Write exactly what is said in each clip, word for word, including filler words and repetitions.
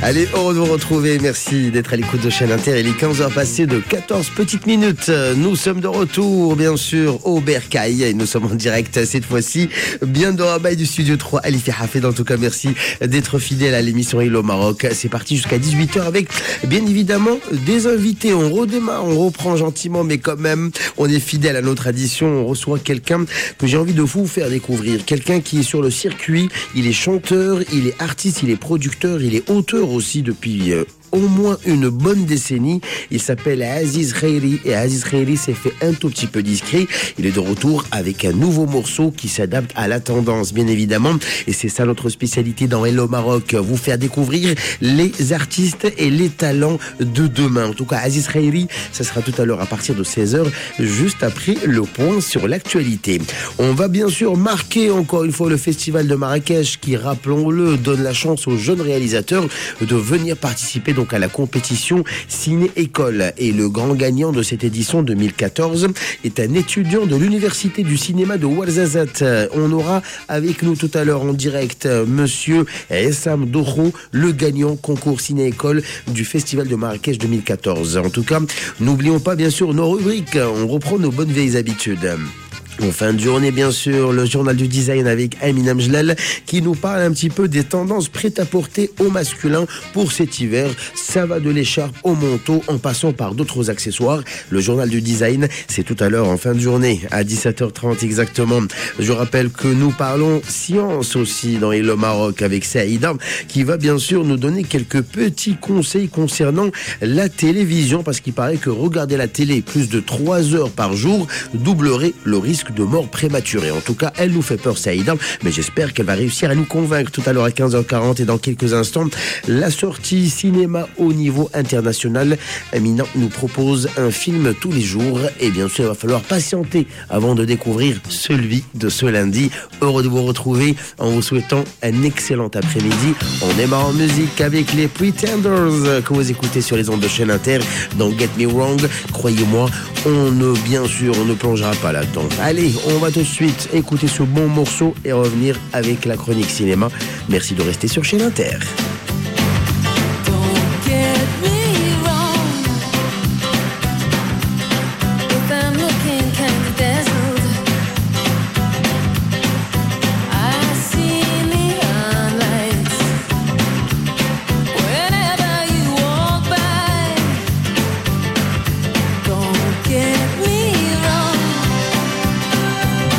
Allez, heureux de vous retrouver. Merci d'être à l'écoute de Chaîne Inter. Il est quinze heures passées de quatorze petites minutes. Nous sommes de retour, bien sûr, au Bercail. Et nous sommes en direct cette fois-ci, bien de Rabaï du Studio trois. Alifi Hafed, en tout cas, merci d'être fidèle à l'émission Il au Maroc. C'est parti jusqu'à dix-huit heures avec, bien évidemment, des invités. On redémarre, on reprend gentiment, mais quand même, on est fidèle à nos traditions. On reçoit quelqu'un que j'ai envie de vous faire découvrir. Quelqu'un qui est sur le circuit. Il est chanteur, il est artiste, il est producteur, il est auteur aussi depuis euh, au moins une bonne décennie. Il s'appelle Aziz Khairi et Aziz Khairi s'est fait un tout petit peu discret. Il est de retour avec un nouveau morceau qui s'adapte à la tendance, bien évidemment. Et c'est ça notre spécialité dans Hello Maroc, vous faire découvrir les artistes et les talents de demain. En tout cas, Aziz Khairi, ça sera tout à l'heure à partir de seize heures, juste après le point sur l'actualité. On va bien sûr marquer encore une fois le festival de Marrakech qui, rappelons-le, donne la chance aux jeunes réalisateurs de venir participer donc à la compétition Ciné École. Et le grand gagnant de cette édition deux mille quatorze est un étudiant de l'université du cinéma de Ouarzazate. On aura avec nous tout à l'heure en direct monsieur Essam Dokhou, le gagnant concours Ciné École du festival de Marrakech deux mille quatorze. En tout cas, n'oublions pas bien sûr nos rubriques. On reprend nos bonnes vieilles habitudes. En fin de journée, bien sûr, le journal du design avec Amina Mjlal qui nous parle un petit peu des tendances prêt-à-porter au masculin pour cet hiver. Ça va de l'écharpe au manteau en passant par d'autres accessoires. Le journal du design, c'est tout à l'heure en fin de journée à dix-sept heures trente exactement. Je rappelle que nous parlons science aussi dans Hello Maroc avec Saïda qui va bien sûr nous donner quelques petits conseils concernant la télévision parce qu'il paraît que regarder la télé plus de trois heures par jour doublerait le risque de mort prématurée. En tout cas, elle nous fait peur, Saïda, mais j'espère qu'elle va réussir à nous convaincre tout à l'heure à quinze heures quarante et dans quelques instants, la sortie cinéma au niveau international. Amina nous propose un film tous les jours et bien sûr, il va falloir patienter avant de découvrir celui de ce lundi. Heureux de vous retrouver en vous souhaitant un excellent après-midi. On démarre en musique avec les Pretenders que vous écoutez sur les ondes de Chaîne Inter dans Get Me Wrong. Croyez-moi, on ne, bien sûr, on ne plongera pas là-dedans. Allez, on va tout de suite écouter ce bon morceau et revenir avec la chronique cinéma. Merci de rester sur Chaîne Inter.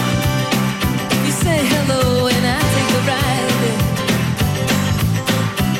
Say hello and I take a ride.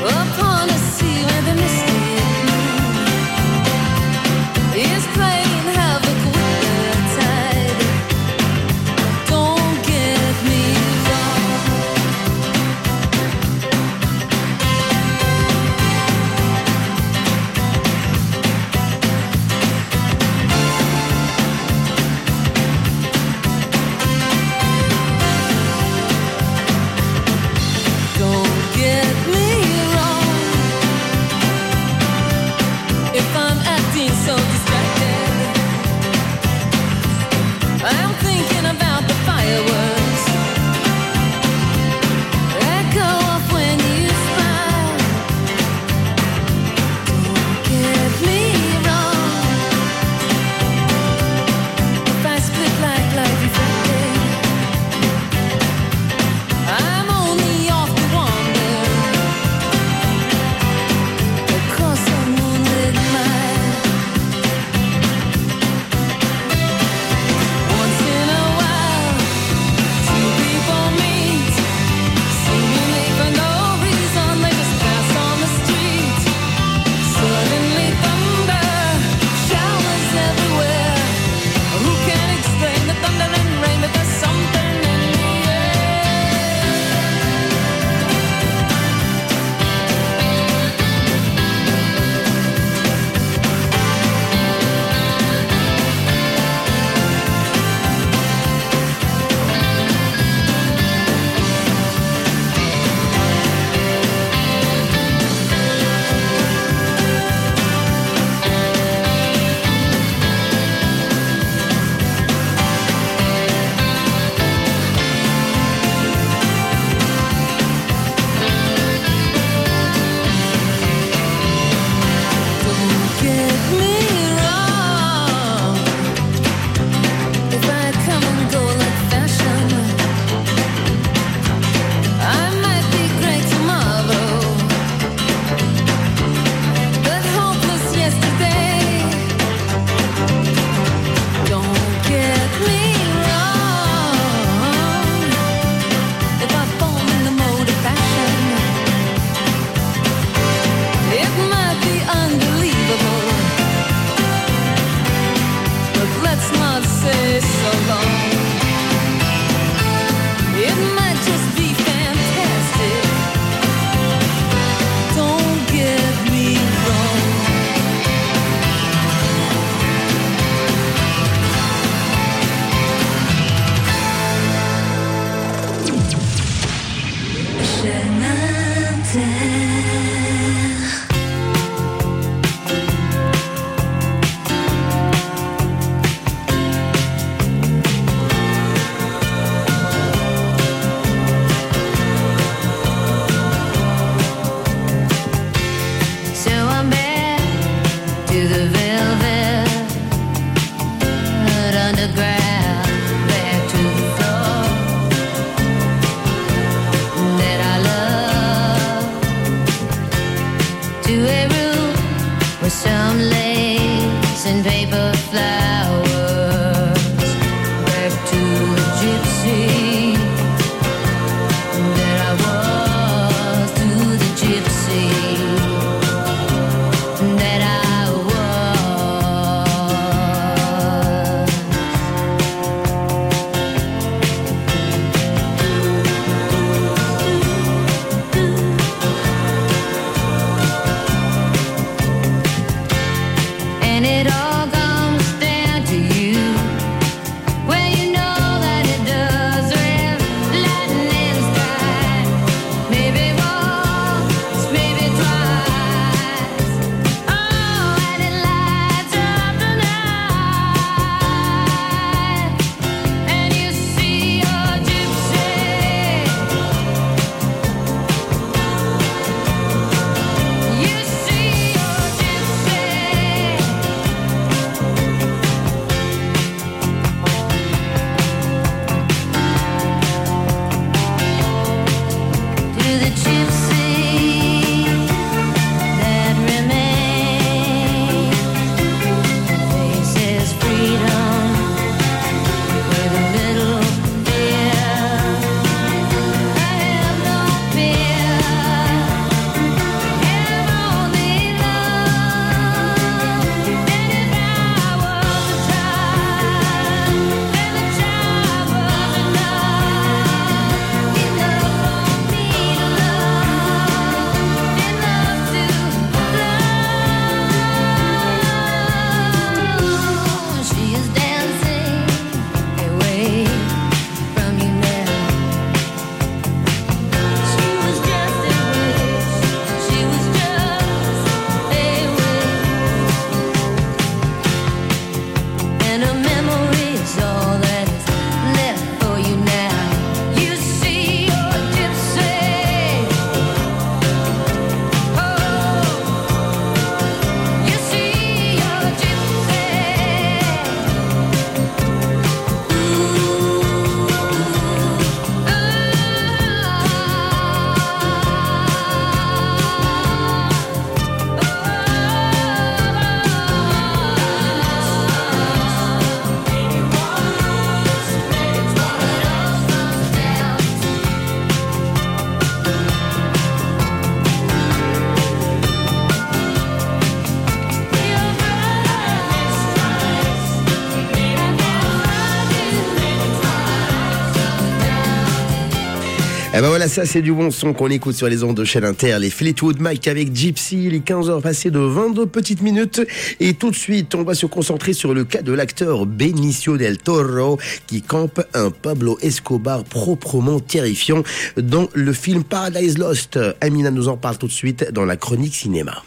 Eh ben voilà, ça c'est du bon son qu'on écoute sur les ondes de chaîne Inter. Les Fleetwood Mac avec Gypsy, les quinze heures passées de vingt-deux petites minutes. Et tout de suite, on va se concentrer sur le cas de l'acteur Benicio del Toro qui campe un Pablo Escobar proprement terrifiant dans le film Paradise Lost. Amina nous en parle tout de suite dans la chronique cinéma.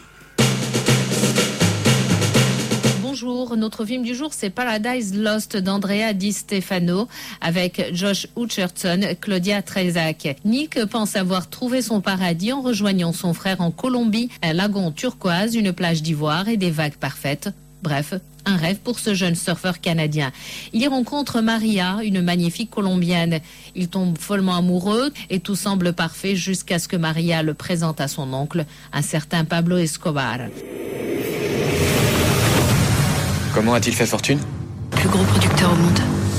Bonjour, notre film du jour c'est Paradise Lost d'Andrea Di Stefano avec Josh Hutcherson, Claudia Trezak. Nick pense avoir trouvé son paradis en rejoignant son frère en Colombie, un lagon turquoise, une plage d'ivoire et des vagues parfaites. Bref, un rêve pour ce jeune surfeur canadien. Il y rencontre Maria, une magnifique Colombienne. Il tombe follement amoureux et tout semble parfait jusqu'à ce que Maria le présente à son oncle, un certain Pablo Escobar. Comment a-t-il fait fortune ? Plus gros producteur au monde.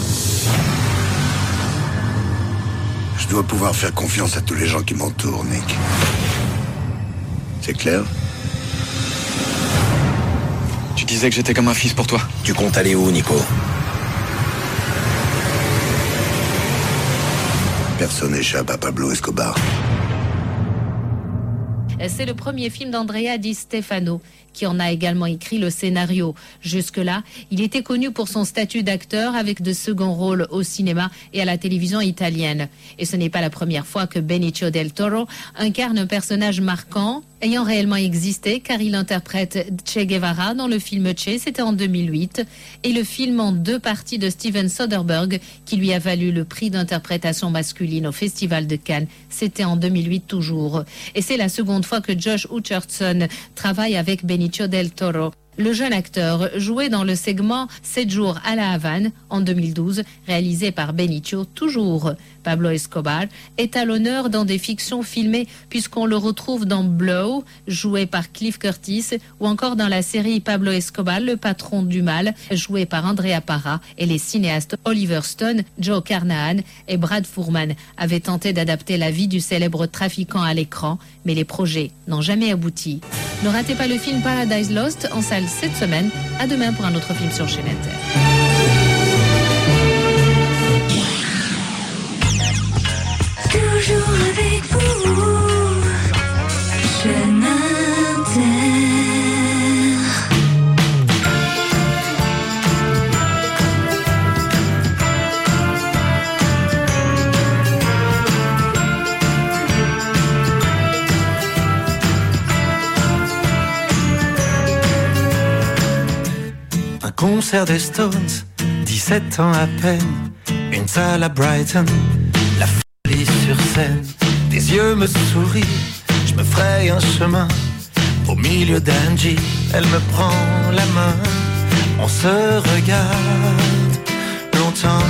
Je dois pouvoir faire confiance à tous les gens qui m'entourent, Nick. C'est clair ? Tu disais que j'étais comme un fils pour toi. Tu comptes aller où, Nico ? Personne n'échappe à Pablo Escobar. C'est le premier film d'Andrea Di Stefano, qui en a également écrit le scénario. Jusque-là, il était connu pour son statut d'acteur avec de seconds rôles au cinéma et à la télévision italienne. Et ce n'est pas la première fois que Benicio del Toro incarne un personnage marquant, ayant réellement existé, car il interprète Che Guevara dans le film Che, c'était en deux mille huit, et le film en deux parties de Steven Soderbergh, qui lui a valu le prix d'interprétation masculine au Festival de Cannes, c'était en deux mille huit toujours. Et c'est la seconde fois que Josh Hutcherson travaille avec Benicio del Toro. Le jeune acteur jouait dans le segment sept jours à la Havane en deux mille douze, réalisé par Benicio toujours. Pablo Escobar est à l'honneur dans des fictions filmées puisqu'on le retrouve dans Blow, joué par Cliff Curtis, ou encore dans la série Pablo Escobar, le patron du mal, joué par Andrea Parra, et les cinéastes Oliver Stone, Joe Carnahan et Brad Foreman avaient tenté d'adapter la vie du célèbre trafiquant à l'écran, mais les projets n'ont jamais abouti. Ne ratez pas le film Paradise Lost en salle cette semaine. À demain pour un autre film sur chaîne Inter. Toujours avec vous, chaîne Inter. Un concert des Stones, dix-sept ans à peine, une salle à Brighton, la folie sur scène, tes yeux me sourient, je me fraye un chemin, au milieu d'Angie, elle me prend la main, on se regarde longtemps.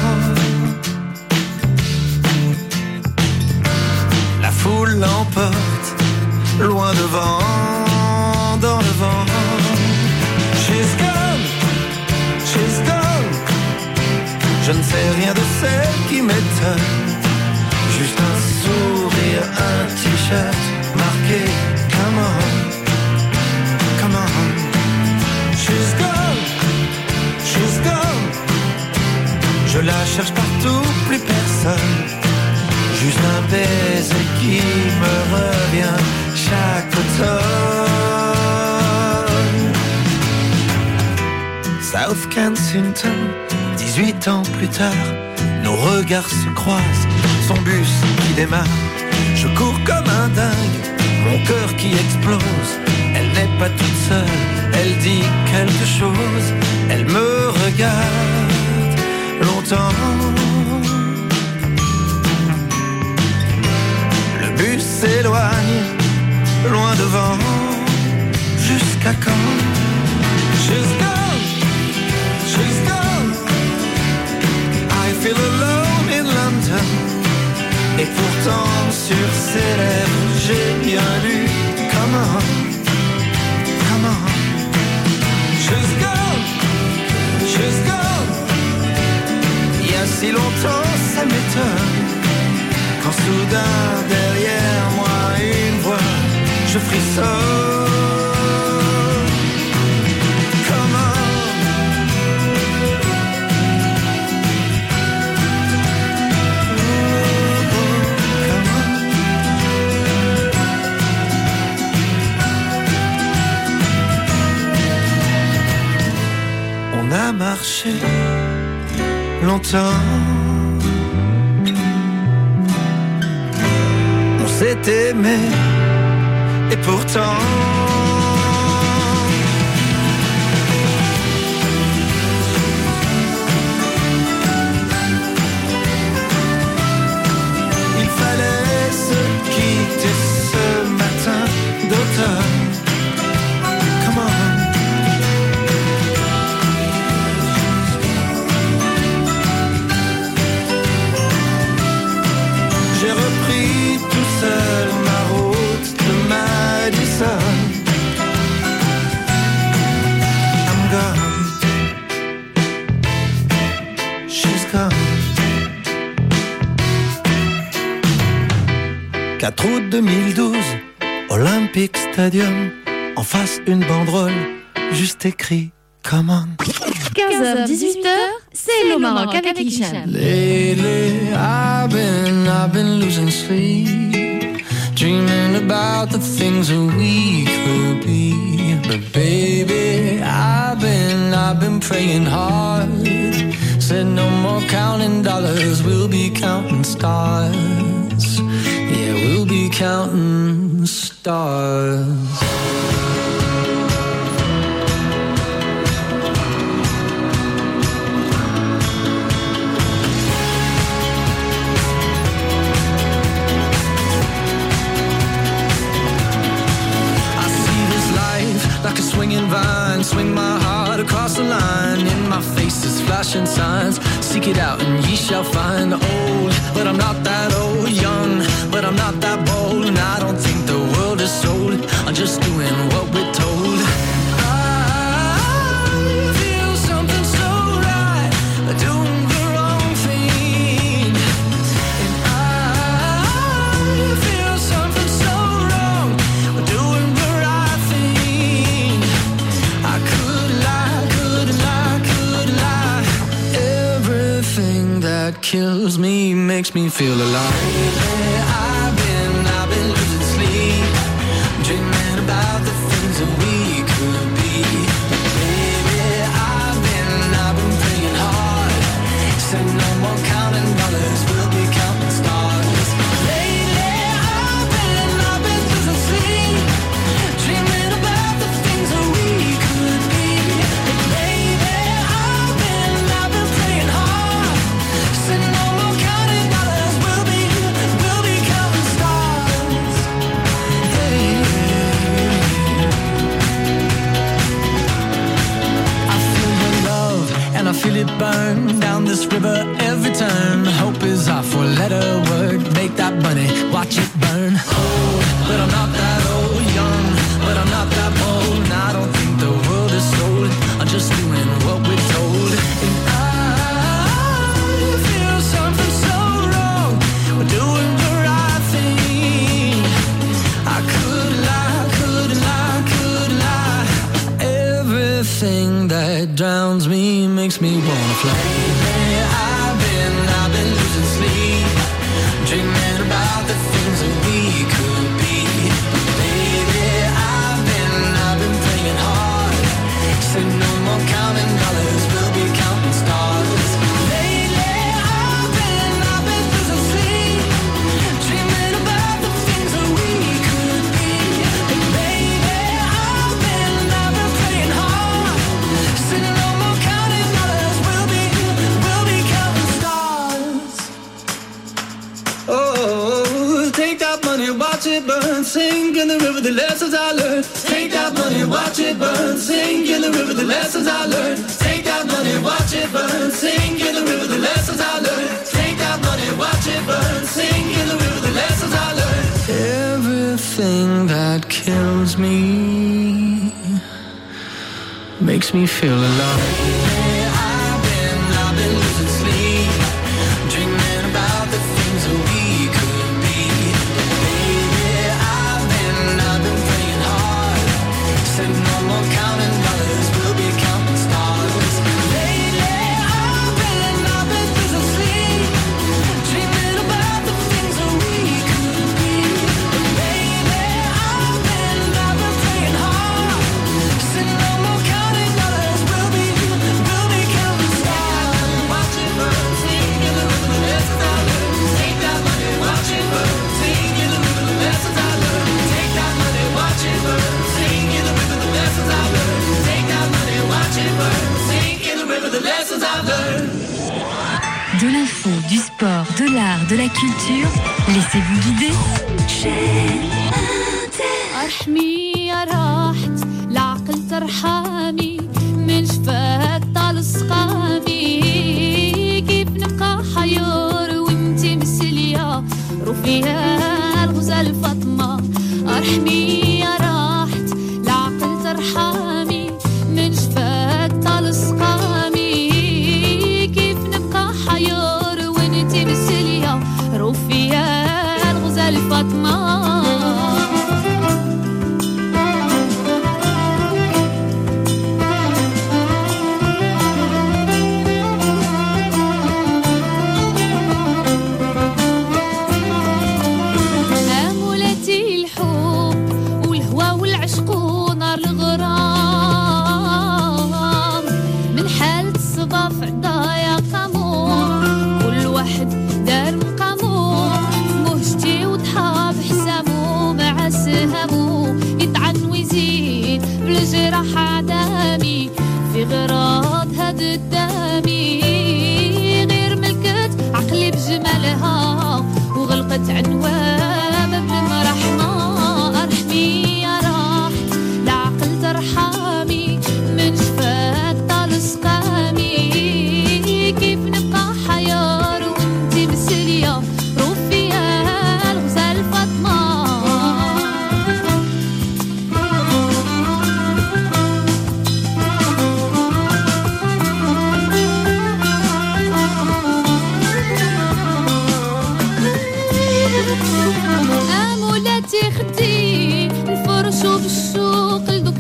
La foule l'emporte, loin devant, dans le vent. She's gone, she's gone. Je ne sais rien de celle qui m'étonne. Juste un sourire, un t-shirt marqué come on, come on. She's gone, she's gone. Je la cherche partout, plus personne. Juste un baiser qui me revient chaque automne. South Kensington, dix-huit ans plus tard, nos regards se croisent, son bus qui démarre. Je cours comme un dingue, mon cœur qui explose. Elle n'est pas toute seule, elle dit quelque chose. Elle me regarde longtemps. Le bus s'éloigne, loin devant. Jusqu'à quand? She's gone, she's gone. I feel alone in London. Et pourtant sur ses lèvres j'ai bien lu come on, come on. She's gone, she's gone. Il y a si longtemps ça m'étonne, quand soudain derrière moi une voix, je frissonne. Come on. a marché longtemps. On s'est aimé et pourtant il fallait se quitter ce matin d'automne. Come on. J'ai repris tout seul ma route de Madison. I'm gone. She's gone. quatre août deux mille douze, Olympic Stadium. En face une banderole, juste écrit Come on. quinze heures dix-huit heures, c'est le Maroc avec Hicham. Lately, I've been, I've been losing sleep, dreaming about the things that we could be. But baby, I've been, I've been praying hard. Said no more counting dollars, we'll be counting stars. Yeah, we'll be counting stars. Like a swinging vine, swing my heart across the line. In my face is flashing signs. Seek it out and ye shall find. Old, but I'm not that old. Young, but I'm not that bold. And I don't think the world is sold. I'm just doing what we're told. I feel something so right, doing the wrong thing. And I feel something so wrong, doing the right thing. I could lie, could lie, could lie. Everything that kills me makes me feel alive. I've been, I've been losing sleep, dreaming about the things that we could be. Baby, I've been, I've been praying hard. Said no more counting dollars, we'll be counting stars. Lately, I've been, I've been losing sleep, dreaming about the things that we could be. Baby, I've been, I've been praying hard. Said no more counting dollars, we'll be, we'll be counting stars. Hey. I feel your love and I feel it burn down this river every turn. Hope is our four-letter word. Make that money, watch it burn. Old, but I'm not that old. Young, but I'm not that bold. And I don't think the world is sold. I'm just doing what we're told. And I feel something so wrong. We're doing the right thing. I could lie, could lie, could lie. Everything that drowns me makes me wanna fly. I've been, I've been losing sleep, dreaming about the things that we could be. Baby, I've been, I've been praying hard. Said no more counting dollars, we'll be counting stars. Lately, I've been, I've been losing sleep, dreaming about the things that we could be. Baby, I've been, I've been praying hard. Said no more counting dollars, we'll be, we'll be counting stars. Oh, take that money, watch it burn, sink in the river, the lessons I learned. Take that money, watch it burn, sink in the river, the lessons I learned. Take that money, watch it burn, sink in the river, the lessons I learned. Take that money, watch it burn, sink in the river, the lessons I learned. Everything that kills me makes me feel alive. I've been, I've been losing sleep, dreaming about the things that we could be. Baby, I've been, I've been praying hard. Said no more counting dollars, we'll be counting stars. Lately, I've been, I've been losing sleep, dreaming about the things that we could be. Baby, I've been, I've been praying hard. Said no more counting dollars, we'll be, we'll be De l'info, du sport, de l'art, de la culture, laissez-vous guider. ارحمي يا راحت العقل ترحمي من شفاك طال سقامي كيف نبقى حيور وانتي مسلية روفيها الغزال فاطمة ارحمي يا راحت العقل ترحمي من شفاك طال سقامي كيف نبقى حيور وانتي مسلية روفيها الغزال فاطمة جراح عدامي في غراض هاد الدامي غير ملكت عقلي بجمالها وغلقت عنوان بمرحمة ارحمي يا راحت العقل ترحمي من شفاك طال سقامي كيف نبقى حيار وانتي مسلية روفيها الغزال فاطمة خدي الفرش وبالشوق لدوك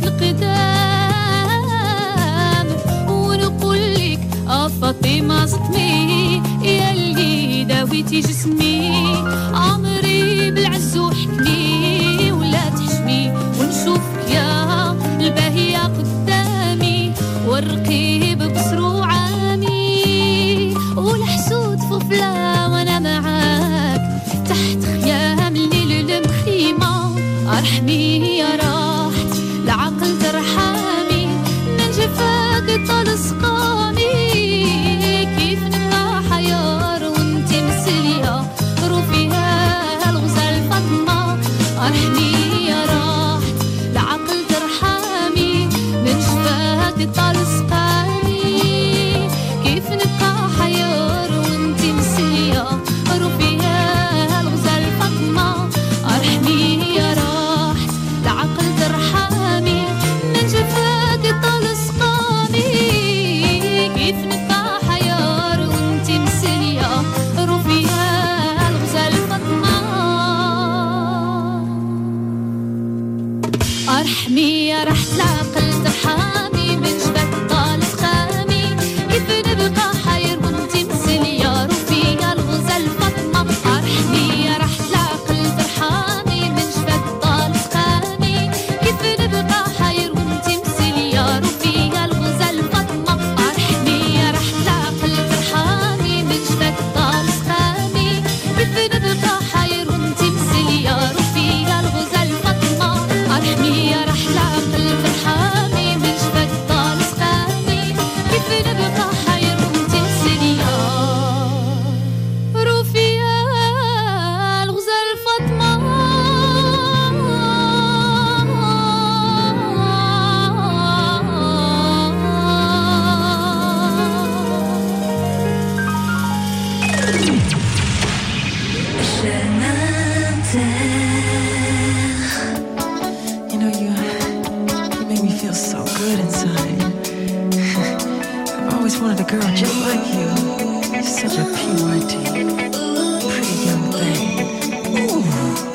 القدام ونقول لك اه فاطمة زطمي يا اللي داويتي جسمي عمري بالعز وحكمي ولا تحشمي ونشوفك يا الباهية قدامي والرقيب بصر وعامي والحسود فوفلا وانا معاك تحت خيام الليل المخيمة ارحمي يا راحت العقل ترحمي من جفاك طال سقامي كيف نبقى حيار وانتي مسلية روفيها الغزال فاطمة ارحمي يا راحت العقل ترحمي من جفاك طال سقامي كيف نبقى حيار وانتي مسلية روفيها الغزال فاطمة ارحمي يا راحت العقل ترحمي من جفاك طال سقامي كيف نبقى حيار وانتي مسلية روفيها الغزال فاطمة ارحمي يا راحت العقل ترحمي من جفاك طال سقامي كيف نبقى حيار وانتي مسلية روفيها الغزال فاطمة ارحمي يا راحت العقل ترحمي من جفاك طال سقامي كيف نبقى حير وانتي مسلية روفيها الغزال فاطمة ارحمي يا راحت العقل ترحمي من جفاك طال سقامي كيف نبقى حير وانتي مسلية روفيها الغزال فاطمة ارحمي يا راحت العقل ترحمي من جفاك طال سقامي كيف نبقى حير وانتي مسلية روفيها الغزال فاطمة You know, you, you make me feel so good inside. I've always wanted a girl just like you. You're such a P Y T, pretty young thing. Ooh.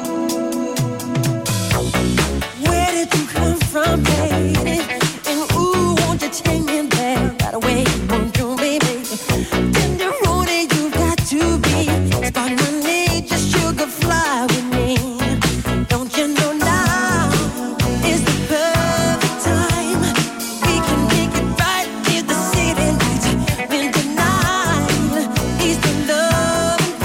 Where did you come from, baby? And ooh, won't you take me there right away? Won't you, baby? Tenderoni, you got to be. Start my need, just sugar fly with me. Don't you know now is the perfect time? We can make it right near the city lights. Winter night, Easter love and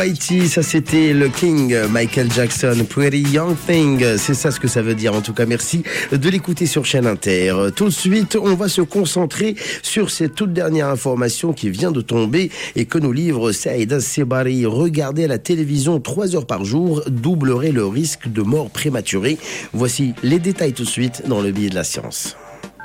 Whitey, ça c'était le King, Michael Jackson, Pretty Young Thing, c'est ça ce que ça veut dire. En tout cas, merci de l'écouter sur Chaîne Inter. Tout de suite, on va se concentrer sur cette toute dernière information qui vient de tomber et que nous livre Saïda Sebari. Regarder à la télévision trois heures par jour doublerait le risque de mort prématurée. Voici les détails tout de suite dans le billet de la science.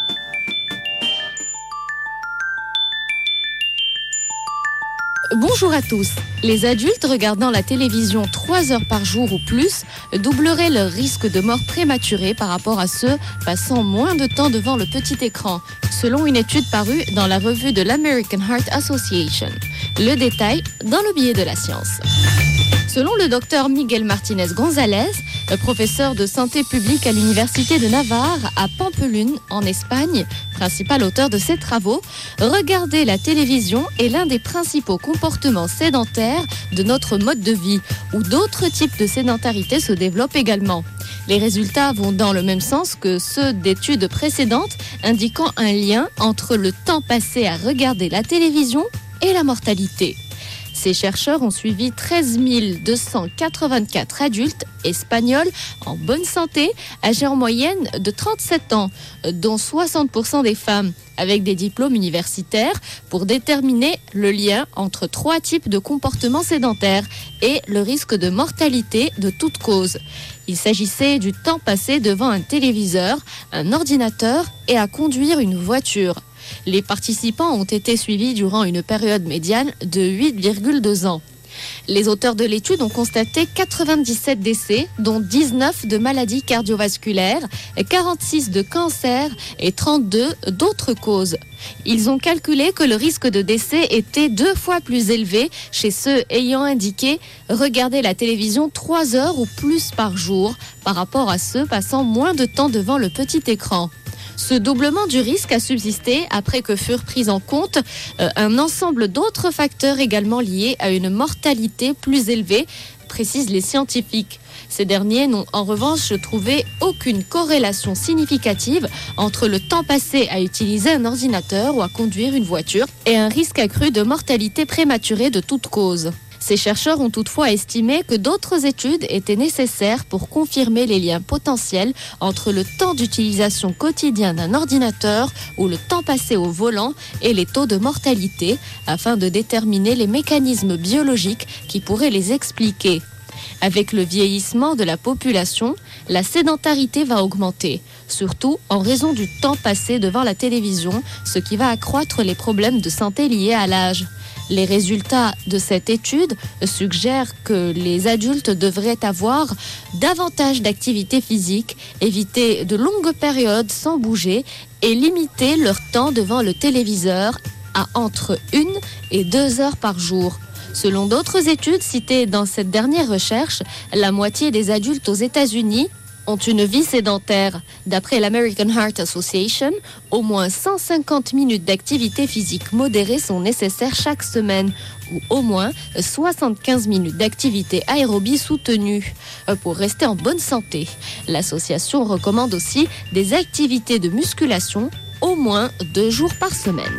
Bonjour à tous. Les adultes regardant la télévision trois heures par jour ou plus doubleraient leur risque de mort prématurée par rapport à ceux passant moins de temps devant le petit écran, selon une étude parue dans la revue de l'American Heart Association. Le détail dans le billet de la science. Selon le docteur Miguel Martinez González, professeur de santé publique à l'université de Navarre à Pampelune, en Espagne, principal auteur de ses travaux, regarder la télévision est l'un des principaux comportements sédentaires de notre mode de vie, où d'autres types de sédentarité se développent également. Les résultats vont dans le même sens que ceux d'études précédentes, indiquant un lien entre le temps passé à regarder la télévision et la mortalité. Ces chercheurs ont suivi treize mille deux cent quatre-vingt-quatre adultes espagnols en bonne santé, âgés en moyenne de trente-sept ans, dont soixante pour cent des femmes, avec des diplômes universitaires, pour déterminer le lien entre trois types de comportements sédentaires et le risque de mortalité de toute cause. Il s'agissait du temps passé devant un téléviseur, un ordinateur et à conduire une voiture. Les participants ont été suivis durant une période médiane de huit virgule deux ans. Les auteurs de l'étude ont constaté quatre-vingt-dix-sept décès, dont dix-neuf de maladies cardiovasculaires, quarante-six de cancers et trente-deux d'autres causes. Ils ont calculé que le risque de décès était deux fois plus élevé chez ceux ayant indiqué regarder la télévision trois heures ou plus par jour par rapport à ceux passant moins de temps devant le petit écran. Ce doublement du risque a subsisté après que furent pris en compte euh, un ensemble d'autres facteurs également liés à une mortalité plus élevée, précisent les scientifiques. Ces derniers n'ont en revanche trouvé aucune corrélation significative entre le temps passé à utiliser un ordinateur ou à conduire une voiture et un risque accru de mortalité prématurée de toute cause. Ces chercheurs ont toutefois estimé que d'autres études étaient nécessaires pour confirmer les liens potentiels entre le temps d'utilisation quotidien d'un ordinateur ou le temps passé au volant et les taux de mortalité, afin de déterminer les mécanismes biologiques qui pourraient les expliquer. Avec le vieillissement de la population, la sédentarité va augmenter, surtout en raison du temps passé devant la télévision, ce qui va accroître les problèmes de santé liés à l'âge. Les résultats de cette étude suggèrent que les adultes devraient avoir davantage d'activité physique, éviter de longues périodes sans bouger et limiter leur temps devant le téléviseur à entre une et deux heures par jour. Selon d'autres études citées dans cette dernière recherche, la moitié des adultes aux États-Unis ont une vie sédentaire. D'après l'American Heart Association, au moins cent cinquante minutes d'activité physique modérée sont nécessaires chaque semaine, ou au moins soixante-quinze minutes d'activité aérobie soutenue pour rester en bonne santé. L'association recommande aussi des activités de musculation au moins deux jours par semaine.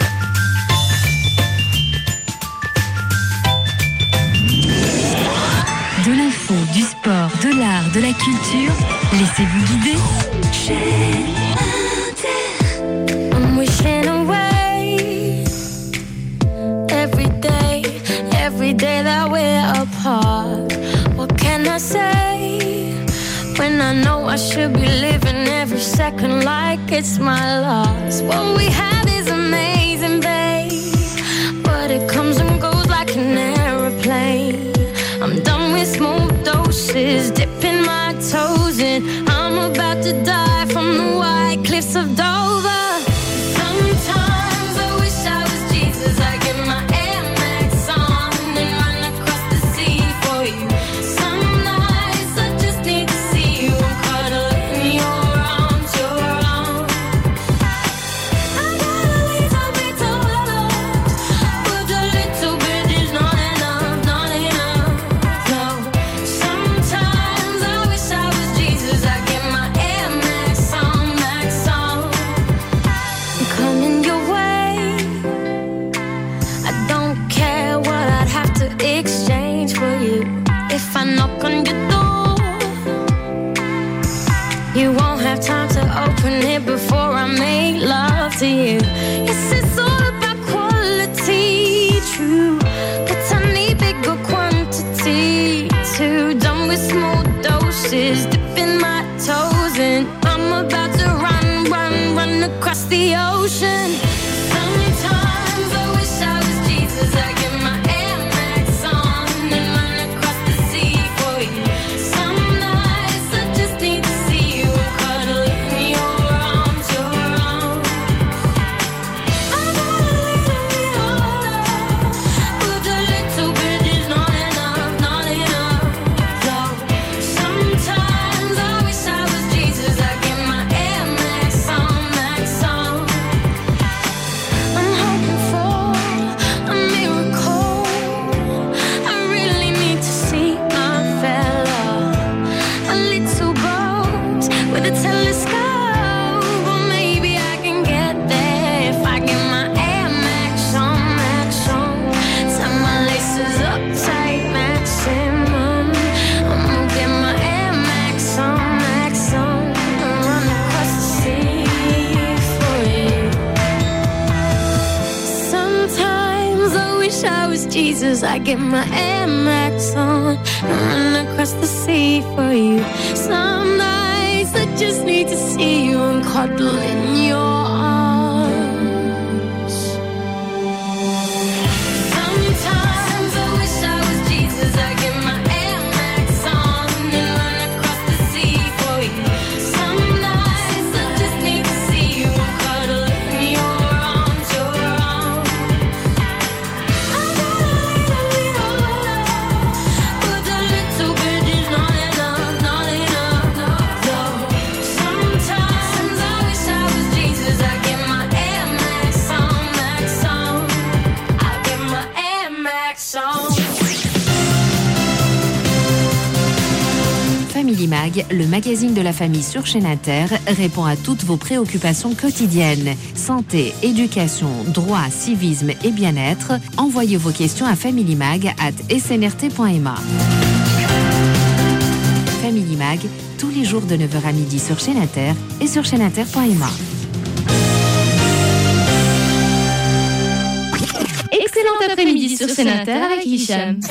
De l'info, du sport, de l'art, de la culture, laissez-vous guider. I'm wishing away every day, every day that we're apart. What can I say when I know I should be living every second like it's my loss? What we have is amazing, babe, but it comes and goes like an airplane. I'm done with small doses, dipping my toes in. I'm about to die from the white cliffs of Dover. Sometimes I wish I was Jesus. I get my Air Max on and run across the sea for you. Some nights I just need to see you and cuddle in your arms, your arms. I got a little bit of love, but a little bit is not enough, not enough. No. Sometimes I wish I was Jesus. I get my Air Max on, Max on. if I knock on your door. You won't have time to open it before I make love to you. Yes, it's all about quality, true, but I need bigger quantity too. Done with small doses, dipping my toes in. I'm about to run, run, run across the ocean. Sometimes I wish I was Jesus. I get my Air Max on and run across the sea for you. Some nights I just need to see you and cuddle in your arms, your arms. I gotta leave me alone, but a little bit is not enough, not enough. So sometimes I wish I was Jesus. I get my Air Max on, Max on. I'm hoping for a miracle. I really need to see my fella. A little boat with a telescope. Or maybe I can get there if I get my Air Max on, Max on. Tie my laces up tight, maximum. I'm gonna get my Air Max on, Max on. And run across the sea for you. Sometimes I wish I was Jesus. I get my Air Max on and run across the sea for you. Some nights I just need to see you and cuddle in your arms. Sometimes I wish I was Jesus. I get my Air Max on and run across the sea for you. Some nights I just need to see you and cuddle in your arms, your arms. I gotta leave me alone, but a little bit is not enough, not enough, no. So sometimes I wish I was Jesus. I get my Air Max on, Max on. I get my Air Max on. Family Mag, le magazine de la famille sur chaîne Inter, répond à toutes vos préoccupations quotidiennes. Santé, éducation, droit, civisme et bien-être. Envoyez vos questions à familymag arobase s n r t point m a. Family Mag, tous les jours de neuf heures à midi sur chaîne Inter et sur chaîne inter point m a. Excellent après-midi sur Scène Inter avec Hicham.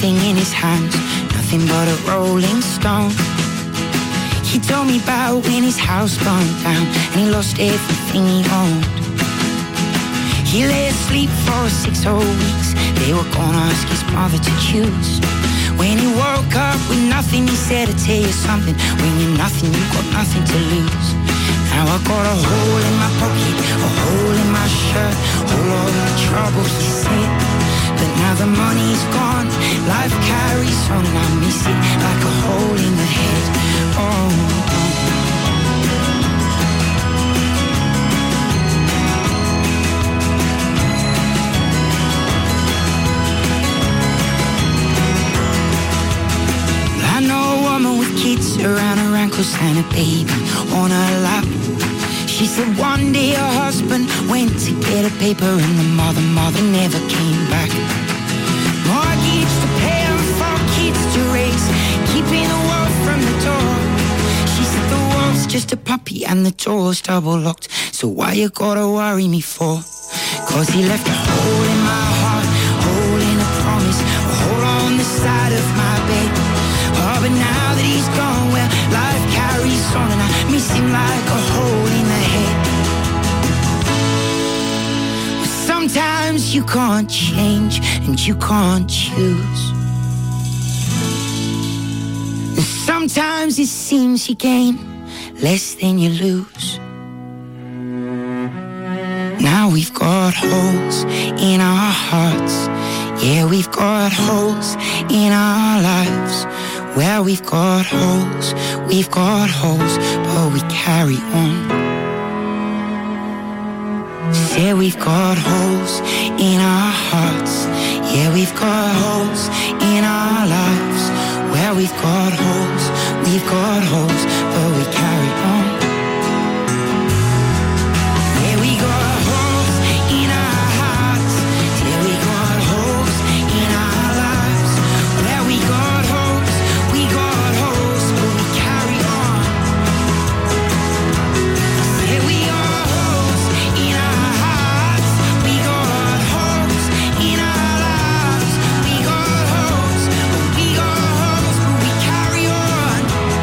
nothing in his hands, nothing but a rolling stone. He told me about when his house burned down and he lost everything he owned. He lay asleep for six whole weeks. They were gonna ask his mother to choose. When he woke up with nothing, he said, I'll tell you something. When you're nothing, you've got nothing to lose. Now I got a hole in my pocket, a hole in my shirt, all of my troubles, he said. But now the money's gone, life carries on and I miss it like a hole in the head. Oh, oh. I know a woman with kids around her ankles and a baby on her lap. She said one day her husband went to get a paper and the mother, mother never came back. Mortgage to pay and four kids to raise, keeping the world from the door. She said the world's just a puppy and the door's double locked. So why you gotta worry me for? Cause he left a hole in my heart, hole in a promise, a hole on the side of my bed. Oh, but now that he's gone, well, life carries on and I miss him like a hole in the head. Well, sometimes you can't change and you can't choose. And sometimes it seems you gain less than you lose. Now we've got holes in our hearts. Yeah, we've got holes in our lives. Well, we've got holes, we've got holes, but we carry on. Say we've got holes in our hearts. Yeah, we've got holes in our lives. Well, we've got holes, we've got holes, but we carry on. Yeah, we got holes in our hearts. Yeah, we got holes in our lives. Well, we got holes. We got holes, but we carry on. Yeah, we got holes in our hearts. We got holes in our lives. We got holes, but we got holes, but we carry on.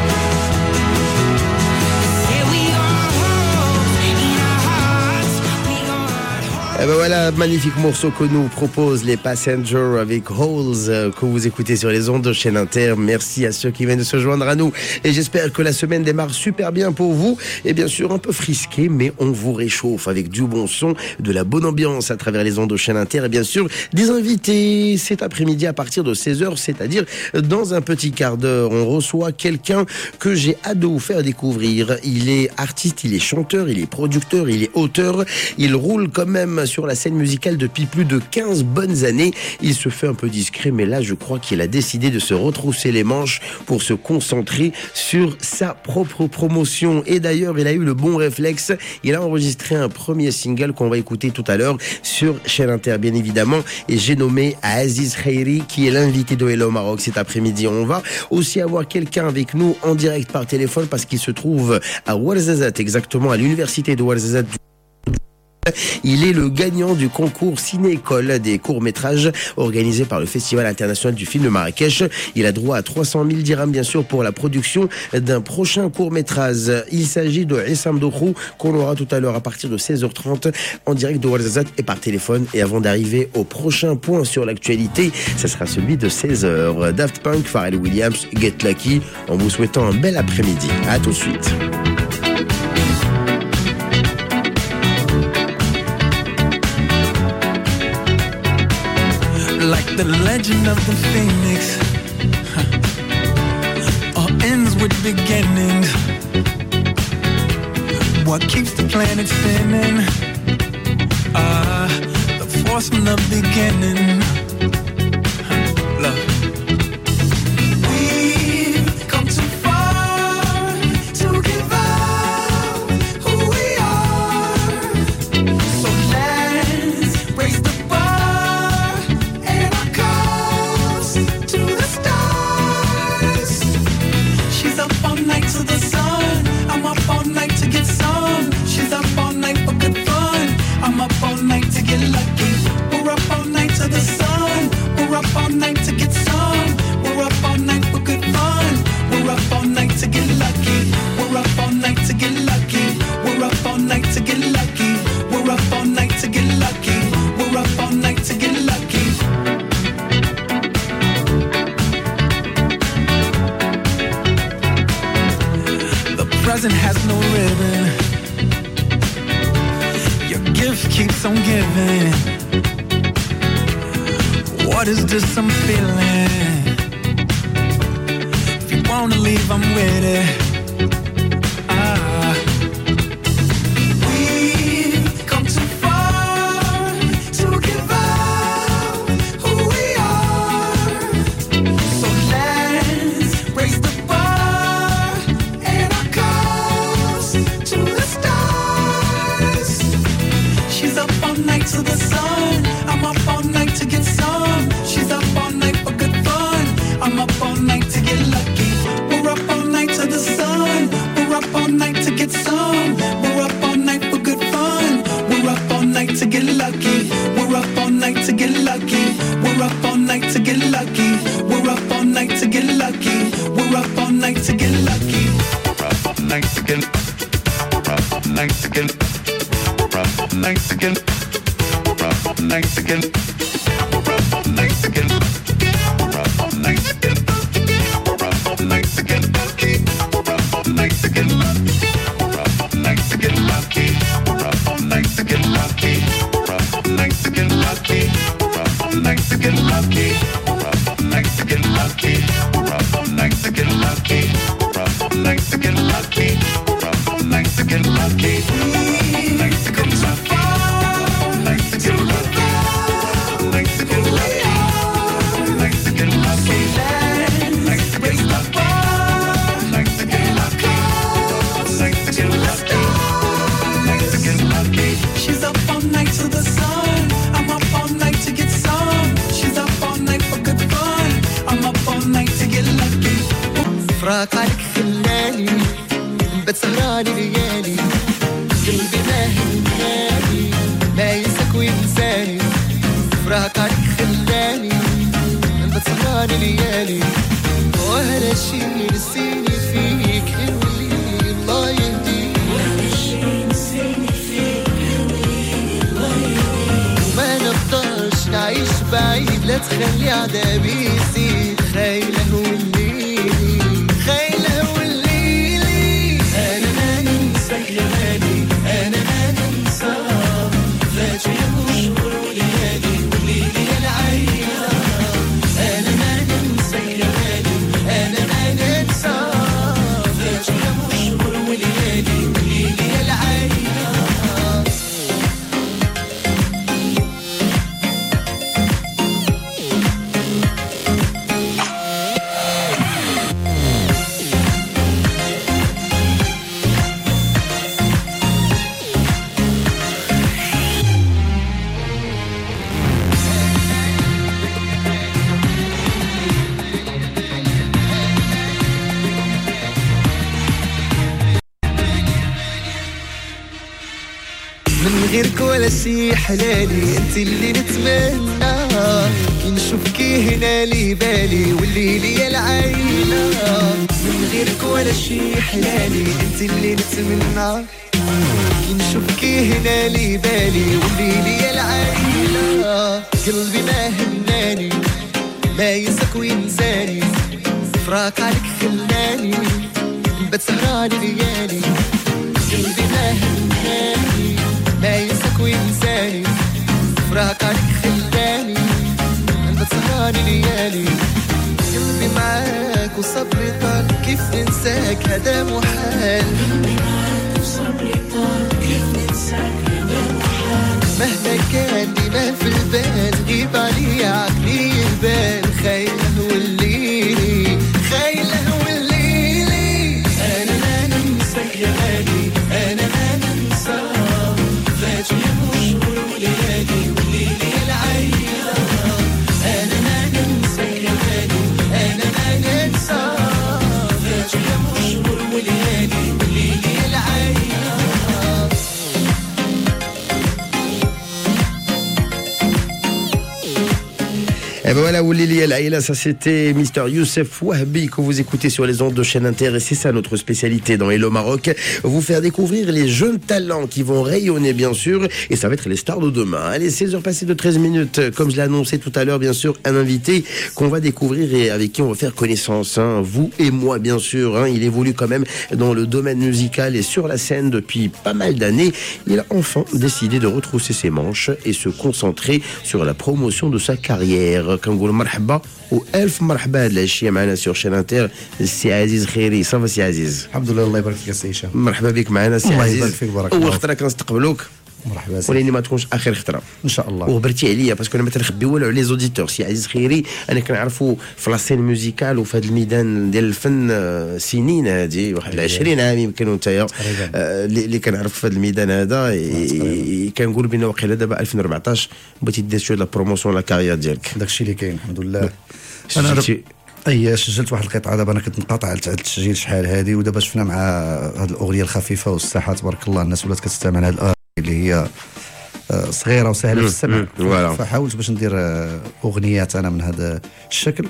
Yeah, we got holes in our hearts. We got holes. Et ben voilà, magnifique morceau que nous propose les Passengers avec Holes, euh, que vous écoutez sur les ondes de Chaîne Inter. Merci à ceux qui viennent de se joindre à nous. Et j'espère que la semaine démarre super bien pour vous. Et bien sûr, un peu frisqué, mais on vous réchauffe avec du bon son, de la bonne ambiance à travers les ondes de Chaîne Inter. Et bien sûr, des invités cet après-midi à partir de seize heures, c'est-à-dire dans un petit quart d'heure. On reçoit quelqu'un que j'ai hâte de vous faire découvrir. Il est artiste, il est chanteur, il est producteur, il est auteur. Il roule quand même sur la scène musicale depuis plus de quinze bonnes années. Il se fait un peu discret, mais là, je crois qu'il a décidé de se retrousser les manches pour se concentrer sur sa propre promotion. Et d'ailleurs, il a eu le bon réflexe. Il a enregistré un premier single qu'on va écouter tout à l'heure sur Chaîne Inter, bien évidemment. Et j'ai nommé Aziz Khairi, qui est l'invité de Hello Maroc cet après-midi. On va aussi avoir quelqu'un avec nous en direct par téléphone parce qu'il se trouve à Ouarzazate, exactement à l'université de Ouarzazate. Il est le gagnant du concours Ciné-École des courts-métrages organisé par le Festival international du film de Marrakech. Il a droit à trois cent mille dirhams, bien sûr, pour la production d'un prochain court-métrage. Il s'agit de Issam Dokrou, qu'on aura tout à l'heure à partir de seize heures trente en direct de Ouarzazate et par téléphone. Et avant d'arriver au prochain point sur l'actualité, ce sera celui de seize heures. Daft Punk, Pharrell Williams, Get Lucky, en vous souhaitant un bel après-midi. À tout de suite. Like the legend of the phoenix, huh. All ends with beginnings. What keeps the planet spinning? Ah, uh, the force from the beginning. Huh. Love. We've come too far to give up who we are. So let's raise the I'm up all night to get lucky. We're up all night to the sun. present has no ribbon. Your gift keeps on giving. What is this I'm feeling? If you wanna leave, I'm with it. Ah. We've come too far to give up who we are. So let's raise the bar and our cups to the stars. She's up all night to the sun. I'm up all night to get some. She's up all night for good fun. I'm up all night to get lucky. We're up all night to the sun. We're up all night to get some. We're up all night for good fun. We're up all night to get lucky. We're up all night to get lucky. We're up all night to get lucky. We're up all night to get lucky. We're up all night to get lucky. We're up all night to get. We're up all night to get. We're up all night to get. We're up all night to get. We're up all night to get. We're up all night to get. We're up all night to get lucky. We're up all night to get lucky. We're up all night to get lucky. We're up all night to get lucky. We're up all night to get lucky. We're up all night to get lucky. We're up all night to get lucky. We're up all night to get lucky. We're up all night to get lucky. We're up all night to get lucky. Night to get lucky. Night to get lucky. Night to get lucky. Night to get lucky. Night to get lucky. Night to get lucky. Night to get lucky. Night to get lucky. She's up all night to the sun. I'm up all night to get some. She's up all night for good fun. I'm up all night to get lucky. فراق عليك خلاني نبات سهراني ليالي قلبي ما هناني ما ينساك وينساني فراق عليك خلاني نبات سهراني ليالي وهلا شي نسيني فيك يولي الله يهديك وهلا شي نسيني فيك يولي الله يهديك وما نقدرش نعيش بعيد لا تخلي عذابي يزيد خايلة والليلي خايلة والليلي أنا ما ننساك يا غالي أنا ما ننساك فات يوم شهور وليالي والليلي يا العيلة أنا ما ننساك يا غالي أنا ما ننساك فات يوم شهور وليالي والليلي يا العيلة من غيرك ولا شي حلالي انت اللي نتمنى كي نشوفكي هنا لي بالي والليل يا العيلة من غيرك ولا شي حلالي انت اللي نتمنى كي نشوفكي هنا لي بالي والليل يا العيلة قلبي ما هناني ما ينساك وينساني فراق عليك خلاني نبات سهراني ليالي قلبي ما هناني ما ينساك وينساني فراق عليك خلاني نبات سهراني ليالي قلبي معاك وصبري طال كيف ننساك هذا محال قلبي معاك وصبري طال كيف ننساك هذا محال مهما كان ديما في البال غيب علي عقلي يهبال خايلة والليلي خايلة والليلي أنا ما ننساك يا غالي أنا ما ننساك فات يوم شهور وليالي والليلي يا العيلة أنا ما ننساك يا غالي أنا ما ننساك فات يوم شهور وليالي والليلي يا العيلة Et ben voilà, Oulili El Aïla, ça c'était Mister Youssef Wahbi que vous écoutez sur les ondes de Chaîne Inter et c'est ça notre spécialité dans Hello Maroc, vous faire découvrir les jeunes talents qui vont rayonner bien sûr et ça va être les stars de demain. Allez, seize heures passées de treize minutes, comme je l'ai annoncé tout à l'heure bien sûr, un invité qu'on va découvrir et avec qui on va faire connaissance, hein, vous et moi bien sûr, hein, il évolue quand même dans le domaine musical et sur la scène depuis pas mal d'années, il a enfin décidé de retrousser ses manches et se concentrer sur la promotion de sa carrière. كنقول مرحبا والف مرحبا هاد العشيه معنا سور شين انتر السي عزيز خيري. صافا سي عزيز؟ الحمد لله. الله يبارك فيك السي هشام. مرحبا بك معنا سي الله عزيز. يبارك فيك. بارك اول الله. خطره كنستقبلوك مرحبا سي. ولاني ما تكونش اخر خطره ان شاء الله. وغبرتي عليا باسكو انا ما تنخبي والو على لي زوديتور. سي عزيز خيري انا كنعرفو في لاسين ميوزيكال وفي هذا الميدان ديال الفن آه، سنين هذه واحد عشرين عام يمكن وانتيا آه، اللي اللي كنعرف في هذا الميدان هذا إي- كنقول بان واقيلا دابا ألفين وأربعطاش بغيتي دير شويه لا بروموسيون لا كارير ديالك. داكشي اللي كاين الحمد لله. شفتي- انا دابا اي سجلت واحد القطعه دابا انا كنت مقاطع على التسجيل شحال هذه ودابا شفنا مع هذه الاغنيه الخفيفه والساحه تبارك الله الناس ولات كتستمع لهذه الاغنيه اللي هي آه، صغيره وسهله في السمع. مم، فوالا. فحاولت باش ندير آه، اغنيات انا من هذا الشكل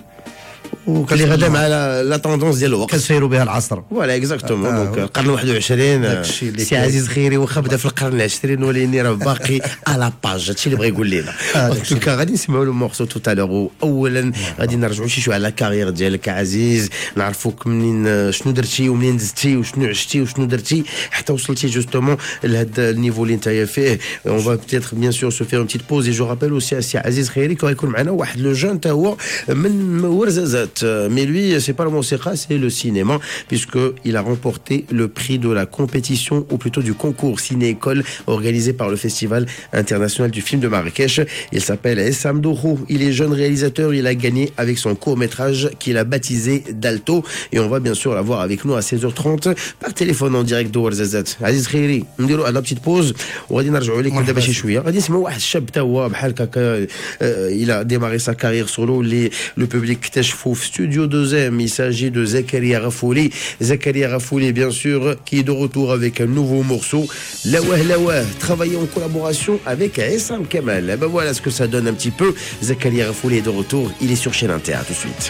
اللي غدا مع لا لا توندونس ديال الوقت كنسيروا بها العصر. فوالا اكزاكتومون. آه، دونك القرن واحد وعشرين داكشي اللي سي كاين. عزيز خيري واخا بدا في القرن العشرين ولكن راه باقي على باج. هادشي اللي بغى يقول لنا. دونك غادي نسمعوا له مورسو تو تالور. اولا غادي نرجعوا شي شويه على الكارير ديالك عزيز، نعرفوك منين شنو درتي ومنين دزتي وشنو عشتي وشنو درتي حتى وصلتي جوستومون لهذا النيفو اللي نتايا فيه. اون فا بيتيتر بيان سور سو فير اون بتيت بوز. اي جو رابيل اوسي سي عزيز خيري كو غيكون معنا واحد لو جون تا هو من ورزازات. مي lui c'est pas le musica, c'est le cinéma puisqu'il a remporté le prix de la compétition ou plutôt du concours ciné-école organisé par le Festival international du film de Marrakech. Il s'appelle Essam Dourou. Il est jeune réalisateur. Il a gagné avec son court-métrage qu'il a baptisé Dalto et on va bien sûr l'avoir avec nous à seize heures trente par téléphone en direct de Ouarzazat. Aziz Khiri, نديروا la petite pause وغادي نرجعوا لك دابا شي شويه. غادي نسمعوا واحد الشاب تا هو بحال هكا. Il a démarré sa carrière solo. Les, le public اكتشفوا في Studio deux M. Il s'agit de Zakaria Rafouli. Zakaria Rafouli, bien sûr, qui est de retour avec un nouveau morceau. Lawah Lawah, travaillé en collaboration avec Essam Kamal. Eh ben voilà ce que ça donne un petit peu. Zakaria Rafouli est de retour. Il est sur Chaîne Inter. À tout de suite.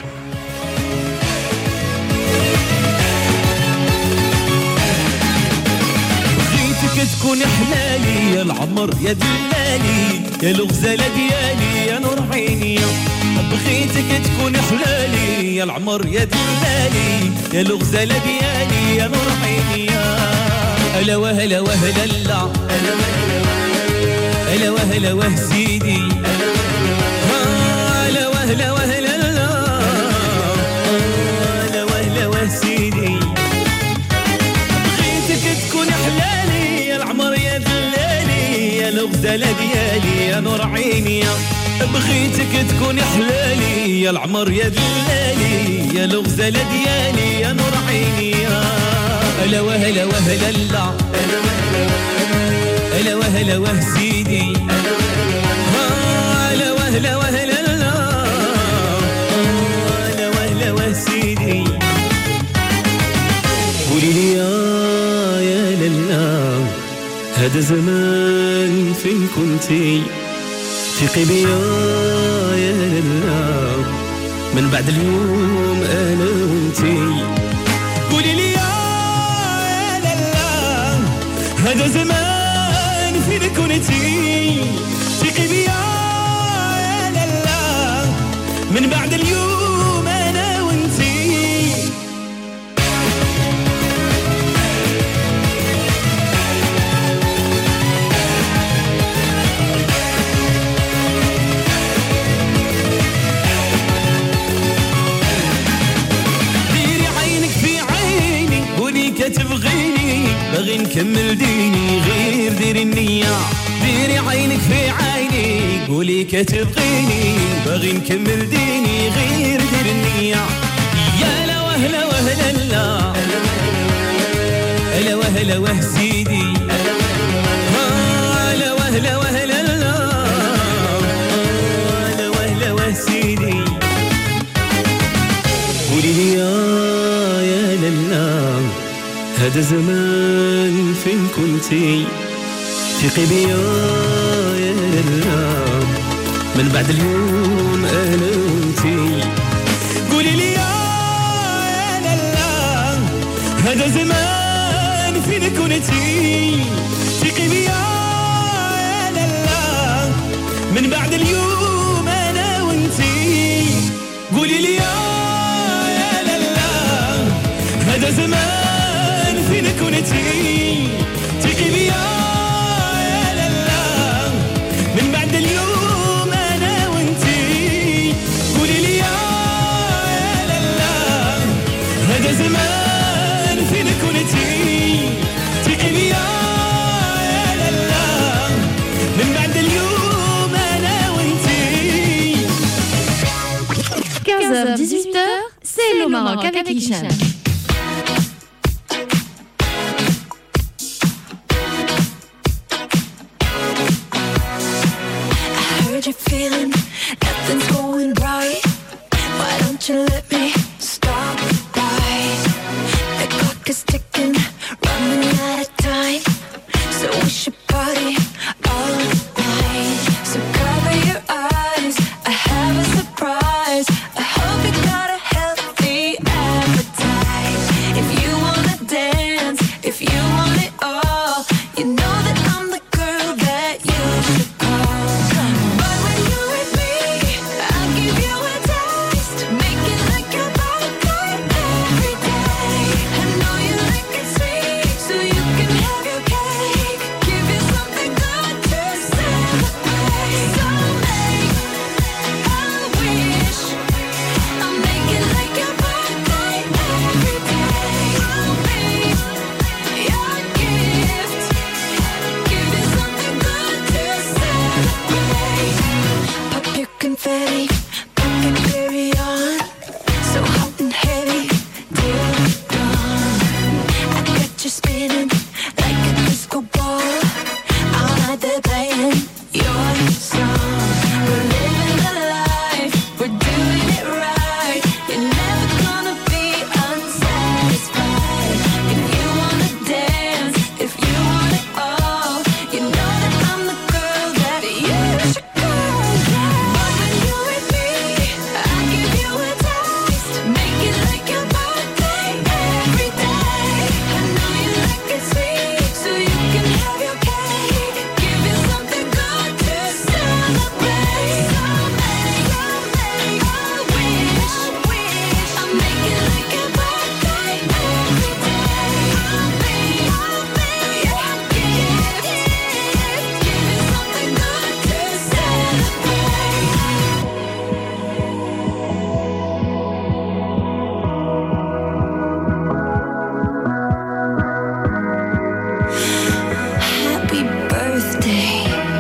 بغيتك تكون حلالي يا العمر يا دلالي يا الغزالة ديالي يا نور عيني. بغيتك تكون حلالي يا العمر يا دلالي يا الغزالة ديالي يا نور عيني. هلا وهلا وهلا لا هلا وهلا وه سيدي هلا وهلا وهلا لا هلا وهلا وه سيدي. بغيتك تكون حلالي يا العمر يا دلالي يا الغزالة ديالي يا نور عيني. بغيتك تكون حلالي يا العمر يا دلالي يا الغزالة ديالي يا نور عيني. هلا وهلا وهلا لا هلا وهلا وه سيدي هلا وهلا وهلا لا هلا وهلا وه سيدي. قولي لي يا يا لالا هذا زمان فين كنتي ثقي بيا يا لالا من بعد اليوم انا وانتي. قولي لي يا لالا هذا زمان فين كنتي ثقي بيا يا لالا من بعد اليوم انا وانتي. تبغيني باغي نكمل ديني غير ديري النية. ديري عينك في عيني قولي كتبغيني باغي نكمل ديني غير ديري النية. يا لا وهلا وهلا لا هلا وهلا وه سيدي هلا وهلا وهلا لا هلا وهلا وه سيدي. قولي لي يا يا لالا هذا زمان فين كنتي ثقي بيا يا لالا من بعد اليوم انا هذا زمان فين كنتي ثقي بيا يا لالا من بعد اليوم انا وانتي قولي لي يا لالا هذا زمان فين كنتي ثقي بيا يا لالا من بعد اليوم انا وانتي قولي لي يا لالا هذا زمان فين كنتي ثقي بيا يا لالا من بعد اليوم انا وانتي quinze heures dix-huit heures, c'est le Maroc avec Hicham. I heard you feeling nothing's going right. Why don't you let me stop by? The clock is ticking, running out of time. So we should party all night. So cover your eyes, I have a surprise. I hope you got a healthy appetite. If you wanna dance, if you want it all, you know that I'm the girl that you should call. But when you're with me, I'll give you a taste. Make it like your birthday every day. I know you like it sweet, so you can have your cake. Give you something good to celebrate. So make a wish. I'll make it like your birthday every day. I'll be your gift. Give you something good to celebrate. Pop your confetti, pop your cherry on. So hot and heavy till dawn. I got you spinning like a disco ball. All night they're playing your song. We're living the life, we're doing it right. You're never gonna be unsatisfied. If you wanna dance, if you want it all, you know that I'm the girl that you should call. But when you're with me, I give you a taste. Make it like your birthday every day. I know you like it sweet, so you can have your cake. Give you something good to celebrate. So make, so make a wish, wish. I'll make it like your birthday every day. I'll be, I'll be your gift. Give you something good to celebrate. Happy birthday.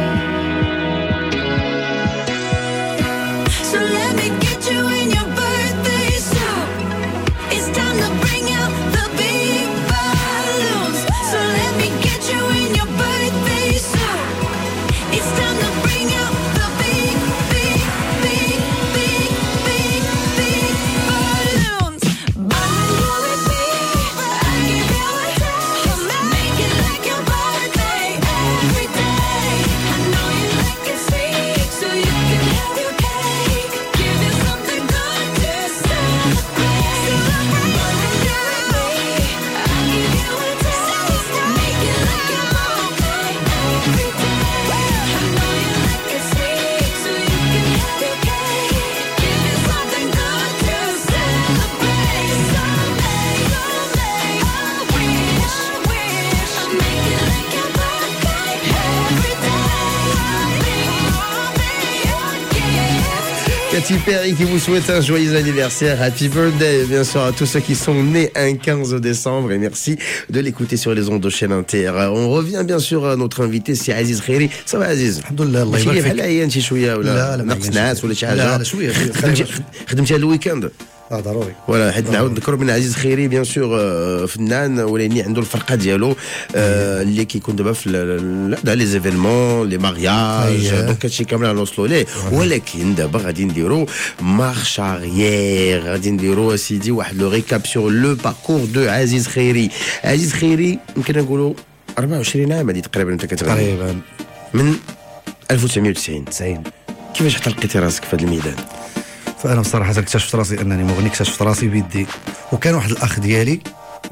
So let me get you in your birthday suit. It's time to bring out the big balloons. So let me get you in your birthday suit. It's time to bring out the big, big, big, big, big, big balloons. But when you're with me, I give you a taste. Make it like your birthday every day. I know you like it sweet, so you can have your cake. Give you something good to celebrate. But when you're with me, I give you a taste. Make it like your birthday every day. I know you like it sweet, so you can have your cake. Give you something good to celebrate. So make, so make a wish, wish. I'll make it like your birthday every day. I'll be, I'll be your gift. Katy Perry qui vous souhaite un joyeux anniversaire. Happy birthday, bien sûr, à tous ceux qui sont nés un quinze décembre. Et merci de l'écouter sur les ondes de chaîne Inter. On revient bien sûr à notre invité, c'est Aziz Khairi. Ça va Aziz؟ الحمد لله الله يبارك فيك. بحال عيان شي شويه ولا لا لا ما نقص عيانش. ناس ولا شي حاجه؟ لا لا شويه شويه خدمتي خدمتي هذا الويكاند؟ اه ضروري. فوالا حيت نعاود نذكروا بان عزيز خيري بيان سور آه، فنان ولكن عنده الفرقه ديالو آه، اللي كيكون دابا في ال- لا لي زيفينمون لي مارياج أيه. دونك هادشي كامل غنوصلوا ليه. ولكن دابا غادي نديروا مارش اريير، غادي نديروا اسيدي واحد لو ريكاب سور لو باركور دو عزيز خيري. عزيز خيري يمكن نقولوا أربعة وعشرين عام هذه تقريبا انت كتغني تقريبا من ألف وتسعمية وتسعين. تسعين. كيفاش حتى لقيتي راسك في هذا الميدان؟ فانا بصراحه اكتشفت راسي انني مغني، اكتشفت راسي بيدي. وكان واحد الاخ ديالي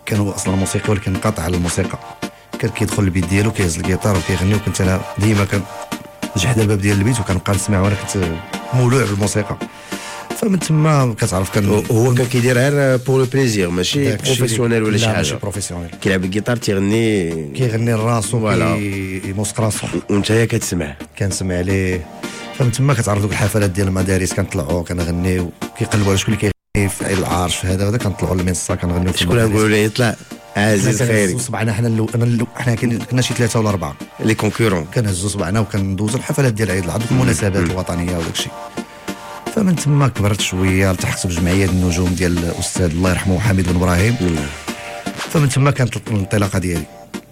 كان هو اصلا موسيقي ولكن انقطع على الموسيقى. كان كيدخل البيت ديالو كيهز الجيتار وكيغني، وكنت انا ديما كان جحد الباب ديال البيت وكنبقى نسمع وانا كنت مولوع بالموسيقى. فمن تما كتعرف كان هو كان كيدير غير بور لو بليزير ماشي بروفيسيونيل ولا شي حاجه. ماشي بروفيسيونيل، كيلعب الجيتار تيغني كيغني لراسو كيموسق راسو وانت هي كتسمع كنسمع ليه. فمن تما كتعرف دوك الحفلات ديال المدارس كنطلعوا كنغنيو، كيقلبوا على شكون اللي كيغني في عيد العرش في هذا وهذا، كنطلعوا للمنصه كنغنيو. شكون نقولوا ليه يطلع عزيز خيري؟ صبعنا حنا اللو... انا اللو... حنا كنا شي ثلاثه ولا اربعه لي كونكورون، كنهزوا صبعنا وكندوزوا الحفلات ديال عيد العرش والمناسبات الوطنيه وداك الشيء. فمن تما كبرت شويه، التحقت بجمعيه النجوم ديال الاستاذ الله يرحمه حميد بن ابراهيم. فمن تما كانت الانطلاقه ديالي.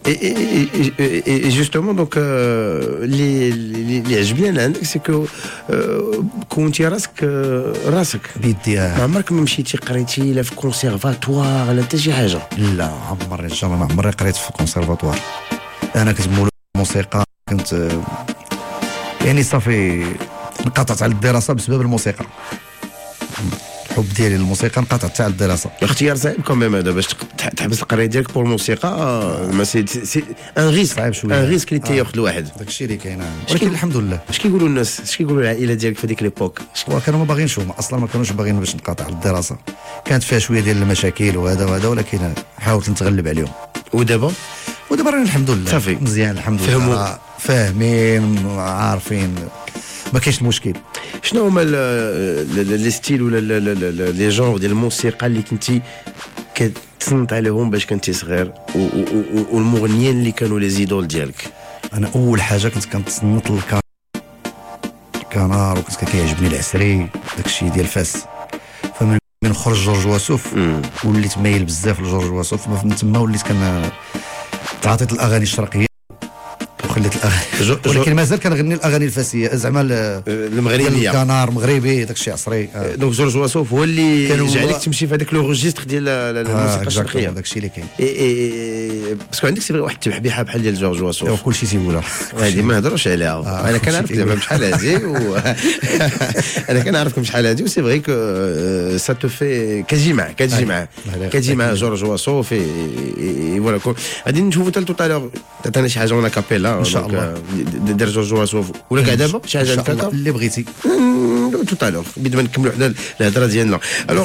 اي جوستومون دونك اللي اللي عجبني انا عندك سكو كونتي راسك راسك بيدي. ما عمرك ما مشيتي قريتي لا في كونسيرفاتوار لا حتى شي حاجه؟ لا عمري جامي ما عمري قريت في كونسيرفاتوار. انا كنت مولود الموسيقى، كنت يعني صافي انقطعت على الدراسه بسبب الموسيقى. الحب ديالي للموسيقى انقطع حتى على الدراسه. اختيار صعيب كوميم هذا باش تحبس القرايه ديالك بور الموسيقى. ما سي سي ان ريسك، صعيب شويه، ان ريسك اللي تياخذ الواحد. داك الشيء اللي كاين، ولكن الحمد لله. اش كيقولوا الناس، اش كيقولوا العائله ديالك في هذيك ليبوك؟ كانوا ما باغينش، هما اصلا ما كانوش باغيين باش نقاطع على الدراسه، كانت فيها شويه ديال المشاكل وهذا وهذا، ولكن حاولت نتغلب عليهم. ودابا ودابا رانا الحمد لله صافي مزيان الحمد لله، فهموا فاهمين عارفين، ما كاينش المشكل. شنو هما لي ستيل ولا لي جونغ ديال الموسيقى اللي كنتي كتصنت عليهم باش كنتي صغير، والمغنيين اللي كانوا لي زيدول ديالك؟ انا اول حاجه كنت كنتصنت الكانار الكانار وكنت كيعجبني العسري داك الشيء ديال فاس. فمن من خرج جورج واسوف وليت مايل بزاف لجورج واسوف. من تما وليت كان تعاطيت الاغاني الشرقيه وخليت الاغاني، ولكن مازال كنغني الاغاني الفاسيه زعما المغربيه، الكنار مغربي داك الشيء عصري. آه. دونك جورج واسوف هو اللي جعلك تمشي في هذاك لو ريجستر ديال الموسيقى آه الشرقيه. داك الشيء اللي كاين. باسكو عندك سي واحد التبحبيحه بحال ديال جورج واسوف، كلشي تيقولها هذه ما نهضروش عليها. آه انا كنعرفك دابا بشحال هادي و... انا كنعرفكم بشحال هادي، وسي فري كو سا تو في كتجي معاه كتجي معاه كتجي معاه جورج واسوف. فوالا غادي نشوفوا حتى توطالور عطانا شي حاجه ولا كابيلا ان شاء الله دير جورج واسوف ولا كاع دابا شي حاجه هكاكا اللي بغيتي توطالور بيد ما نكملوا حنا الهضره ديالنا. الوغ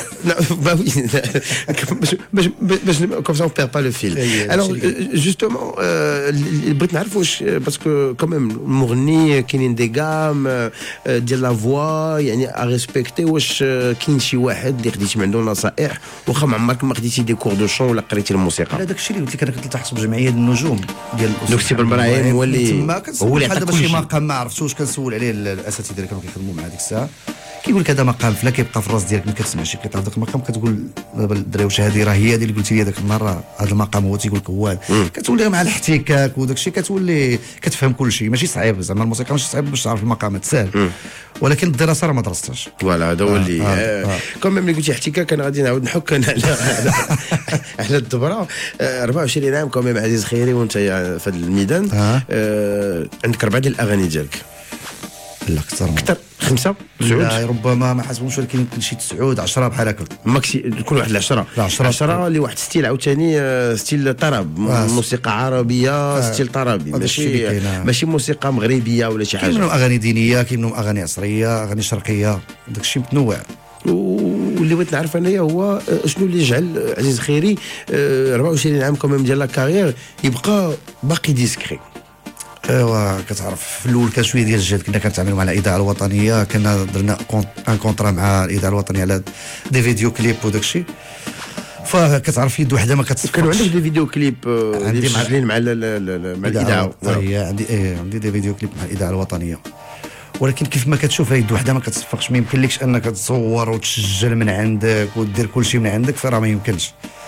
باش باش باش كوم سا اون بير با لو فيل. الوغ جوستومون بغيت نعرف واش باسكو كوميم المغني كاينين دي غام ديال لا فوا يعني ا ريسبكتي، واش كاين شي واحد اللي خديتي من عنده نصائح واخا ما عمرك ما خديتي دي كور دو شون ولا قريتي الموسيقى؟ لا داك الشيء اللي قلت لك انا كنت تحت بجمعيه النجوم ديال دونك سي بالبراهيم هو اللي هو اللي عطاك شي مقام ما عرفتوش، كنسول عليه الاساتذه اللي كانوا كيخدموا مع ديك الساعه، كيقول لك هذا مقام فلا كيبقى في الراس ديالك، ما كتسمعش شي كيطلع داك المقام كتقول دابا الدراري واش هذه راه هي اللي قلتي لي داك النهار هذا المقام هو تيقول لك هو. كتولي مع الاحتكاك وداك الشيء كتولي كتفهم كل شيء. ماشي صعيب زعما الموسيقى ماشي صعيب باش تعرف المقامات، سهل، ولكن الدراسه راه ما درستهاش. فوالا هذا هو اللي كون ميم اللي قلتي احتكاك. انا غادي نعاود نحك انا على على الدبره. أربعة وعشرين عام كون ميم عزيز خيري وانت في هذا الميدان. عندك اربعه ديال الاغاني ديالك؟ لا اكثر اكثر خمسه زوج لا ربما ما حسبهمش، ولكن يمكن شي تسعود عشرة بحال هكا ماكسي كل واحد العشرة عشرة اللي واحد ستيل عاوتاني ستيل طرب، موسيقى عربيه آه. ستيل طربي، ماشي ماشي موسيقى مغربيه ولا شي حاجه. كاين منهم اغاني دينيه، كاين منهم اغاني عصريه، اغاني شرقيه، داك الشيء متنوع. واللي بغيت نعرف انايا هو شنو اللي جعل عزيز خيري أربعة وعشرين عام كوميم ديال لا كارير يبقى باقي ديسكري؟ ايوا كتعرف في الاول كان شويه ديال الجهد، كنا كنتعاملوا مع الاذاعه الوطنيه، كنا درنا ان كونطرا مع الاذاعه الوطنيه على دي فيديو كليب وداك الشيء، فكتعرف يد وحده ما كتصفقش. كانوا عندك دي فيديو كليب اللي مسجلين مع مع الاذاعه؟ هي عندي ايه عندي دي فيديو كليب مع الاذاعه الوطنيه، ولكن كيف ما كتشوف يد وحده ما كتصفقش. ما يمكنلكش انك تصور وتسجل من عندك ودير كل شيء من عندك، فراه ما يمكنش.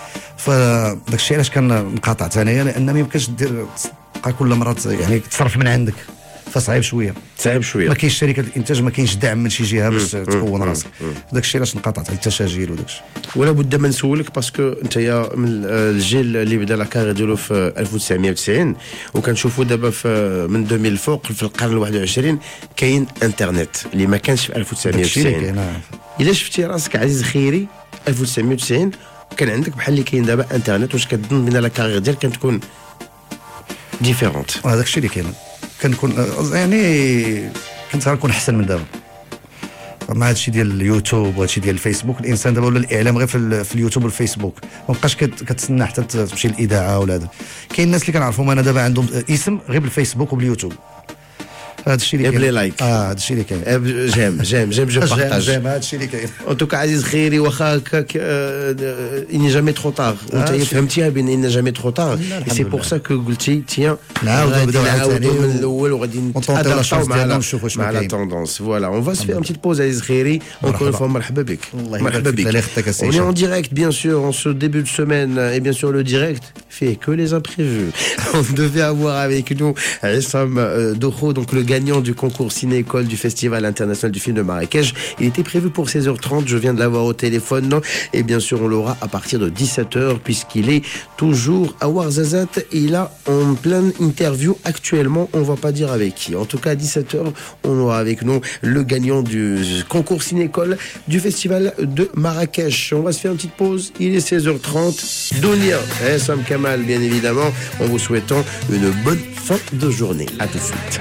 فداك الشيء علاش كنقاطع انايا، لان ما يمكنش دير كل مره يعني تصرف من عندك، فصعيب شويه صعيب شويه. ما كاينش شركه الانتاج، ما كاينش دعم من شي جهه باش تكون راسك. داك الشيء علاش انقطعت على التسجيل وداك الشيء. ولا بد ما نسولك باسكو انت من الجيل اللي بدا لا كارير ديالو في ألف وتسعمائة وتسعين، وكنشوفوا دابا في من ألفين الفوق في القرن الواحد والعشرين كاين انترنت اللي ما كانش في ألف وتسعمائة وتسعين. الا شفتي راسك عزيز خيري ألف وتسعمائة وتسعين كان عندك بحال اللي كاين دابا انترنت واش كتظن بان لا كارير ديالك كانت تكون ديفيرونت؟ هذاك الشيء اللي كاين كنكون يعني كنت غنكون احسن من دابا مع هادشي ديال اليوتيوب وهادشي ديال الفيسبوك. الانسان دابا ولا الاعلام غير في, ال- في اليوتيوب والفيسبوك ما بقاش كت- كتسنى حتى ت- تمشي للاذاعه ولا هذا. كاين الناس اللي كنعرفهم انا دابا عندهم اسم غير بالفيسبوك وباليوتيوب. هذا الشيء اللي كاين. يبلي لايك. اه هذا الشيء اللي كاين. جيم جيم جيم جو بارطاج. جيم هذا الشيء اللي كاين. En tout cas, Aziz Khiri, واخا هكاك il n'est jamais trop tard. وانت فهمتيها بان il n'est jamais trop tard. Et c'est pour ça que قلتي تيان نعاودوا نبداو عاوتاني من الاول وغادي ونطونطيو لا شونس مع ديالنا لا ونشوفوا واش مع ما لا كاين. توندونس. Voilà, on va se faire une petite pause Aziz Khiri. Encore une fois مرحبا بك. مرحبا بك. الله يخطيك On est السي. en direct bien sûr en ce début de semaine et bien sûr le direct fait que les imprévus. On devait avoir avec nous Issam Dokho, donc le gagnant du concours Ciné-École du Festival international du film de Marrakech. Il était prévu pour seize heures trente, je viens de l'avoir au téléphone et bien sûr on l'aura à partir de dix-sept heures puisqu'il est toujours à Ouarzazate. Il a en pleine interview actuellement, on va pas dire avec qui. En tout cas à dix-sept heures, on aura avec nous le gagnant du concours Ciné-École du Festival de Marrakech. On va se faire une petite pause, il est seize heures trente. Dounia et Sam Kamal bien évidemment, en vous souhaitant une bonne fin de journée. À tout de suite.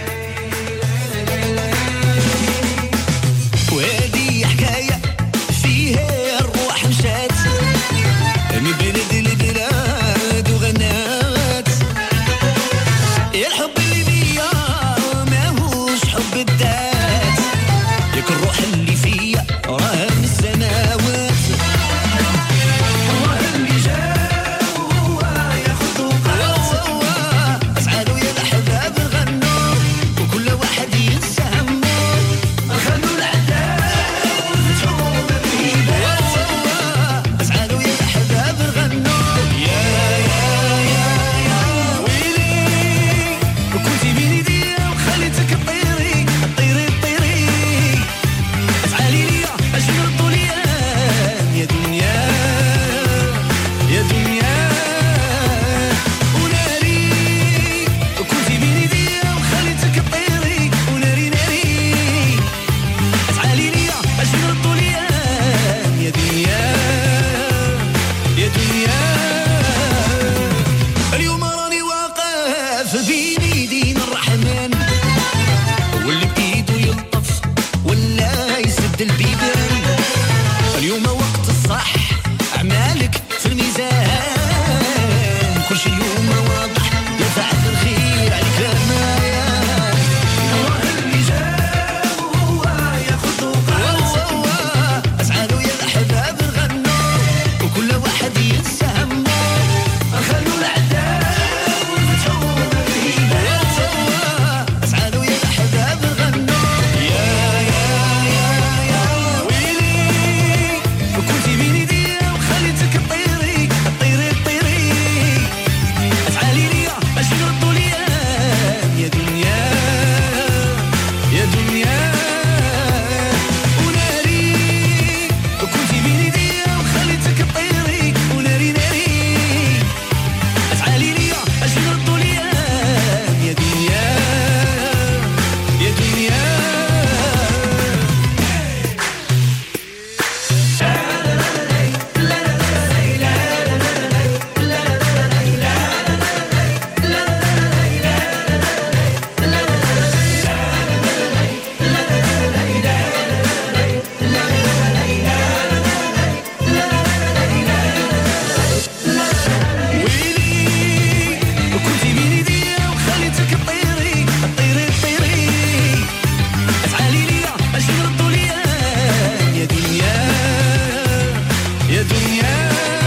وهذه حكاية فيها الروح مشات من بلد لبلاد وغنات. يا الحب اللي بيا ماهوش حب الذات، ياك الروح اللي فيا راه من السماوات. الله اللي جا وهو ياخذ وقات، اسعدوا يا الاحباب غنوا وكل واحد ينسى همه. خلوا العذاب وفتحوا بالهبات، اسعدوا يا الاحباب غنوا. يا يا يا يا ويلي وكنتي بين ايديا وخليتك تطيري طيري طيري. اسعالي ليا اش نردوا ليا يا دنيا يا دنيا. وناري وكنتي بين ايديا وخليتك تطيري وناري ناري. اسعالي ليا اش نردوا ليا يا دنيا يا دنيا. اليوم راني واقف بين ايدين الرحمن، واللي بايده يلطف ولا يسد البيبان. اليوم وقت الصح اعمالك في الميزان، كل شي اليوم واضح يا فاعل الخير عليك رمايان. الله اللي جا وهو ياخذ وقات، اسعدوا يا الاحباب غنوا وكل واحد ينسى همه. خلوا العذاب وفتحوا بالهبات، اسعدوا يا الاحباب غنوا. يا يا يا يا ويلي وكنتي بين ايديا وخليتك تطيري طيري طيري. اسعالي ليا اش نردوا ليا يا دنيا يا دنيا. وناري وكنتي بين ايديا وخليتك تطيري وناري ناري. اسعالي ليا اش نردوا ليا يا دنيا يا دنيا. ويلي وكنتي بين ايديا وخليتك تطيري طيري طيري. اسعالي ليا اش نردوا ليا يا دنيا يا دنيا.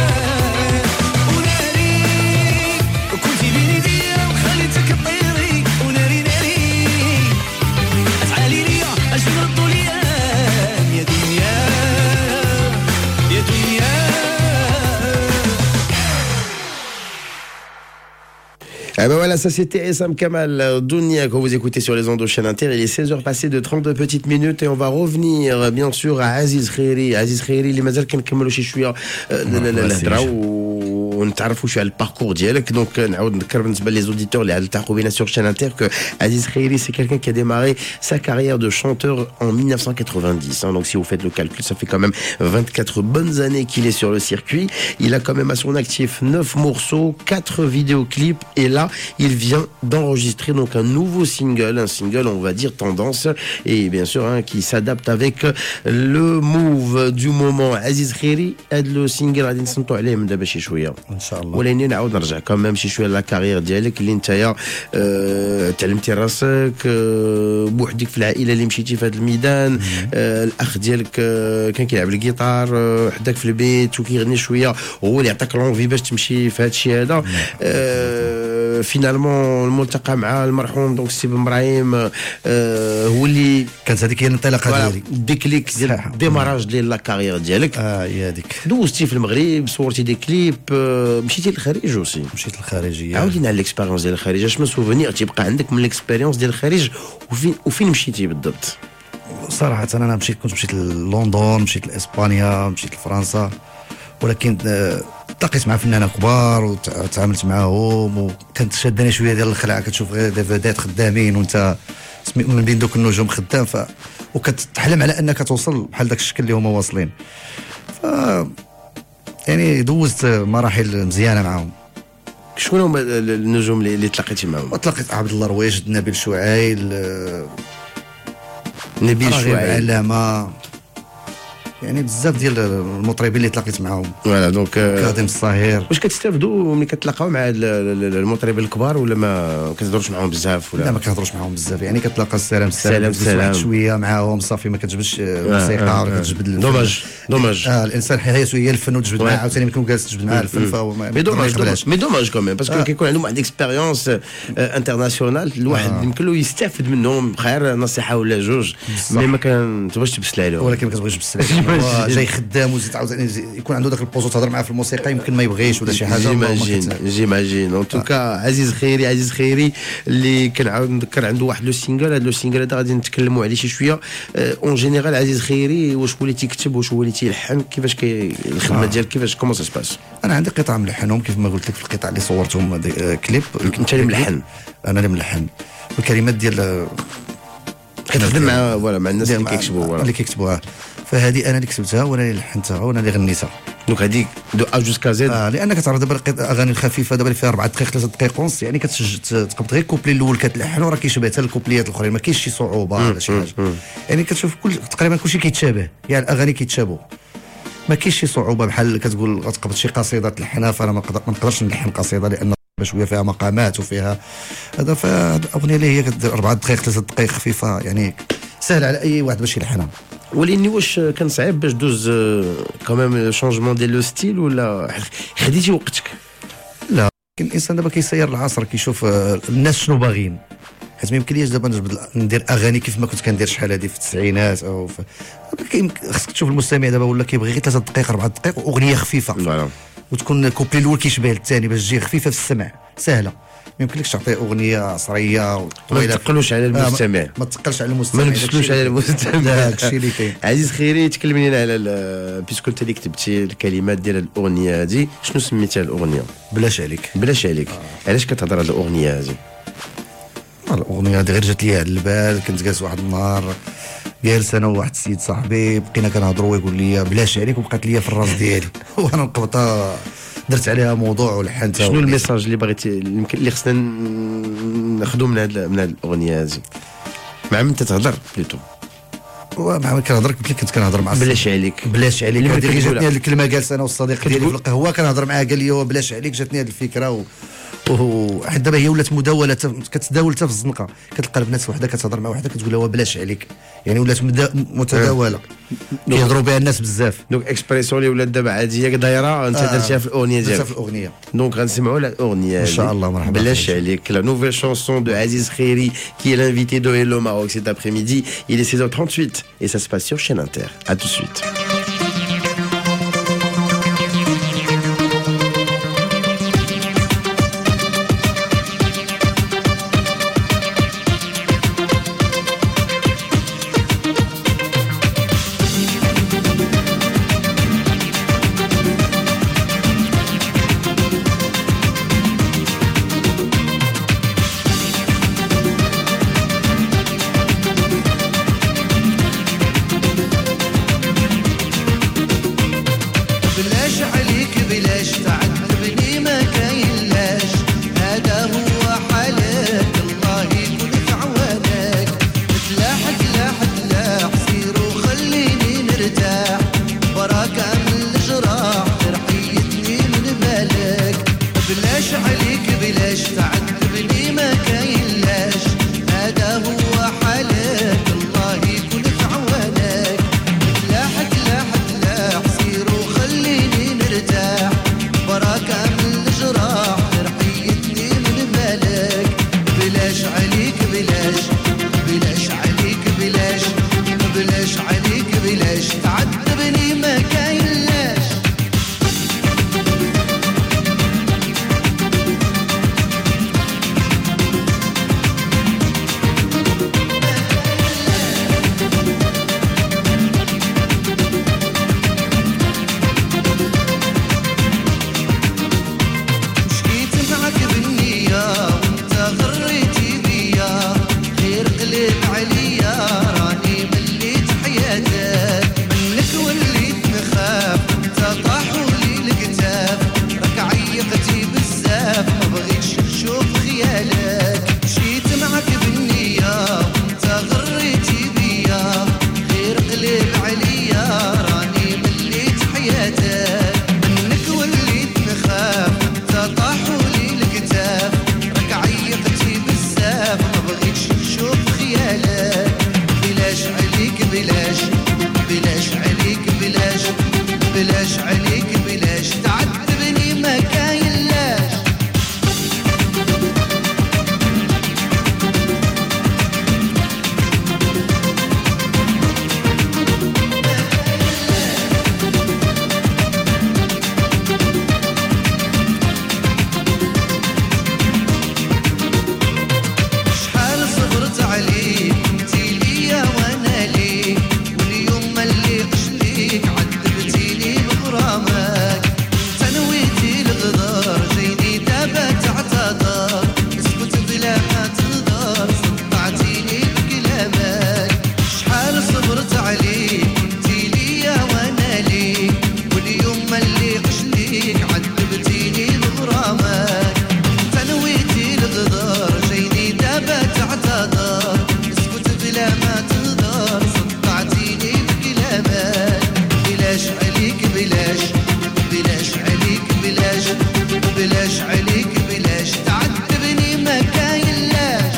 وناري وكنتي بين ايديا وخليتك تطيري وناري ناري. اسعالي ليا اش نردوا ليا يا دنيا يا دنيا. Eh ben voilà, ça c'était Essam Kamal, Dounia, que vous écoutez sur les ondes de chaîne Inter. Il est seize heures passées de trente-deux petites minutes et on va revenir bien sûr à Aziz Khiri. Aziz Khiri, اللي مازال كنكملوا شي شويه الهضره ونتعرفوا شويه على الباركور ديالك. دونك نعاود نذكر بالنسبه لي زوديتور اللي التحقوا بينا sur chaîne inter que Aziz Khairi c'est quelqu'un qui a démarré sa carrière de chanteur en dix-neuf cent quatre-vingt-dix. Hein. Donc si vous faites le calcul, ça fait quand même vingt-quatre bonnes années qu'il est sur le circuit. Il a quand même à son actif neuf morceaux, quatre vidéoclips et là il vient d'enregistrer donc un nouveau single, un single on va dire tendance et bien sûr hein, qui s'adapte avec le move du moment. Aziz Khairi هاد لو سينجل غادي نصنتو عليه من دابا شي شويه ان شاء الله, ولكن نعاود نرجع كمان شي شويه لا كارير ديالك اللي نتايا أه تعلمتي راسك أه بوحدك في العائله اللي مشيتي في هذا الميدان. أه الاخ ديالك أه كان كيلعب الجيتار أه حداك في البيت وكيغني شويه هو اللي عطاك لونفي باش تمشي في هذا الشيء هذا. أه فينالمون الملتقى مع المرحوم دونك سي بن ابراهيم أه هو اللي كانت هذيك هي الانطلاقه ديالي ديكليك ديال الديماراج ديال لا كارير ديالك. اه هي هذيك دوزتي في المغرب صورتي دي كليب أه مشيتي للخارج اوسي. مشيت للخارجيه. عاودينا على الاكسبيريونس ديال الخارج. اش من سوفونير تيبقى عندك من الاكسبيريونس ديال الخارج وفين وفين مشيتي بالضبط؟ صراحه انا مشيت كنت مشيت للندن مشيت لاسبانيا مشيت لفرنسا ولكن التقيت مع فنانين كبار وتعاملت معاهم وكانت شاداني شويه ديال الخلعه. كتشوف غير دي فيدات خدامين وانت من بين دوك النجوم خدام ف وكتحلم على انك توصل بحال داك الشكل اللي هما واصلين. ف يعني دوزت مراحل مزيانه معاهم. شكون هما النجوم اللي تلاقيتي معاهم؟ تلاقيت عبد الله رويش، نبيل شعيل، نبيل شعيل علامه، يعني بزاف ديال المطربين اللي تلاقيت معاهم. فوالا دونك كاظم الصهير. واش كتستافدوا ملي كتلاقاو مع المطربين الكبار ولا ما كتهضروش معاهم بزاف؟ ولا لا ما كنهضروش معاهم بزاف، يعني كتلاقى السلام السلام السلام شويه معاهم صافي ما كتجبدش الموسيقى ولا كتجبد. دوماج دوماج اه الانسان حياته هي الفن وتجبد معاه عاوتاني ما كيكون جالس تجبد معاه الفن فهو مي دوماج مي دوماج كومين باسكو كيكون عندهم واحد اكسبيريونس انترناسيونال الواحد يمكن له يستافد منهم خير نصيحه ولا جوج مي ما كنتبغيش تبسل عليهم. ولكن ما كتبغيش تبسل عليهم جاي خدام وزيد عاوتاني يكون عنده داك البوزو تهضر معاه في الموسيقى يمكن ما يبغيش ولا شي حاجه. جيماجين جيماجين ان توكا عزيز خيري عزيز خيري اللي كنعاود نذكر عنده واحد لو سينجل. هذا لو سينجل هذا غادي نتكلموا عليه شي شويه. اون جينيرال عزيز خيري واش وليتي تكتب واش وليتي يلحن كيفاش كي الخدمه ديالك كيفاش كومون سا سباس؟ انا عندي قطع ملحنهم كيف ما قلت لك في القطع اللي صورتهم كليب. انت اللي ملحن؟ انا اللي ملحن والكلمات ديال كتخدم مع فوالا مع الناس اللي كيكتبوا اللي كيكتبوها. فهذه انا اللي كتبتها وانا اللي لحنتها وانا اللي غنيتها. دونك هذيك دو ا جوسكا زد. اه لانك تعرف دابا الاغاني الخفيفه دابا اللي فيها أربعة دقائق ثلاثة دقائق ونص يعني كتسجل تقبط غير الكوبلي الاول كتلحن وراه كيشبه حتى الكوبليات الاخرين ما كاينش شي صعوبه ولا شي حاجه. يعني كتشوف كل تقريبا كلشي كيتشابه يعني الاغاني كيتشابهوا ما كاينش شي صعوبه بحال كتقول غتقبط شي قصيده تلحنها. فانا ما نقدرش نلحن قصيده لان شويه فيها مقامات وفيها هذا. فالاغنيه اللي هي كدير أربعة دقائق ثلاثة دقائق خفيفه يعني سهل على اي واحد باش يلحنها. ولكن واش كان صعيب باش دوز كمان شونجمون ديال لو ستيل ولا خديتي وقتك؟ لا الانسان دابا كيسير العصر كيشوف الناس شنو باغيين. حيت ما يمكنليش دابا نجبد ندير اغاني كيف ما كنت كندير شحال هذه في التسعينات او في خصك تشوف المستمع دابا ولا كيبغي غير ثلاثة دقائق أربعة دقائق واغنيه خفيفه وتكون الكوبلي الاول كيشبه الثاني باش تجي خفيفه في السمع سهله. ما يمكنلكش تعطي اغنيه عصريه ما تقلوش على المستمع. ما تقلش على المستمع ما نبسلوش على المستمع. داك الشيء اللي كاين. عزيز خيري تكلم لنا على بيسكو انت اللي كتبتي الكلمات ديال الاغنيه هذه شنو سميتها الاغنيه؟ بلاش عليك. بلاش عليك. آه. علاش كتهضر على الاغنيه هذه؟ الاغنيه هذه غير جات لي على البال. كنت جالس واحد النهار جالس انا وواحد السيد صاحبي بقينا كنهضروا ويقول لي بلاش عليك وبقات لي في الراس ديالي وانا نقبطها درت عليها موضوع ولحنتها. شنو الميساج اللي بغيتي يمكن اللي خصنا ناخذوا من هذه من هذه الاغنيه هذه مع من تتهضر بليتو؟ مع من كنهضر قلت لك كنت كنهضر مع بلاش عليك. بلاش عليك هذه اللي جاتني هذه الكلمه. جالس انا والصديق ديالي في القهوه كنهضر معاه قال لي بلاش عليك. جاتني هذه الفكره و وحد دابا هي ولات مداوله كتداول حتى في الزنقه. كتلقى البنات وحده كتهضر مع وحده كتقول لها بلاش عليك يعني ولات متداوله كيهضروا بها الناس بزاف. دونك اكسبريسيون اللي ولات دابا عاديه دايره انت درتيها في الاغنيه ديالك. في الاغنيه دونك غنسمعوا الاغنيه ان شاء الله. مرحبا. بلاش عليك la nouvelle chanson de Aziz Khairi qui est l'invité de Hello Maroc cet après-midi. Il est seize heures trente-huit et ça se passe sur Chaîne Inter. À tout de suite. بلاش عليك بلاش تعذبني ما كاينلاش هذا هو حالك الله يكون في عوانك لاحك لاحك لاح سير وخليني نرتاح بركة من الجراح رحيتني من بالك بلاش عليك بلاش بلاش عليك بلاش بلاش عليك بلاش تعذبني ما كاينلاش مشيت معك بالنية وانت غريتي بيا خير قلت عليا راني مليت حياتك منك وليت نخاف انت طاحولي الكتاف راك عيقتي بزاف ما بغيتش نشوف خيالك مشيت معك بالنية وانت غريتي بيا خير قلت عليا راني مليت حياتك منك وليت نخاف انت طاحولي الكتاف راك عيقتي بزاف ما بغيتش نشوف خيالك بلاش عليك بلاش بلاش عليك بلاش بلاش عليك بلاش تعذبني ما كاينلاش شحال صبرت عليك انتي ليا وانا ليك واليوم ما نليقش ليك عذبتيني بغرامك انت نويتي الغدار جايني دابا تعتذر اسكت بلا ما تهضر صدعتيني بكلامك شحال صبرت عليك انتي ليا وانا ليك واليوم ما نليقش ليك عذبتيني بغرامك انت نويتي الغدار جايني دابا تعتذر اسكت بلا ما تهضر صدعتيني بكلامك بلاش عليك بلاش بلاش عليك بلاش بلاش عليك بلاش تعذبني ما كاينلاش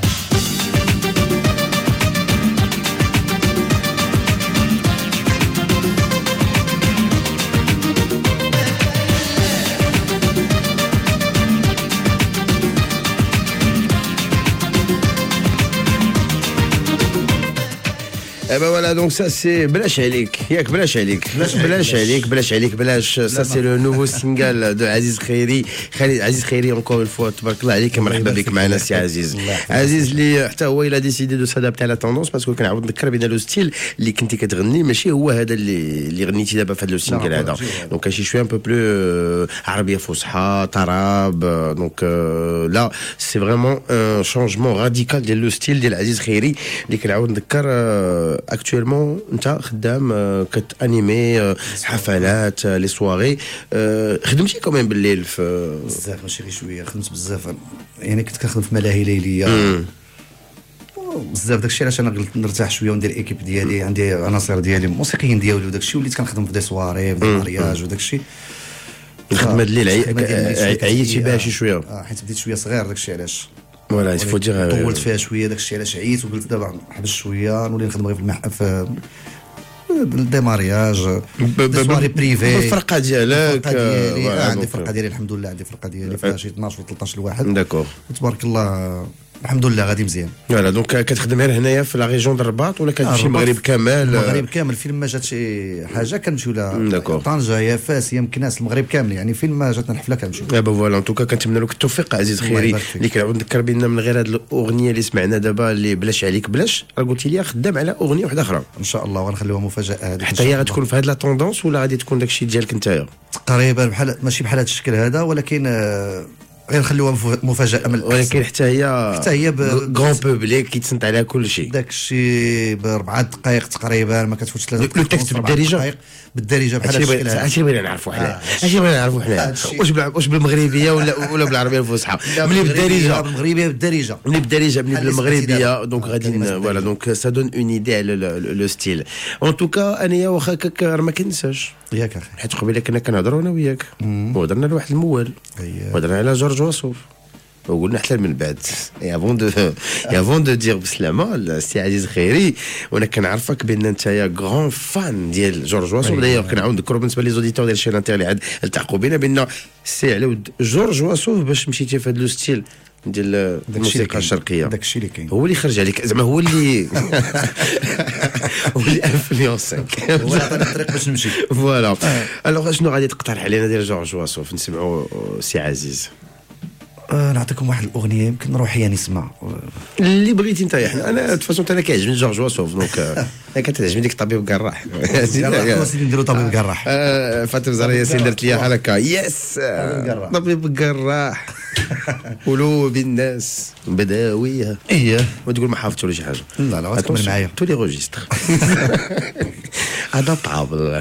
Eh ben voilà, donc ça c'est Belash Alik. Yak Belash Alik. Belash Alik, Belash Alik, Belash. Ça c'est le nouveau single de Aziz Khairi. Khalid Aziz Khairi, encore une fois, tabarakallah alik, مرحبا بك معنا سي عزيز. عزيز اللي حتى هو il a décidé de s'adapter à la tendance parce que كنعاود نذكر بان لو ستيل اللي كنتي كتغني ماشي هو هذا اللي اللي غنيتي دابا في هذا لو سينجل هذا. دونك شي شويه un peu plus عربيه فصحى طراب. دونك là c'est vraiment un changement radical ديال لو ستيل ديال عزيز خيري اللي كنعاود نذكر اكطويلمون انت خدام كتانيمي حفلات لي سواري خدمتي كمان بالليل في بزاف ماشي غير شويه خدمت بزاف يعني كنت كنخدم في ملاهي ليليه بزاف داكشي علاش انا قلت نرتاح شويه وندير ايكيب ديالي عندي عناصر ديالي موسيقيين ديالي وداكشي وليت كنخدم في دي سواري في دي مارياج وداكشي الخدمه الليل عييتي بها شي شويه اه حيت بديت شويه صغير داكشي علاش فوالا يفو دير طولت فيها شويه داكشي علاش عييت وقلت دابا نحبس شويه نولي نخدم غير في المح... في دي مارياج دي سواري بريفي الفرقه ديالك عندي فرقه ديالي الحمد لله عندي فرقه ديالي فيها شي اثناش ولا ثلاثطاش الواحد داكور تبارك الله الحمد لله غادي مزيان. فوالا دونك كتخدم غير هنايا في لا ريجون ديال الرباط ولا كتمشي المغرب كامل؟ المغرب كامل فين ما جات شي حاجه كنمشيو لها طنجه يا فاس يا مكناس المغرب كامل يعني فين ما جاتنا الحفله كنمشيو. دابا فوالا انتوكا كنتمنى لك التوفيق عزيز خيري اللي كنعاود نذكر بان من غير هذه الاغنيه اللي سمعنا دابا اللي بلاش عليك بلاش راه قلتي لي خدام على اغنيه واحده اخرى ان شاء الله وغنخليوها مفاجاه هذه حتى هي غتكون في هذه لا طوندونس ولا غادي تكون داكشي ديالك نتايا تقريبا بحال ماشي بحال هذا الشكل هذا ولكن آه غير نخليوها مفاجاه من ولكن حتى هي حتى هي غران بوبليك كيتسنت عليها كل شيء داك الشيء بربعه دقائق تقريبا ما كتفوتش ثلاثه دقائق لو تكست بالدارجه بالدارجه بحال هذا الشكل هادشي بغينا نعرفوا حنا هادشي بغينا نعرفوا حنا واش واش بالمغربيه ولا ولا بالعربيه الفصحى ملي بالدارجه بالمغربيه بالدارجه ملي بالدارجه ملي بالمغربيه دونك غادي فوالا دونك سا دون اون ايدي على لو ستيل ان توكا انايا واخا هكاك راه ما كنساش ياك اخي حيت قبيله كنا كنهضروا انا وياك وهضرنا لواحد الموال وهضرنا على جورج واسوف وقلنا حتى من بعد اي افون دو اي افون دو دير بسلامه السي عزيز خيري وانا كنعرفك بان انت يا غران فان ديال جورج واسوف. دايوغ كنعاود نذكروا بالنسبه لي زوديتور ديال شي انتر اللي عاد التحقوا بينا بان سي على ود جورج واسوف باش مشيتي في هذا لو ستيل ديال الموسيقى الشرقيه. داكشي اللي كاين هو اللي خرج عليك زعما هو اللي هو اللي انفلونسك هو اللي عطاني الطريق باش نمشي. فوالا الوغ شنو غادي تقترح علينا ديال جورج واسوف نسمعوا سي عزيز؟ آه نعطيكم واحد الاغنيه يمكن روحيه نسمع اللي بغيتي انت. انا تفاصيل انا كيعجبني جورج واسوف دونك انا كتعجبني ديك طبيب جراح. سيدي نديروا طبيب جراح. فاطمه زهره ياسين درت ليا بحال هكا يس طبيب جراح قلوب الناس بداويها. ايه وتقول ما حافظت ولا شي حاجه. لا لا تكمل معايا تو لي روجيستر هذا طابل.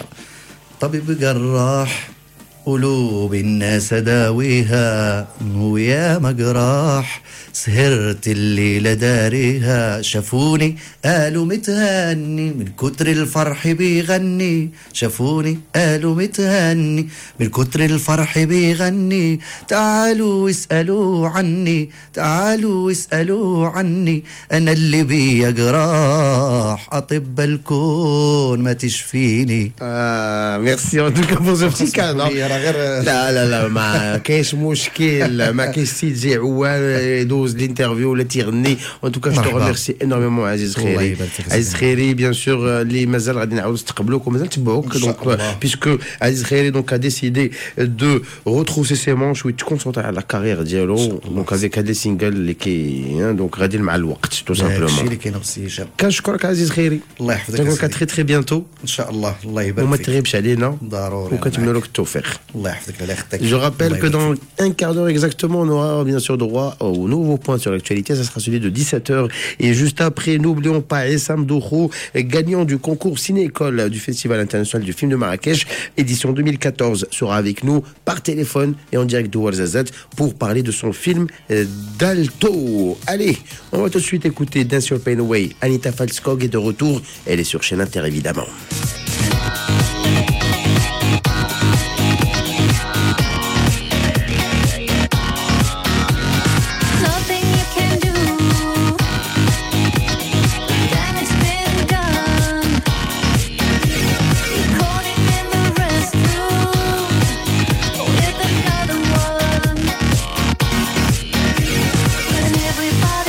طبيب جراح قلوب الناس داويها ويا مجراح سهرت الليلة داريها شافوني قالوا متهني من كتر الفرح بيغني شافوني قالوا متهني من كتر الفرح بيغني تعالوا اسألوا عني تعالوا اسألوا عني أنا اللي بيا جراح أطب الكون ما تشفيني. آه ميرسي ان توكا بور زو بتي كادو. لا لا لا ما كاينش مشكل ما كاينش سي تجي عوال يدوز الانترفيو ولا تيغني. ان توكا جو تو ريميرسي انورمون عزيز خيري. عزيز خيري بيان سور اللي مازال غادي نعاودو نستقبلوك ومازال نتبعوك دونك بيسكو عزيز خيري دونك ا ديسيدي دو روتروسي سي مانش و يتكونسونطري على الكارير ديالو دونك افيك هاد لي سينجل اللي كي دونك غادي مع الوقت تو سامبلومون. هادشي اللي كاين بسي هشام. كنشكرك عزيز خيري. الله يحفظك. دونك تري تري بيانتو ان شاء الله. الله يبارك فيك وما تغيبش علينا ضروري وكنتمنى لك التوفيق. الله يحفظك. الله يخطيك. Je rappelle que dans un quart d'heure exactement, on aura bien sûr droit au nouveau point sur l'actualité. Ça sera celui de dix-sept heures. Et juste après, n'oublions pas Essam Dourou, gagnant du concours Ciné-École du Festival international du film de Marrakech, édition deux mille quatorze, sera avec nous par téléphone et en direct de Ouarzazate pour parler de son film d'Alto. Allez, on va tout de suite écouter Dance Your Pain Away. Anita Falskog est de retour. Elle est sur chaîne Inter évidemment.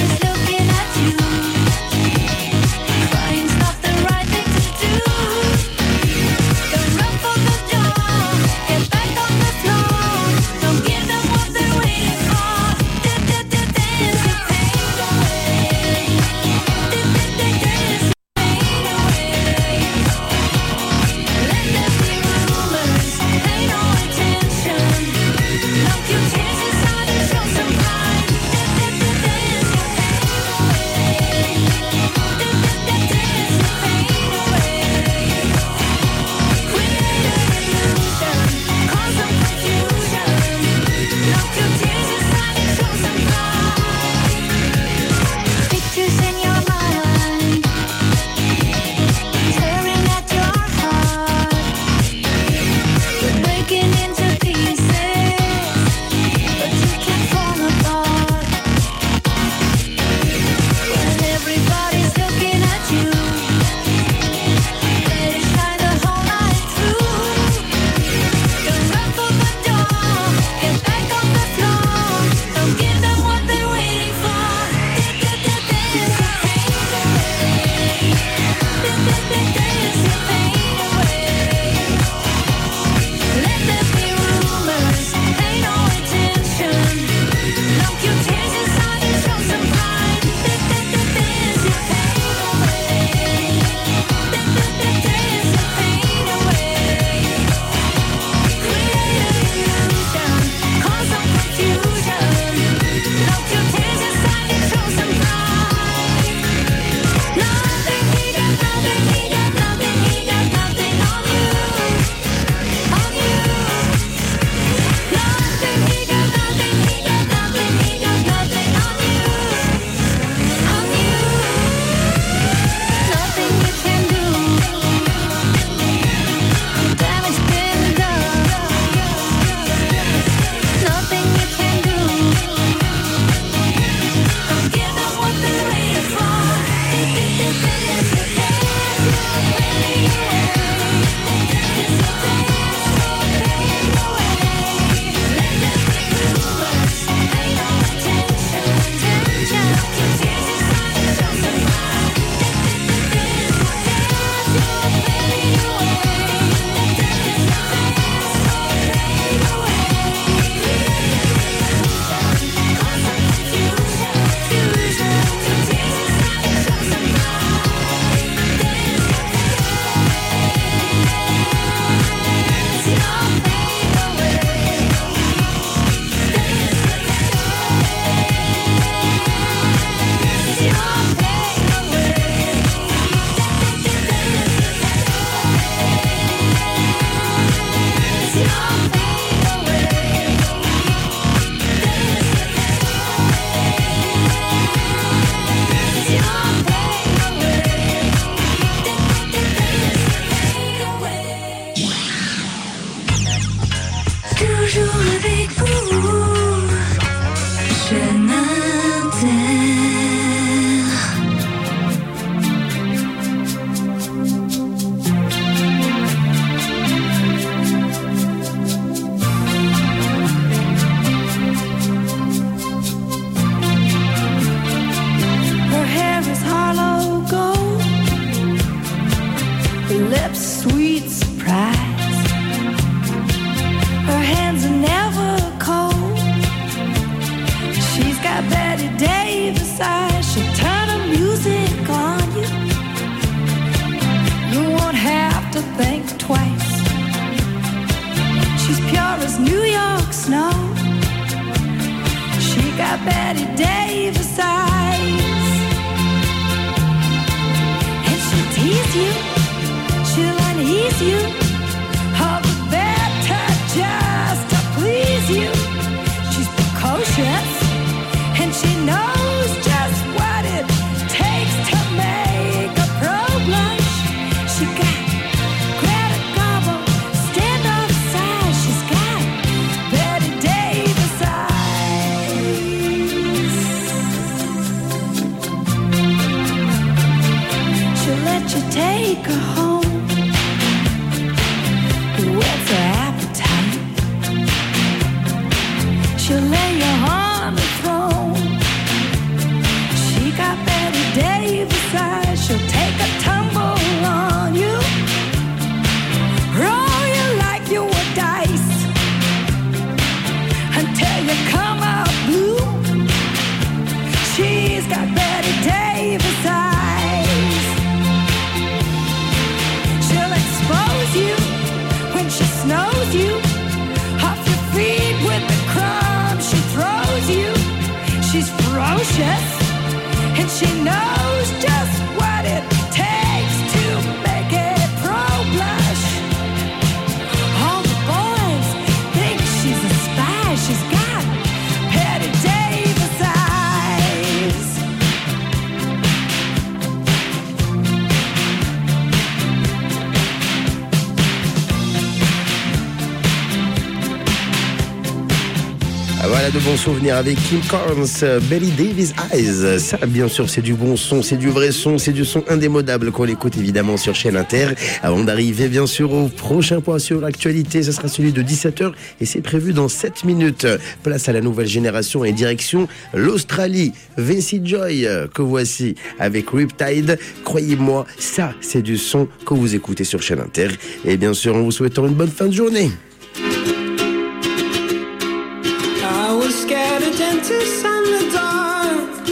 Find stuff the right thing to do. snow. She got Betty Davis eyes, and she'll tease you, she'll unease you, all the better just to please you. She's precocious, and she knows just what it takes to make a pro blush. She got Greta Garbo, stand off side. She's got Betty Davis eyes. She'll let you take her home, whet's her appetite. She'll lay you on the throne. She got Betty Davis eyes. She'll take a tumble on you, roll you like you were dice, until you come out blue. She's got Betty Davis eyes. She'll expose you when she snows you, off your feet with the crumbs she throws you. She's ferocious, and she knows just what it takes to make it pro blush. All the boys think she's a spy. She's got Betty Davis eyes. Ah, voilà de bons souvenirs avec Kim Carnes, Betty Davis Eyes. Ça, bien sûr, c'est du bon son, c'est du vrai son, c'est du son indémodable qu'on l'écoute évidemment sur Chaîne Inter. Avant d'arriver, bien sûr, au prochain point sur l'actualité, ce sera celui de dix-sept heures et c'est prévu dans sept minutes. Place à la nouvelle génération et direction l'Australie. Vincy Joy, que voici avec Riptide. Croyez-moi, ça, c'est du son que vous écoutez sur Chaîne Inter. Et bien sûr, en vous souhaitant une bonne fin de journée. I was scared of dentists and the dark.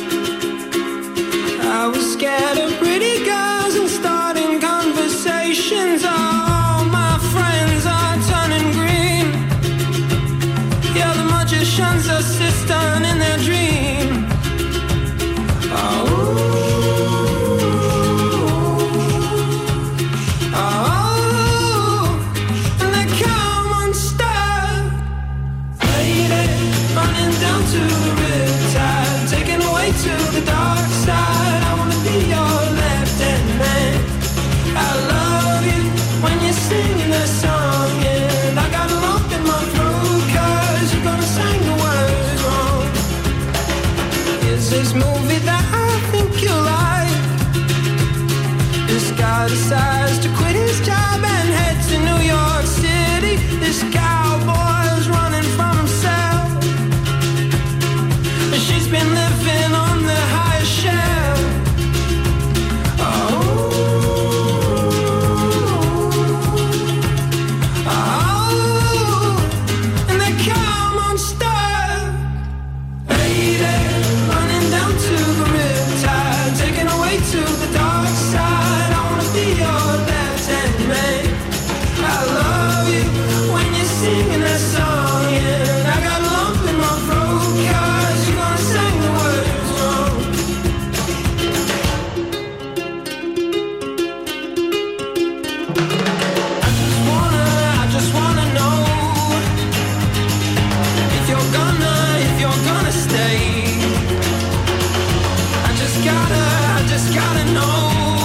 I was scared of pretty girls and starting conversations. All my friends are turning green. Yeah, the magician's assistant in their dream. Oh, oh, and they come unstuck. Running down to the riptide, taken away to the dark side. I wanna be your left-hand man. I love you when you're singing that song, and I got a lump in my throat 'cause you're gonna sing the words wrong. Is this movie that I think you like? This guy decides to quit his job and head to New York City. This cowboy's running from himself. She's been living on the highest shelf. Oh, oh, and they come unstuck. Lady, running down to the riptide, taken away to the dark side. I wanna be your left-hand man. I love you when you're singing that song, and I got a lump in my throat 'cause you're gonna sing the words wrong. I just wanna, I just wanna know if you're gonna, if you're gonna stay. I just gotta, I just gotta know.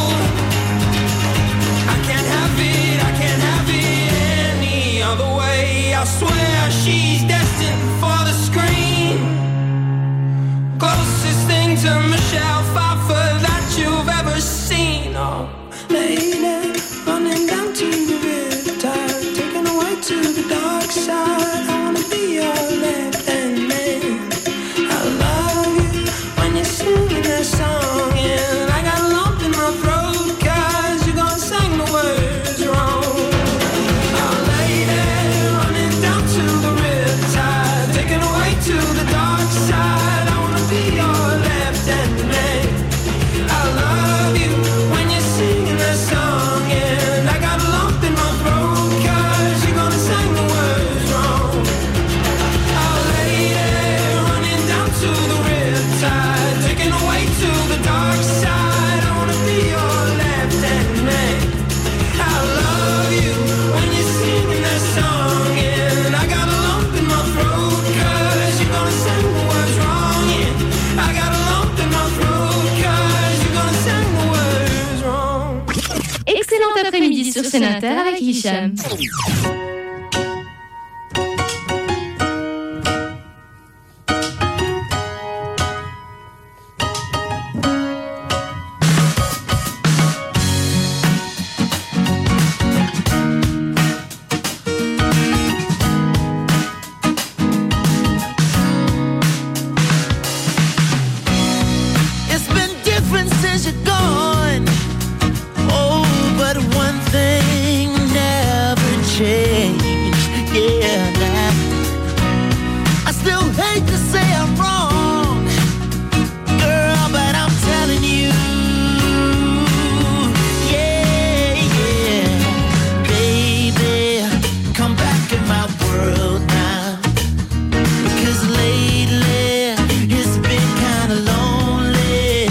I can't have it, I can't have it any other way. I swear she's destined for the screen. Closest thing to Michelle Pfeiffer that you've ever seen. Oh, lady, running down to the riptide, taken away to the dark side. I wanna be your left-hand man. I love you when you're singing that song, and I got a lump in my throat 'cause you're gonna sing the words wrong. Oh, lady, running down to the riptide. sur Scène Inter avec Hicham. It's been different since you're gone. Oh, but one thing never changed. Yeah, nah. I still hate to say I'm wrong, girl, but I'm telling you. Yeah, yeah, baby, come back in my world now. Because lately it's been kinda lonely.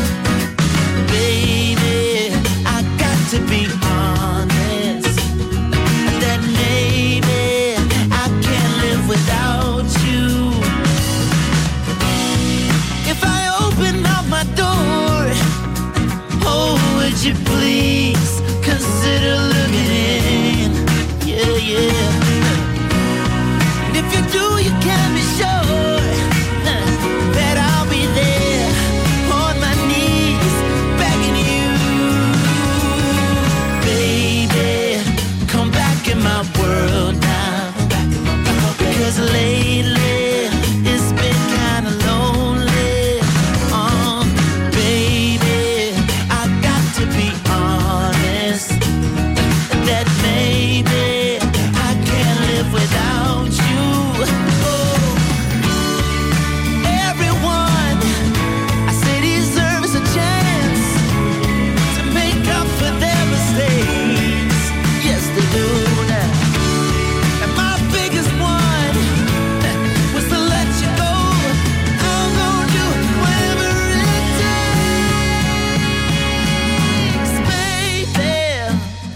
Baby, I got to be honest, that maybe I can't live without you. If I open up my door, oh, would you please consider looking in? Yeah, yeah. And if you do, you can be sure uh, that I'll be there on my knees begging you. Baby, come back in my world now. Because lately it's been kinda lonely. Oh, baby, I got to be honest, that maybe I can't live without you. Oh, everyone, I say, deserves a chance to make up for their mistakes. Yes, they do now. And my biggest one was to let you go. I'm gonna do whatever it takes, baby.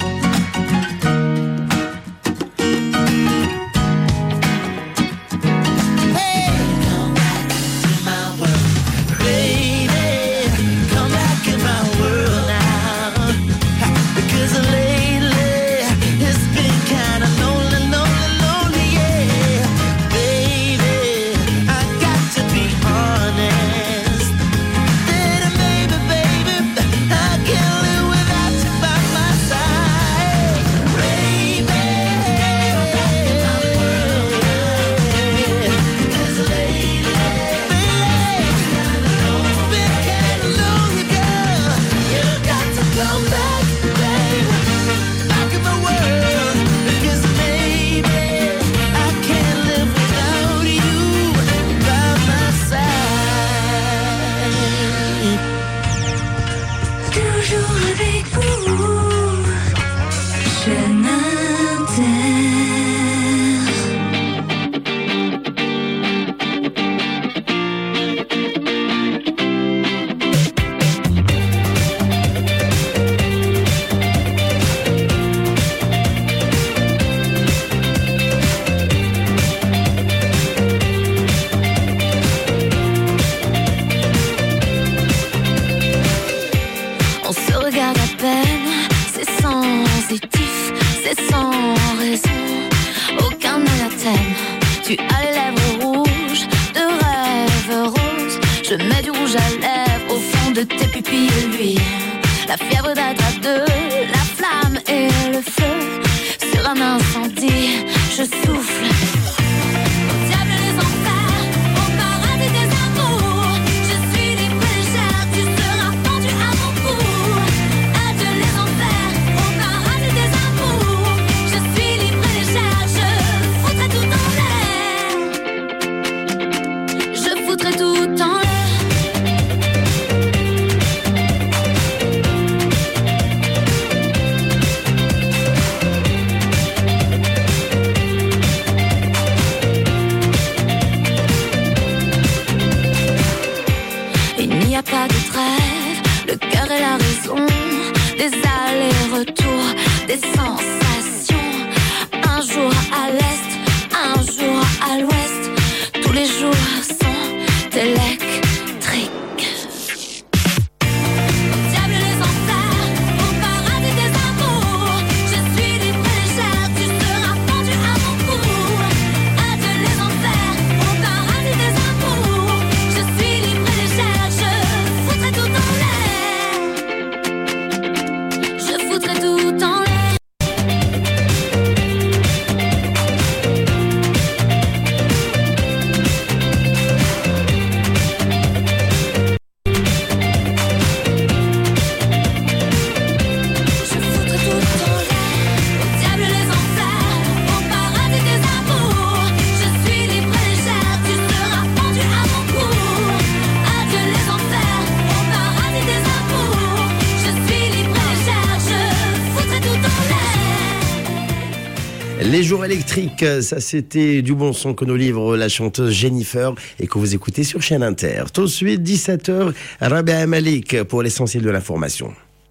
Hey, come back to my world, baby. Come back in my world now. Because lately it's been kinda lonely, lonely, lonely, yeah. Baby, I got to be honest, that maybe, baby, I can't live without you by my side. Baby, come back in my world, yeah. 'Cause lately, baby, been kinda lonely, girl. You got to come back, baby, back in my world. Because maybe I can't live without you by my side. Toujours avec vous, Chaîne Inter. On se regarde à peine, c'est sensitif, c'est sans raison. Aucun ne la t'aime. Tu as les lèvres rouges, de rêves roses. Je mets du rouge à lèvres au fond de tes pupilles, lui. La fièvre d'être à deux, la flamme et le feu. Sur un incendie, je souffle. Au diable les enfers, au paradis des amours. Je suis libre et légère, tu seras pendu à mon cou. Adieu les enfers, au paradis des amours. Je suis libre et légère, je foutrai tout en l'air. Je foutrai tout en l'air. Les jours électriques, ça c'était du bon son que nous livre la chanteuse Jennifer et que vous écoutez sur chaîne Inter. Tout de suite, dix-sept heures, Rabia Malik pour l'essentiel de l'information.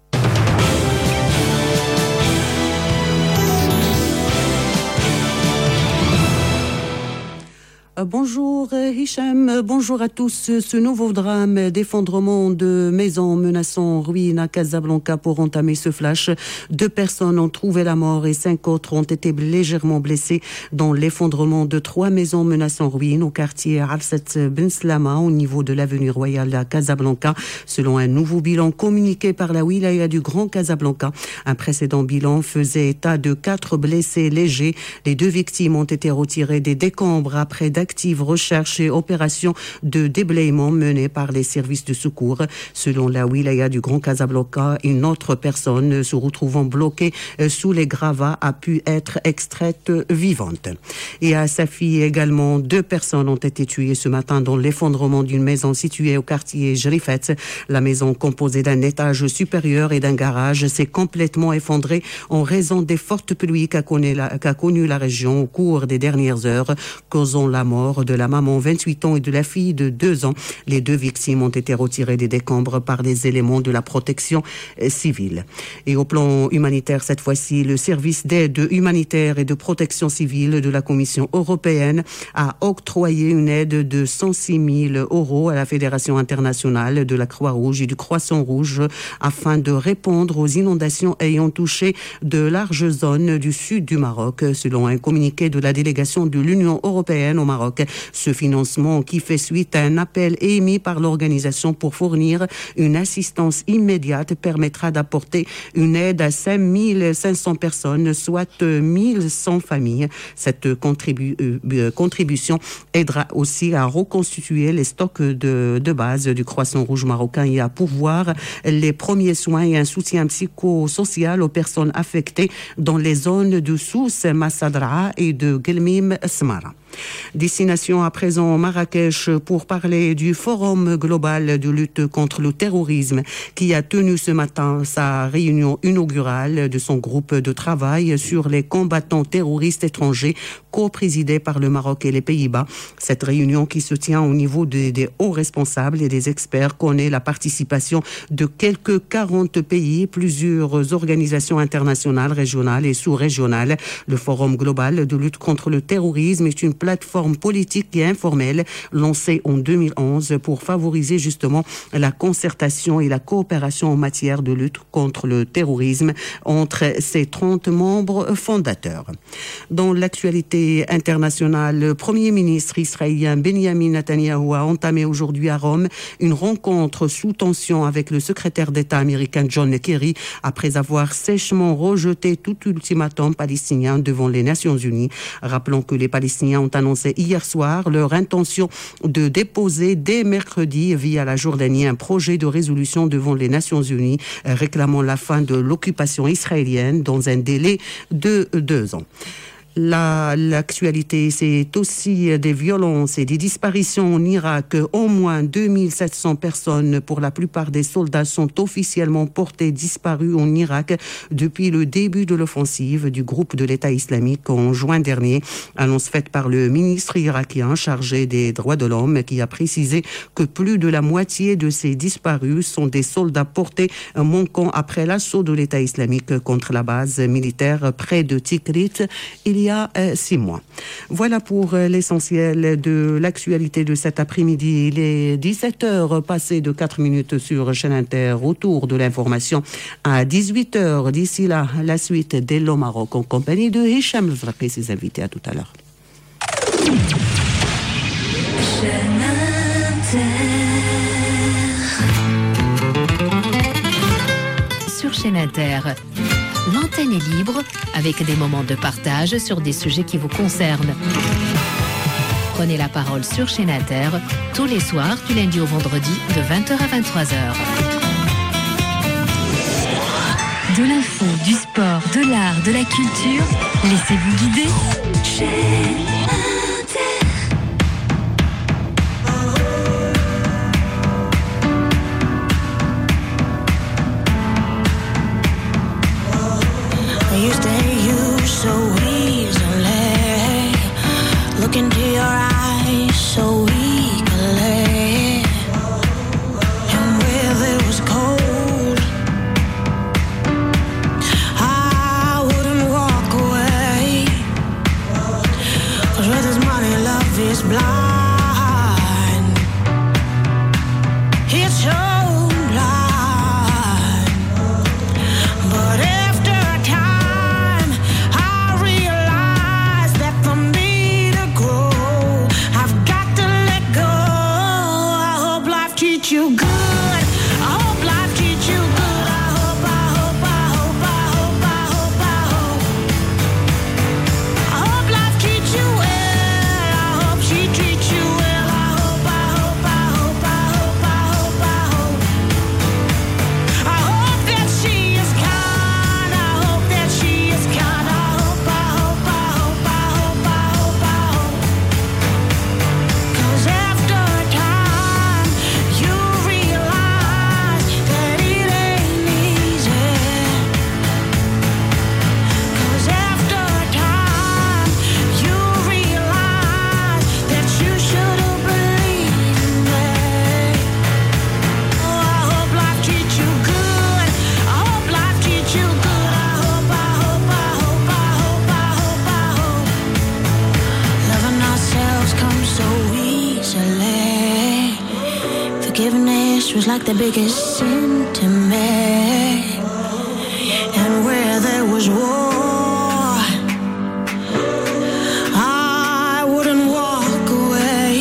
Bonjour Hicham, bonjour à tous. Ce nouveau drame d'effondrement de maisons menaçant ruine à Casablanca pour entamer ce flash. Deux personnes ont trouvé la mort et cinq autres ont été légèrement blessées dans l'effondrement de trois maisons menaçant ruine au quartier Arset Ben Slama au niveau de l'avenue Royale à Casablanca. Selon un nouveau bilan communiqué par la wilaya du Grand Casablanca, un précédent bilan faisait état de quatre blessés légers. Les deux victimes ont été retirées des décombres après d'actives recherches et opérations de déblayement menées par les services de secours. Selon la wilaya du Grand Casablanca, une autre personne se retrouvant bloquée sous les gravats a pu être extraite vivante. Et à Safi également, deux personnes ont été tuées ce matin dans l'effondrement d'une maison située au quartier Jrifet. La maison, composée d'un étage supérieur et d'un garage, s'est complètement effondrée en raison des fortes pluies qu'a connu la, qu'a connu la région au cours des dernières heures, causant la mort de la maman vingt-huit ans et de la fille de deux ans. Les deux victimes ont été retirées des décombres par les éléments de la protection civile. Et au plan humanitaire, cette fois-ci, le service d'aide humanitaire et de protection civile de la Commission européenne a octroyé une aide de cent six mille euros à la Fédération internationale de la Croix-Rouge et du Croissant-Rouge afin de répondre aux inondations ayant touché de larges zones du sud du Maroc, selon un communiqué de la délégation de l'Union européenne au Maroc. Ce financement, qui fait suite à un appel émis par l'organisation pour fournir une assistance immédiate, permettra d'apporter une aide à cinq mille cinq cents personnes, soit mille cent familles. Cette contribu- euh, contribution aidera aussi à reconstituer les stocks de, de base du Croissant Rouge marocain et à pourvoir les premiers soins et un soutien psychosocial aux personnes affectées dans les zones de Sousse, Massadra et de Gelmim Smara. Destination à présent Marrakech pour parler du Forum global de lutte contre le terrorisme qui a tenu ce matin sa réunion inaugurale de son groupe de travail sur les combattants terroristes étrangers co-présidé par le Maroc et les Pays-Bas. Cette réunion qui se tient au niveau des, des hauts responsables et des experts connaît la participation de quelques quarante pays, plusieurs organisations internationales, régionales et sous-régionales. Le Forum global de lutte contre le terrorisme est une plateforme politique et informelle lancée en deux mille onze pour favoriser justement la concertation et la coopération en matière de lutte contre le terrorisme entre ses trente membres fondateurs. Dans l'actualité internationale, le Premier ministre israélien Benjamin Netanyahu a entamé aujourd'hui à Rome une rencontre sous tension avec le secrétaire d'État américain John Kerry après avoir sèchement rejeté tout ultimatum palestinien devant les Nations Unies. Rappelons que les Palestiniens ont annoncé hier soir leur intention de déposer dès mercredi via la Jordanie un projet de résolution devant les Nations Unies réclamant la fin de l'occupation israélienne dans un délai de deux ans. La, l'actualité, c'est aussi des violences et des disparitions en Irak. Au moins deux mille sept cents personnes, pour la plupart des soldats, sont officiellement portées disparues en Irak depuis le début de l'offensive du groupe de l'État islamique en juin dernier. Annonce faite par le ministre irakien chargé des droits de l'homme qui a précisé que plus de la moitié de ces disparus sont des soldats portés manquant après l'assaut de l'État islamique contre la base militaire près de Tikrit il y a Il y a euh, six mois. Voilà pour euh, l'essentiel de l'actualité de cet après-midi. Il est dix-sept heures passées de quatre minutes sur Chaîne Inter. Retour de l'information à dix-huit heures. D'ici là, la suite d'Hello Maroc en compagnie de Hicham Zraqi et ses invités. À tout à l'heure. Chaîne Inter. Sur Chaîne Inter. L'antenne est libre avec des moments de partage sur des sujets qui vous concernent. Prenez la parole sur Chaîne Inter tous les soirs du lundi au vendredi de vingt heures à vingt-trois heures. De l'info, du sport, de l'art, de la culture, laissez-vous guider. Chaîne I used to hate you so easily. treats you good. I hope life treats you good. I hope, I hope, I hope, I hope, I hope, I hope. I hope life treats you well. I hope she treats you well. I hope, I hope, I hope, I hope, I hope, I hope. I hope that she is kind. I hope that she is kind. I hope, I hope, I hope, I hope, I hope, I hope. 'Cause after time, you realize that it ain't easy. 'Cause after time, you realize that you should have believed in me. Oh, I hope life treats you good. I hope life treats you good. I hope, I hope, I hope, I hope, I hope, I hope. Loving ourselves comes so easily. Forgiveness was like the biggest sin to me. And where there was war, I wouldn't walk away.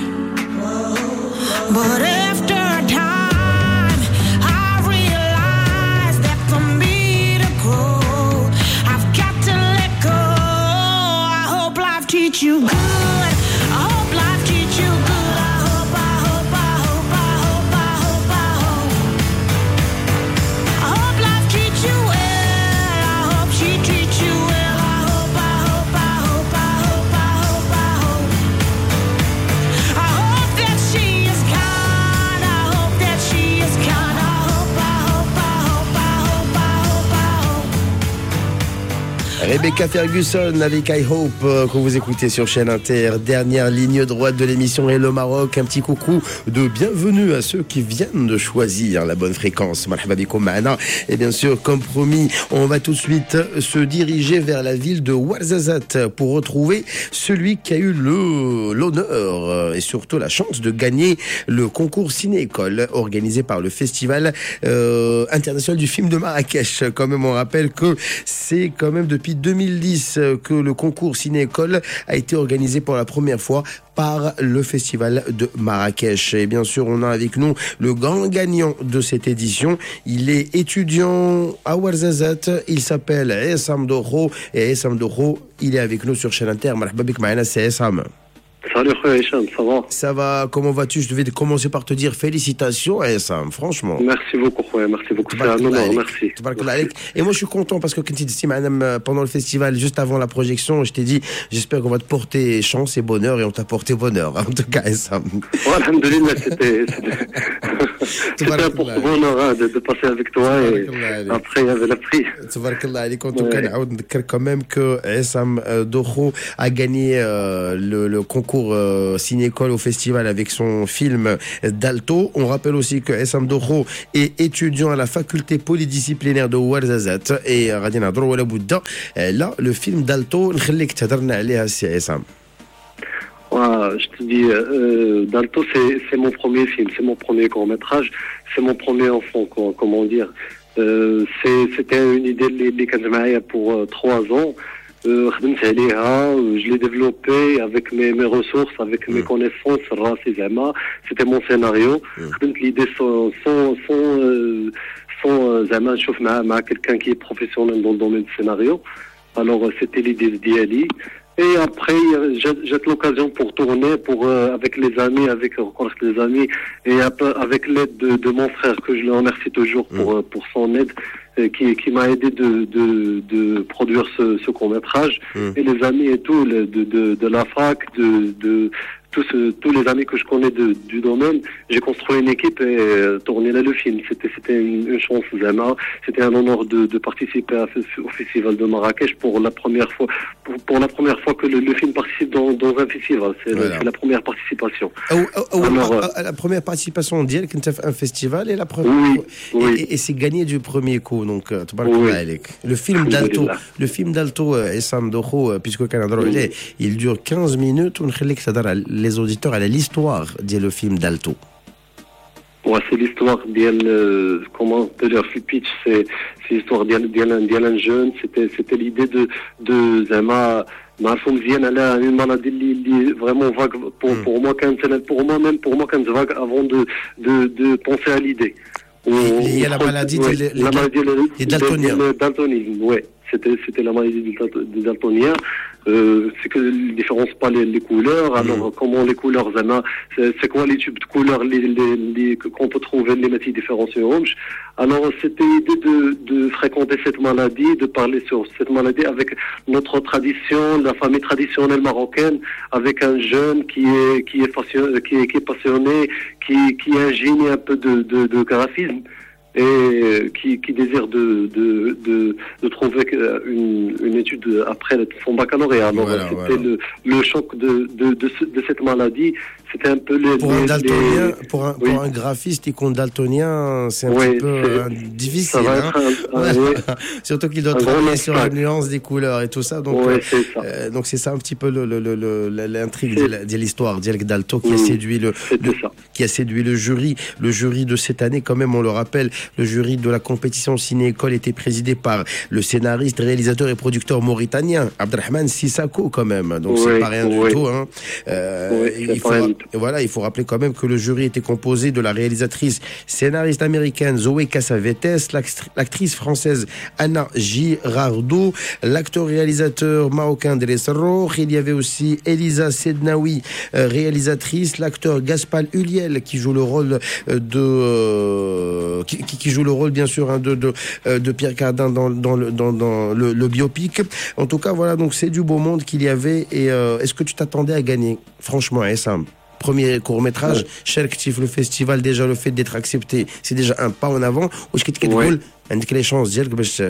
But after time, I realized that for me to grow, I've got to let go. I hope life treats you good. I hope life treats you good. I hope, I hope, I hope, I hope, I hope, I hope. I hope life treats you well. I hope she treats you well. I hope, I hope, I hope, I hope, I hope, I hope. I hope that she is kind. I hope that she is kind. I hope, I hope, I hope, I hope, I hope, I hope. Rebecca Ferguson avec I Hope euh, que vous écoutez sur chaîne Inter. Dernière ligne droite de l'émission Hello Maroc. Un petit coucou de bienvenue à ceux qui viennent de choisir la bonne fréquence. Marhaba bikoum ma'ana. Et bien sûr, comme promis, on va tout de suite se diriger vers la ville de Ouarzazate pour retrouver celui qui a eu le l'honneur euh, et surtout la chance de gagner le concours Ciné-École organisé par le Festival euh, international du film de Marrakech. Quand même, on rappelle que c'est quand même depuis deux mille dix que le concours Ciné-École a été organisé pour la première fois par le Festival de Marrakech. Et bien sûr, on a avec nous le grand gagnant de cette édition. Il est étudiant à Ouarzazate. Il s'appelle Essam Doro. Et Essam Doro, il est avec nous sur chaîne Inter. Marhaba bik ma'ana, c'est Essam. Salut frère Hicham, ça va? Ça va, comment vas-tu? Je devais commencer par te dire félicitations, Essam, franchement. Merci beaucoup, ouais, merci beaucoup. C'est un honneur, merci. merci. Et moi je suis content parce que quand tu dis madame pendant le festival, juste avant la projection, je t'ai dit j'espère qu'on va te porter chance et bonheur, et on t'a porté bonheur. En tout cas, Essam. Ouais, alhamdoulilah, c'était c'était un pour bonheur hein, de, de passer avec toi, et après il y avait la prise. Tabarakallah, en tout cas, on dit quand même que Essam Doro a gagné euh, le, le concours Euh, Ciné-École au festival avec son film Dalto. On rappelle aussi que Essam Doro est étudiant à la faculté polydisciplinaire de Ouarzazate et غادي نهضروا ولا بد là le film Dalto نخليك تهضرنا عليها سي Essam. Ouais, je te dis, euh, Dalto c'est c'est mon premier film, c'est mon premier court métrage, c'est mon premier enfant, quoi, comment dire. Euh, c'est c'était une idée اللي كانت معايا pour euh, trois ans. خدمت عليها, je l'ai développé avec mes, mes ressources, avec mes connaissances, راسي زعما, c'était mon scénario. خدمت l'idée sans sans sans euh, sans زعما نشوف مع مع quelqu'un qui est professionnel dans le domaine du scénario. Alors c'était l'idée ديالي. Et après, j'ai, j'ai l'occasion pour tourner, pour euh, avec les amis, avec les amis, et avec l'aide de, de mon frère que je le remercie toujours pour mmh. pour son aide, euh, qui qui m'a aidé de de de produire ce, ce court métrage. Mmh. Et les amis et tout, le, de de de la fac, de de tous tous les amis que je connais de, du domaine, j'ai construit une équipe et euh, tourné là le film. C'était c'était une, une chance vraiment. C'était un honneur de, de participer à, au festival de Marrakech pour la première fois. Pour, pour la première fois que le, le film participe dans, dans un festival. C'est, voilà. le, c'est la première participation. Oh, oh, oh, Alors, euh, la première participation mondiale quand tu as fait un festival et la première. Oui, et, oui. Et, et c'est gagné du premier coup. Donc, oui. Le film Dalto, le film Dalto, Essam Doro, puisque Canada, oui. il dure quinze minutes. On les auditeurs à l'histoire de le film Dalto. Ouais, c'est l'histoire d'elle, euh, comment te dire, le pitch, c'est, c'est l'histoire d'elle, d'elle, d'elle, un jeune, c'était, c'était l'idée de, de, Zama, Marfou Mziane, elle a une maladie li, li, vraiment vague, pour, mm. pour moi, quand, pour moi même, pour moi, quand c'est vague, avant de, de, de penser à l'idée. Il y a la maladie ouais, des la maladie des daltoniens. Le daltonisme, ouais. C'était, c'était la maladie des daltoniens. Euh, c'est que ne différence pas les, les couleurs. Alors, mmh. comment les couleurs, Zama, c'est, c'est quoi les types de couleurs les, les, les, qu'on peut trouver les métiers différenciés. Alors, c'était l'idée de, de fréquenter cette maladie, de parler sur cette maladie avec notre tradition, la famille traditionnelle marocaine, avec un jeune qui est, qui est, passionné, qui est, qui est passionné, qui, qui est un génie un peu de, de, de graphisme. Et qui, qui désire de, de, de, de trouver une, une étude après son baccalauréat. Alors, voilà, c'était voilà. le, le choc de, de, de, ce, de cette maladie. C'était un peu les... Pour les, un daltonien, les... pour un, oui. pour un graphiste et qu'on daltonien, c'est un oui, petit peu euh, difficile. Hein. Un, un, oui. Surtout qu'il doit un travailler sur la nuance des couleurs et tout ça. Donc, oui, euh, c'est ça. Euh, donc c'est ça un petit peu le, le, le, le, l'intrigue de, de l'histoire d'El Dalto qui, mmh. a séduit le, le, qui a séduit le jury. Le jury de cette année, quand même, on le rappelle, le jury de la compétition Ciné-École était présidé par le scénariste, réalisateur et producteur mauritanien Abdelrahman Sissako, quand même. Donc oui, c'est pas rien oui. du tout. Hein. Euh, oui, il, faut, voilà, il faut rappeler quand même que le jury était composé de la réalisatrice scénariste américaine Zoé Cassavetes, l'actrice française Anna Girardot, l'acteur-réalisateur marocain Dres Roch. Il y avait aussi Elisa Sednaoui, réalisatrice, l'acteur Gaspal Uliel qui joue le rôle de euh, qui, qui joue le rôle bien sûr hein, de, de, de Pierre Cardin dans, dans, le, dans, dans le, le biopic. En tout cas, voilà, donc c'est du beau monde qu'il y avait. Et euh, est-ce que tu t'attendais à gagner? Franchement, Essam, premier court-métrage, ouais. Cherktif, le festival, déjà le fait d'être accepté, c'est déjà un pas en avant. Ou est-ce que tu as les chances de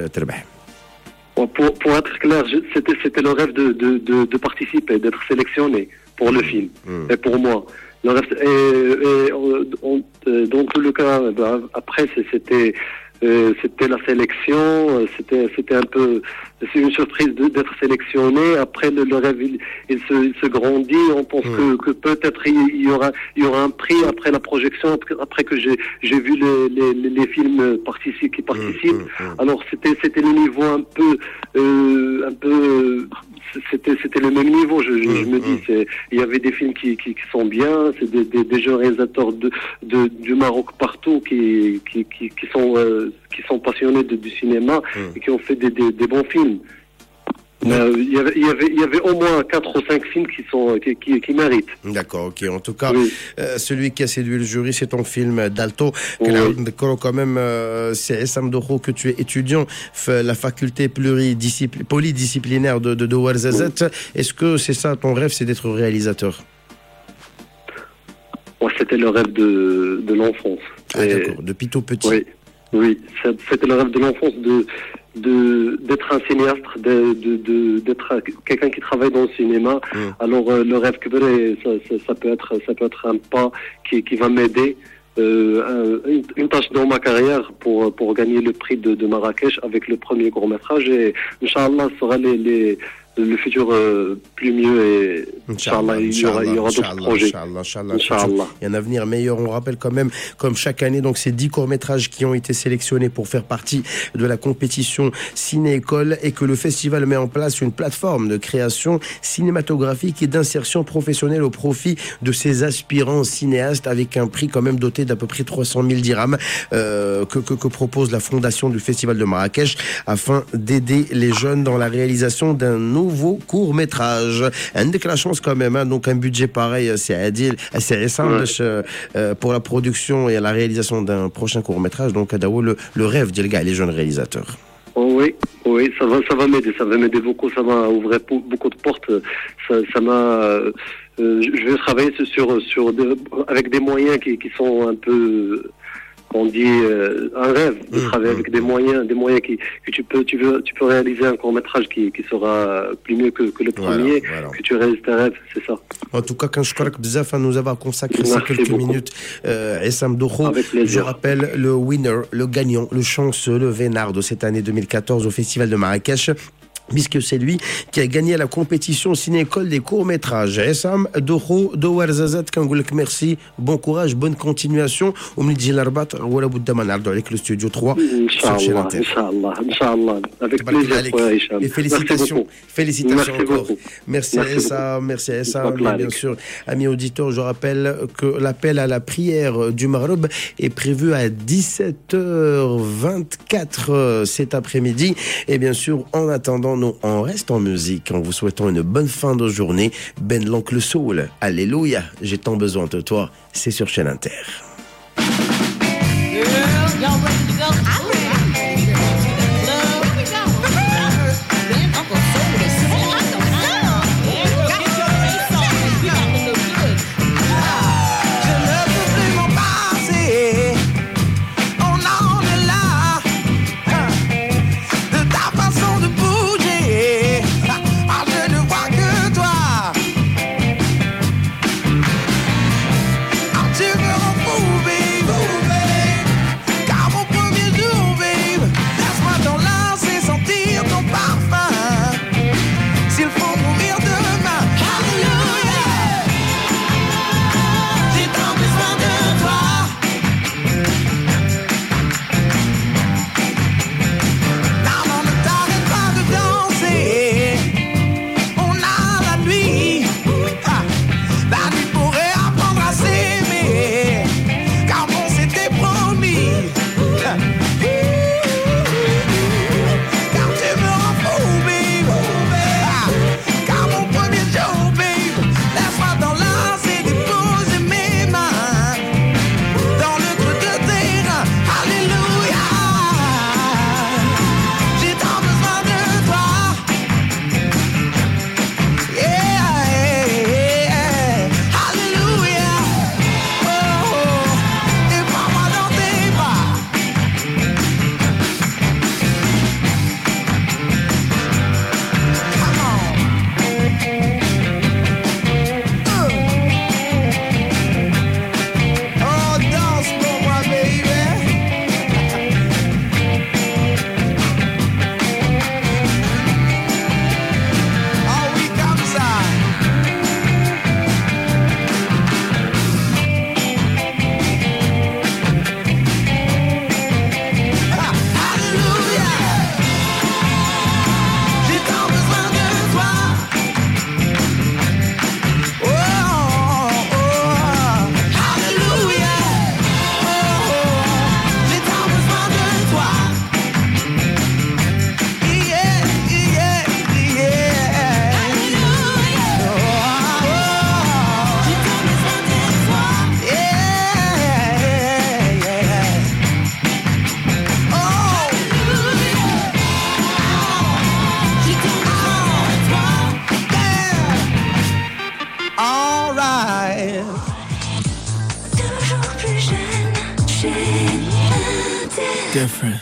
pour, pour être clair, je, c'était, c'était le rêve de, de, de, de participer, d'être sélectionné pour le film. Mmh. Et pour moi. Le reste, et, et on, on, dans tout le cas, ben, après, c'était, euh, c'était la sélection, c'était, c'était un peu, c'est une surprise de, d'être sélectionné. Après, le, le rêve, il, il, se, il se grandit. On pense mmh. que, que peut-être il y aura, il y aura un prix après la projection, après que j'ai, j'ai vu les, les, les films participent, qui participent. Mmh. Mmh. Alors, c'était, c'était le niveau un peu, euh, un peu. C'était, c'était le même niveau, je, je, mmh, je me dis. C'est, il y avait des films qui, qui, qui sont bien, c'est des, des, des jeunes réalisateurs de, de, du Maroc partout qui, qui, qui, qui, sont, euh, qui sont passionnés de, du cinéma mmh. et qui ont fait des, des, des bons films. Il euh, y, avait, y, avait, y avait au moins quatre ou cinq films qui, sont, qui, qui, qui méritent. D'accord, ok. En tout cas, oui. euh, celui qui a séduit le jury, c'est ton film Dalto. Oui. Quand même, euh, c'est Essam Doho que tu es étudiant à la faculté polydisciplinaire de, de, de Ouarzazate. Oui. Est-ce que c'est ça, ton rêve, c'est d'être réalisateur? Ouais, c'était le rêve de, de l'enfance. Ah, Et... d'accord, depuis tout petit. Oui, oui, c'était le rêve de l'enfance de... De, d'être un cinéaste, de, de, de, d'être quelqu'un qui travaille dans le cinéma. Mmh. Alors euh, le rêve que ça, ça, ça peut être, ça peut être un pas qui, qui va m'aider, euh, un, une, une tâche dans ma carrière pour pour gagner le prix de, de Marrakech avec le premier court métrage. Et Inch'Allah, ce sera les, les le futur euh, plus mieux et Inch'Allah, il y aura, il y aura d'autres projets. Inch'Allah, Inch'Allah, Inch'Allah. Il y a un avenir meilleur. On rappelle quand même, comme chaque année, donc ces dix courts-métrages qui ont été sélectionnés pour faire partie de la compétition Ciné-École et que le festival met en place une plateforme de création cinématographique et d'insertion professionnelle au profit de ces aspirants cinéastes avec un prix quand même doté d'à peu près trois cent mille dirhams euh, que, que, que propose la fondation du festival de Marrakech afin d'aider les jeunes dans la réalisation d'un nouveau nouveau court-métrage. Avec la chance quand même, hein, donc un budget pareil, c'est Adil, c'est simple euh, pour la production et la réalisation d'un prochain court-métrage. Donc, le, le rêve des gars, les jeunes réalisateurs. Oh oui, oui, ça va, ça va m'aider, ça va m'aider beaucoup, ça m'a ouvert beaucoup de portes, ça, ça m'a, euh, je vais travailler sur, sur, de, avec des moyens qui, qui sont un peu, on dit euh, un rêve de mmh, travailler mmh. avec des moyens, des moyens qui, que tu peux, tu veux, tu peux réaliser un court métrage qui, qui sera plus mieux que, que le premier, voilà, voilà. que tu réalises tes rêves, c'est ça. En tout cas, quand je crois que Bzaf nous avoir consacré ces quelques beaucoup. minutes, euh, Essam Doho, je rappelle le winner, le gagnant, le chanceux, le vénard de cette année deux mille quatorze au Festival de Marrakech. puisque c'est lui qui a gagné la compétition Ciné-École des courts-métrages. Essam Doho Dowarzazat Kangoulek, merci, bon courage, bonne continuation. Omnidji Larbat, Wala Boudaman Ardo avec le studio trois. Inch'Allah, Inch'Allah, Inch'Allah. Avec plaisir, frère Hicham. Et félicitations, félicitations Merci encore. beaucoup. Merci, Merci à Essa, merci à Essa. Merci. Mais bien sûr, amis auditeurs, je rappelle que l'appel à la prière du Maghreb est prévu à dix-sept heures vingt-quatre cet après-midi. Et bien sûr, en attendant, nous, on reste en musique en vous souhaitant une bonne fin de journée. Ben l'oncle Soul, alléluia, j'ai tant besoin de toi, c'est sur Chaîne Inter. Different.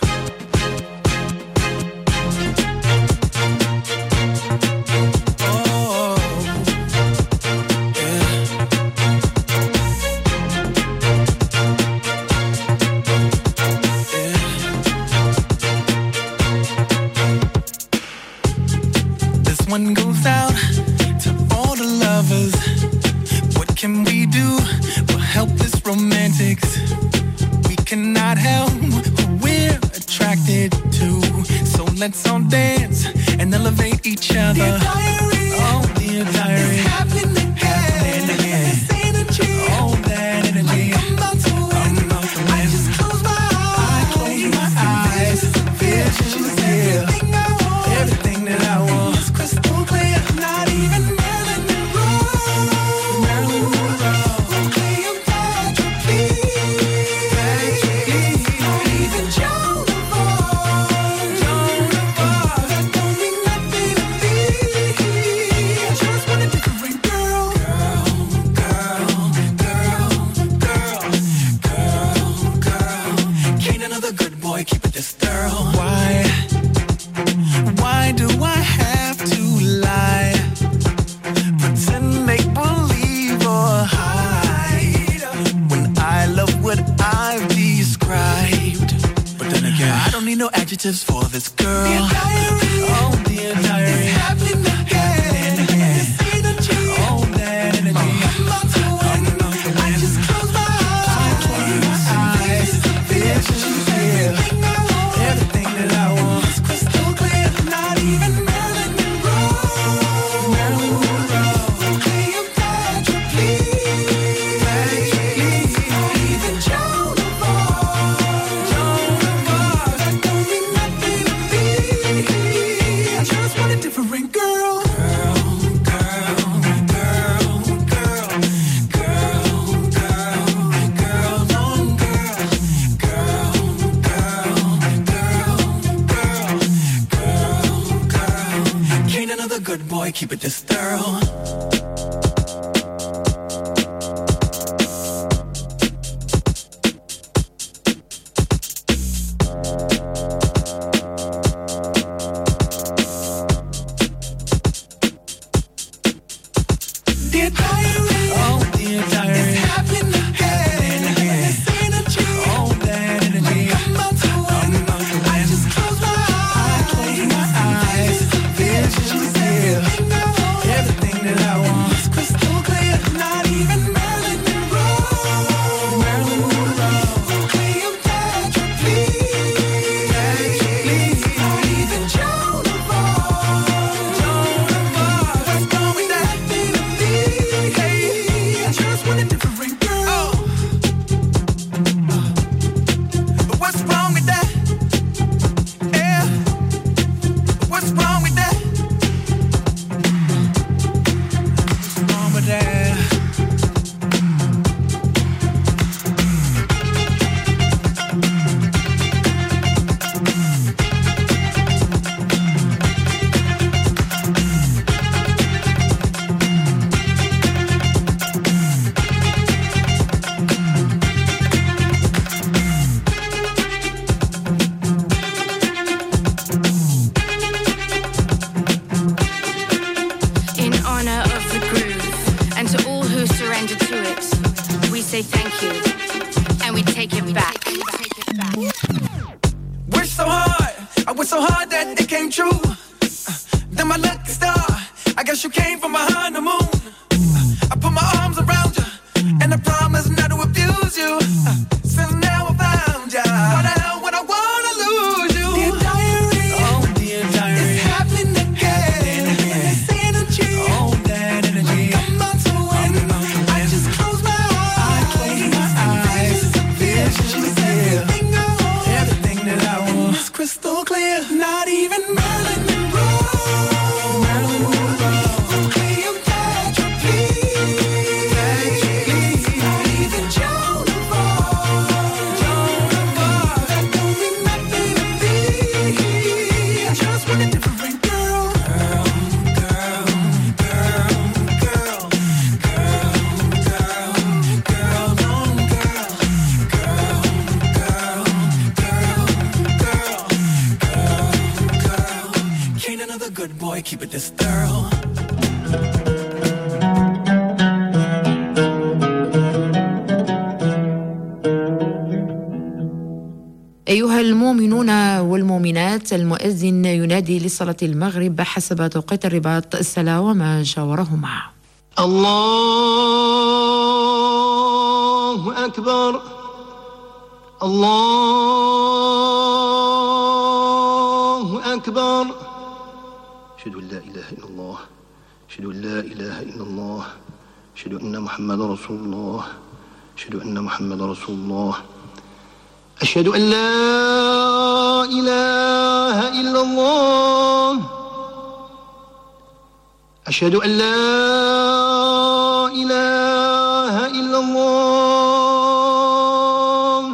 One goes out to all the lovers. What can we do? We're helpless romantics. We cannot help who we're attracted to. So let's all dance and elevate each other. Dear diary, oh dear diary, it's happening again. Happening again. This energy, oh that energy. Like I'm about to win. I'm about to win. I just close my eyes. I close my eyes. Visions, yeah. Everything I want. Everything that I want. Crystal clear, not even Marilyn Monroe. Marilyn Monroe. Cleopatra, please. Not even Joan of Arc. Joan of Arc. That don't mean nothing to me. I just want a different girl. Girl, girl, girl, girl, girl, girl. Can't another good boy keep it this thorough. Why? Why do I have to lie? Pretend, make believe or hide when I love what I've described. But then again, I don't need no adjectives for this girl. Dear diary, oh dear diary. boy, keep it this thorough. Dear diary, Oh, dear diary. it's happening again. This energy, Oh, that energy. I'm about to win. I just close my eyes, Close my eyes. Visions, yeah. everything I want. Everything that I want. It's crystal clear, not even Marilyn Monroe. Marilyn Monroe. Cleopatra, please. Not even Joan of Arc. What's wrong with that thing to me? Hey, I just want a different girl. But what's wrong with that? Yeah. What's wrong with that? What's wrong with that? In honor of the groove, and to all who surrender to it, we say thank you, and we take it back. Wish so hard, I wish so hard that it came true. Uh, Then my lucky star, I guess you came from behind the moon. Uh, I put my arms around you, and I promise not to abuse you. Uh, Since now I found you, why the hell would I wanna lose you? Dear diary, Oh, dear diary. it's happening again. This energy, Oh, that energy. I'm about to win. I just close my eyes, close my eyes. Visions, yeah. everything I want. Everything that I want. It's crystal clear, not even Marilyn Monroe. Marilyn Monroe. Cleopatra, please. Not even Joan of Arc. That don't mean nothing to me. I just want a different girl. Girl, girl, girl, girl, girl, girl, girl, on girl, girl, girl, girl, girl, girl, girl. Can't another good boy keep it this thorough? أيها المؤمنون والمؤمنات، المؤذن ينادي لصلاة المغرب حسب توقيت الرباط. الصلاة وما جاورهما. الله أكبر الله أكبر أشهد أن لا إله إلا الله أشهد أن لا إله إلا الله أشهد أن محمد رسول الله أشهد أن محمد رسول الله أشهد أن لا إله إلا الله أشهد أن لا إله إلا الله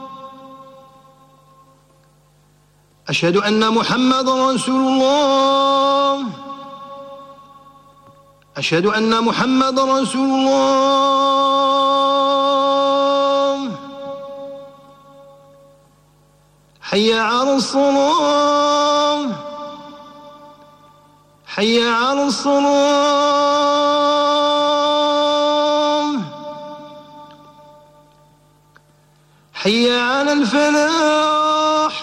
أشهد أن محمد رسول الله أشهد أن محمد رسول الله حي على الصلاة حي على الصلاة حي على الفلاح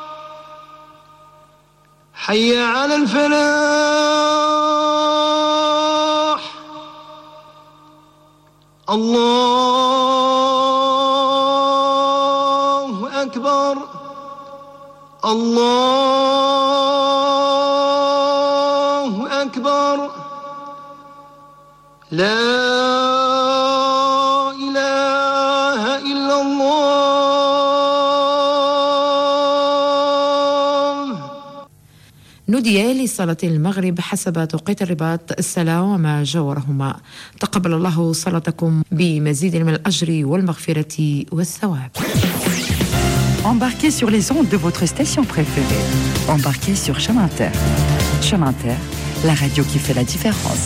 حي على الفلاح الله أكبر الله أكبر لا إله إلا الله. نودي لصلاة المغرب حسب توقيت الرباط. الصلاة وما جاورهما. تقبل الله صلاتكم بمزيد من الأجر والمغفرة والثواب. Embarquez sur les ondes de votre station préférée. Embarquez sur Chemin Inter. Chemin Inter, la radio qui fait la différence.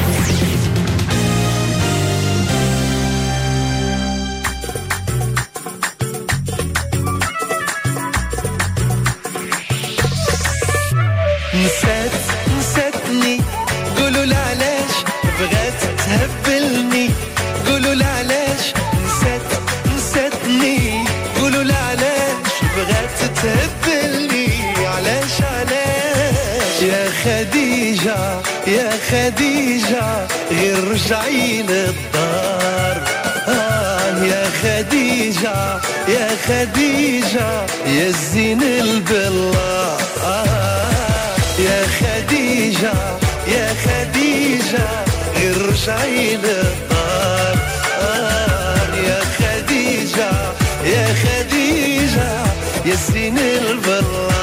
نسات نساتني قولوا لا علاش بغات تهبلني قولوا لا علاش نسات نساتني قولوا لا علاش بغات تهبلني علاش علاش يا خديجة يا خديجة غير رجعي للدار آه يا خديجة يا خديجة يا الزين البلا آه يا خديجة يا خديجة غير رجعي للدار آه يا خديجة يا خديجة يا الزين البلا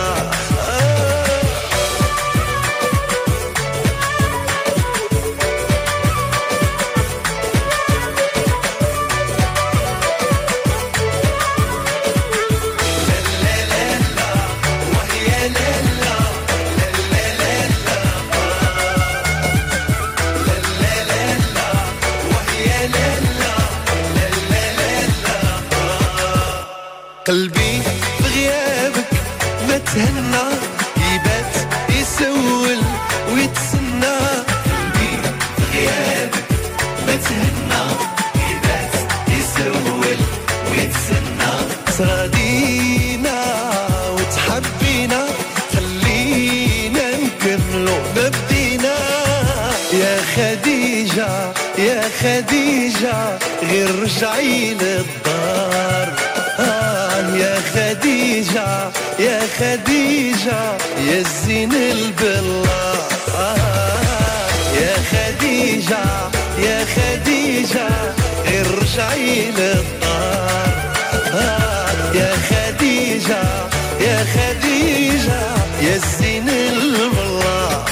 قلبي بغيابك ما تهنى يبات يسول ويتسنى قلبي بغيابك ما تهنى يبات يسول ويتسنى تراضينا وتحبينا خلينا نكملو ما بدينا يا خديجة يا خديجة غير رجعي للدار آه يا خديجة يا خديجة يا الزين البلا آه يا خديجة يا خديجة غير رجعي للدار آه يا خديجة يا خديجة يا الزين البلا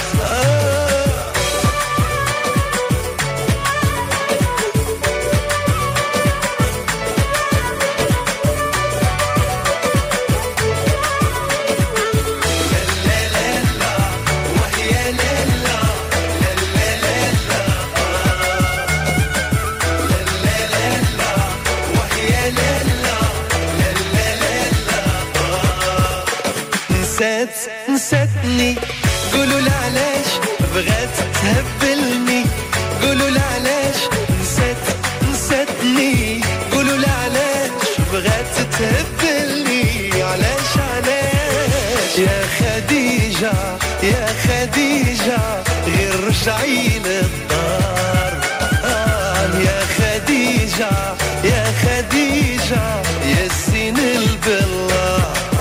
نسات نساتني قولوا لا علاش بغات تهبلني قولوا لا علاش نسات نساتني قولوا لا علاش بغات تهبلني علاش علاش يا خديجة يا خديجة غير رجعي للدار آه يا خديجة يا خديجة يا الزين البلا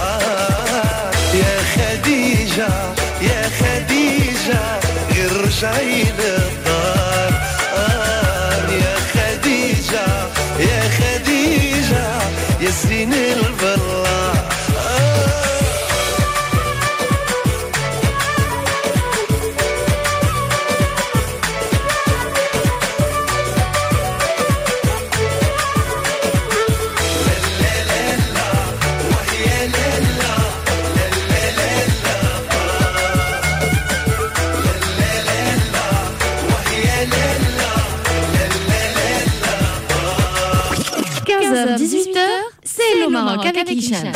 يا خديجة يا خديجة غير رجعي للدار آه يا خديجة يا خديجة يا الزين البلا quinze heures dix-huit heures, c'est le Maroc avec Hicham.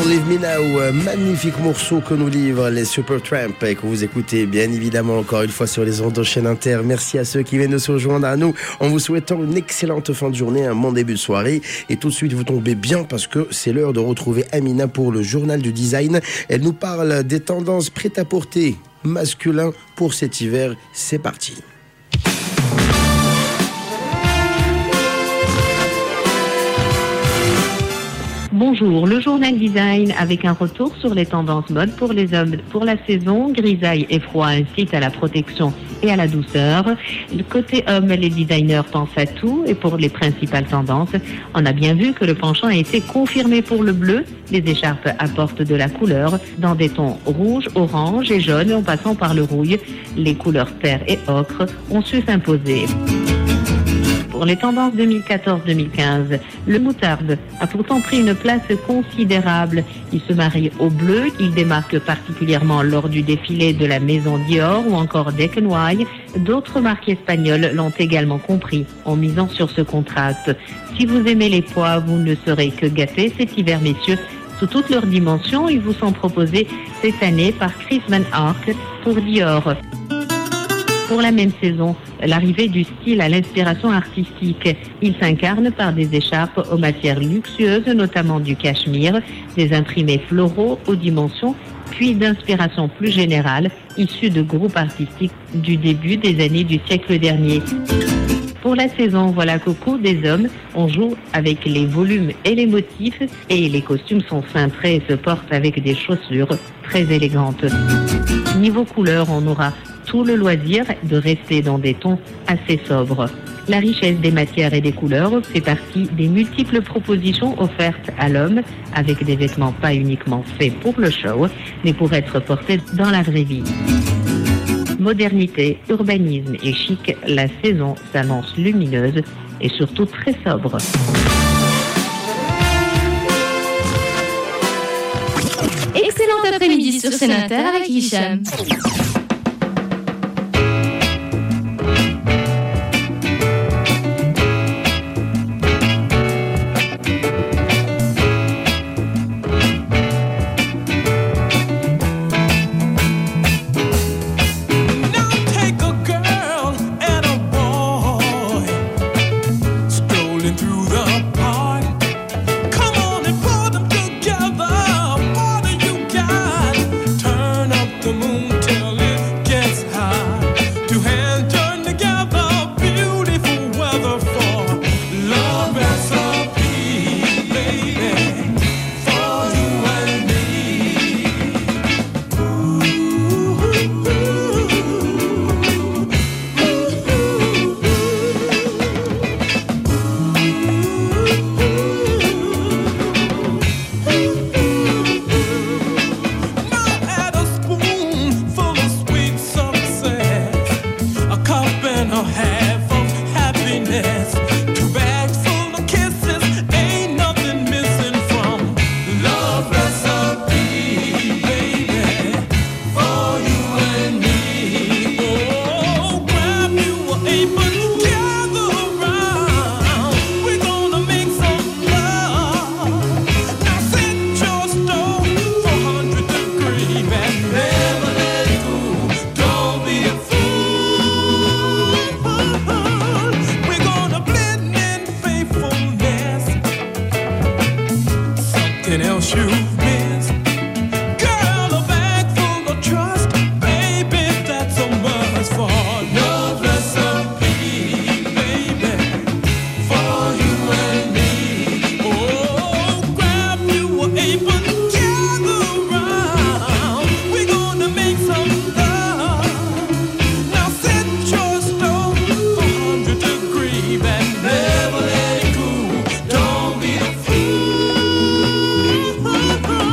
Leave Me Now, magnifique morceau que nous livrent les Supertramp et que vous écoutez bien évidemment encore une fois sur les ondes de Chaîne Inter. Merci à ceux qui viennent de se rejoindre à nous en vous souhaitant une excellente fin de journée, un bon début de soirée. Et tout de suite vous tombez bien parce que c'est l'heure de retrouver Amina pour le journal du design. Elle nous parle des tendances prêt-à-porter masculin pour cet hiver. C'est parti. Bonjour, le journal design avec un retour sur les tendances mode pour les hommes pour la saison. Grisaille et froid incitent à la protection et à la douceur. Du côté homme, les designers pensent à tout et pour les principales tendances, on a bien vu que le penchant a été confirmé pour le bleu. Les écharpes apportent de la couleur dans des tons rouge, orange et jaune en passant par le rouille. Les couleurs terre et ocre ont su s'imposer. Pour les tendances deux mille quatorze deux mille quinze, le moutarde a pourtant pris une place considérable. Il se marie au bleu, il démarque particulièrement lors du défilé de la maison Dior ou encore d'Eckenway. D'autres marques espagnoles l'ont également compris en misant sur ce contraste. Si vous aimez les pois, vous ne serez que gâtés cet hiver, messieurs. Sous toutes leurs dimensions, ils vous sont proposés cette année par Chris Van Ark pour Dior. Pour la même saison, l'arrivée du style à l'inspiration artistique. Il s'incarne par des écharpes aux matières luxueuses, notamment du cachemire, des imprimés floraux aux dimensions, puis d'inspiration plus générale, issue de groupes artistiques du début des années du siècle dernier. Pour la saison, voilà qu'au des hommes, on joue avec les volumes et les motifs, et les costumes sont cintrés et se portent avec des chaussures très élégantes. Niveau couleur, on aura tout le loisir de rester dans des tons assez sobres. La richesse des matières et des couleurs fait partie des multiples propositions offertes à l'homme, avec des vêtements pas uniquement faits pour le show, mais pour être portés dans la vraie vie. Modernité, urbanisme et chic, la saison s'annonce lumineuse et surtout très sobre. Excellent après-midi sur Scène Inter avec Hicham. Never let it go, don't be a fool.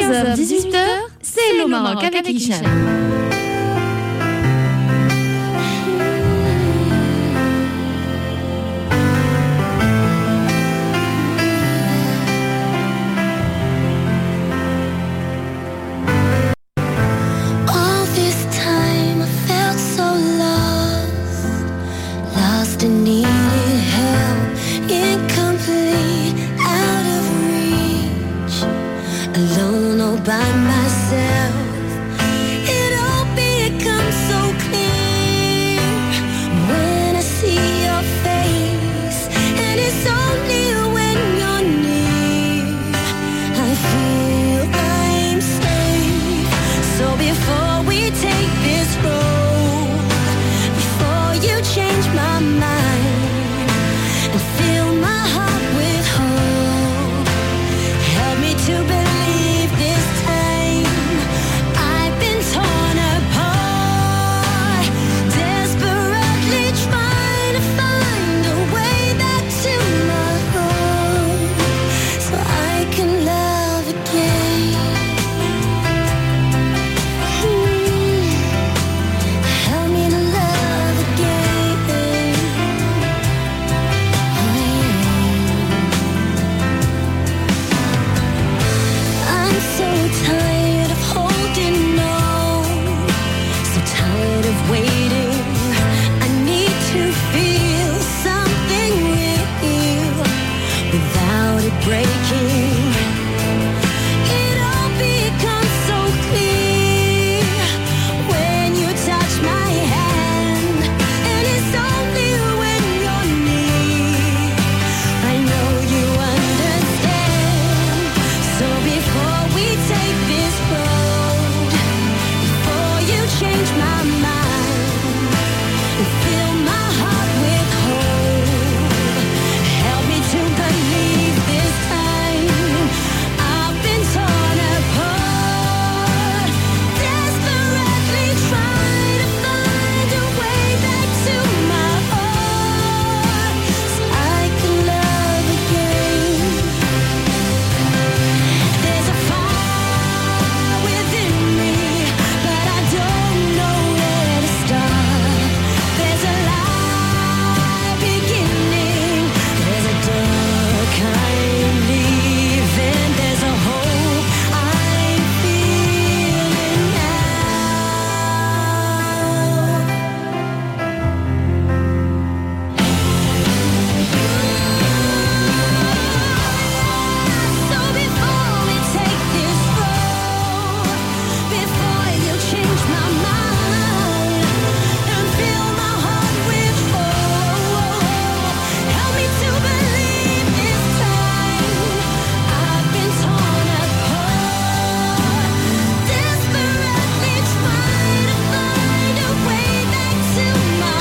quinze heures dix-huit heures, c'est le Maroc avec Hicham. All this time I felt so lost, lost and needed help, incomplete, out of reach, alone all by myself. It all becomes so clear when I see your face, and it's only when you're near I feel I'm safe. So before we take this road, before you change my mind and fill my heart with hope, help me to believe this time I've been torn apart, desperately trying to find a way back to my home so I can love again. Help me to love again. I'm so tired of holding on, so tired of waiting. I need to feel something real without it breaking. It all becomes so clear when you touch my hand, and it's only when you're near I know you understand. So before we take this road, before you change my mind and fill my heart with hope, help me to believe this time I've been torn apart, desperately trying to find a way back to my heart so I can love again. There's a fire within me, but I don't know where to start. There's a light beginning, there's a dark I'm leaving, there's a hope I'm feeling So before we take this road, before you change my mind and fill my heart with hope, help me to believe this time I've been torn apart, desperately trying to find a way back to my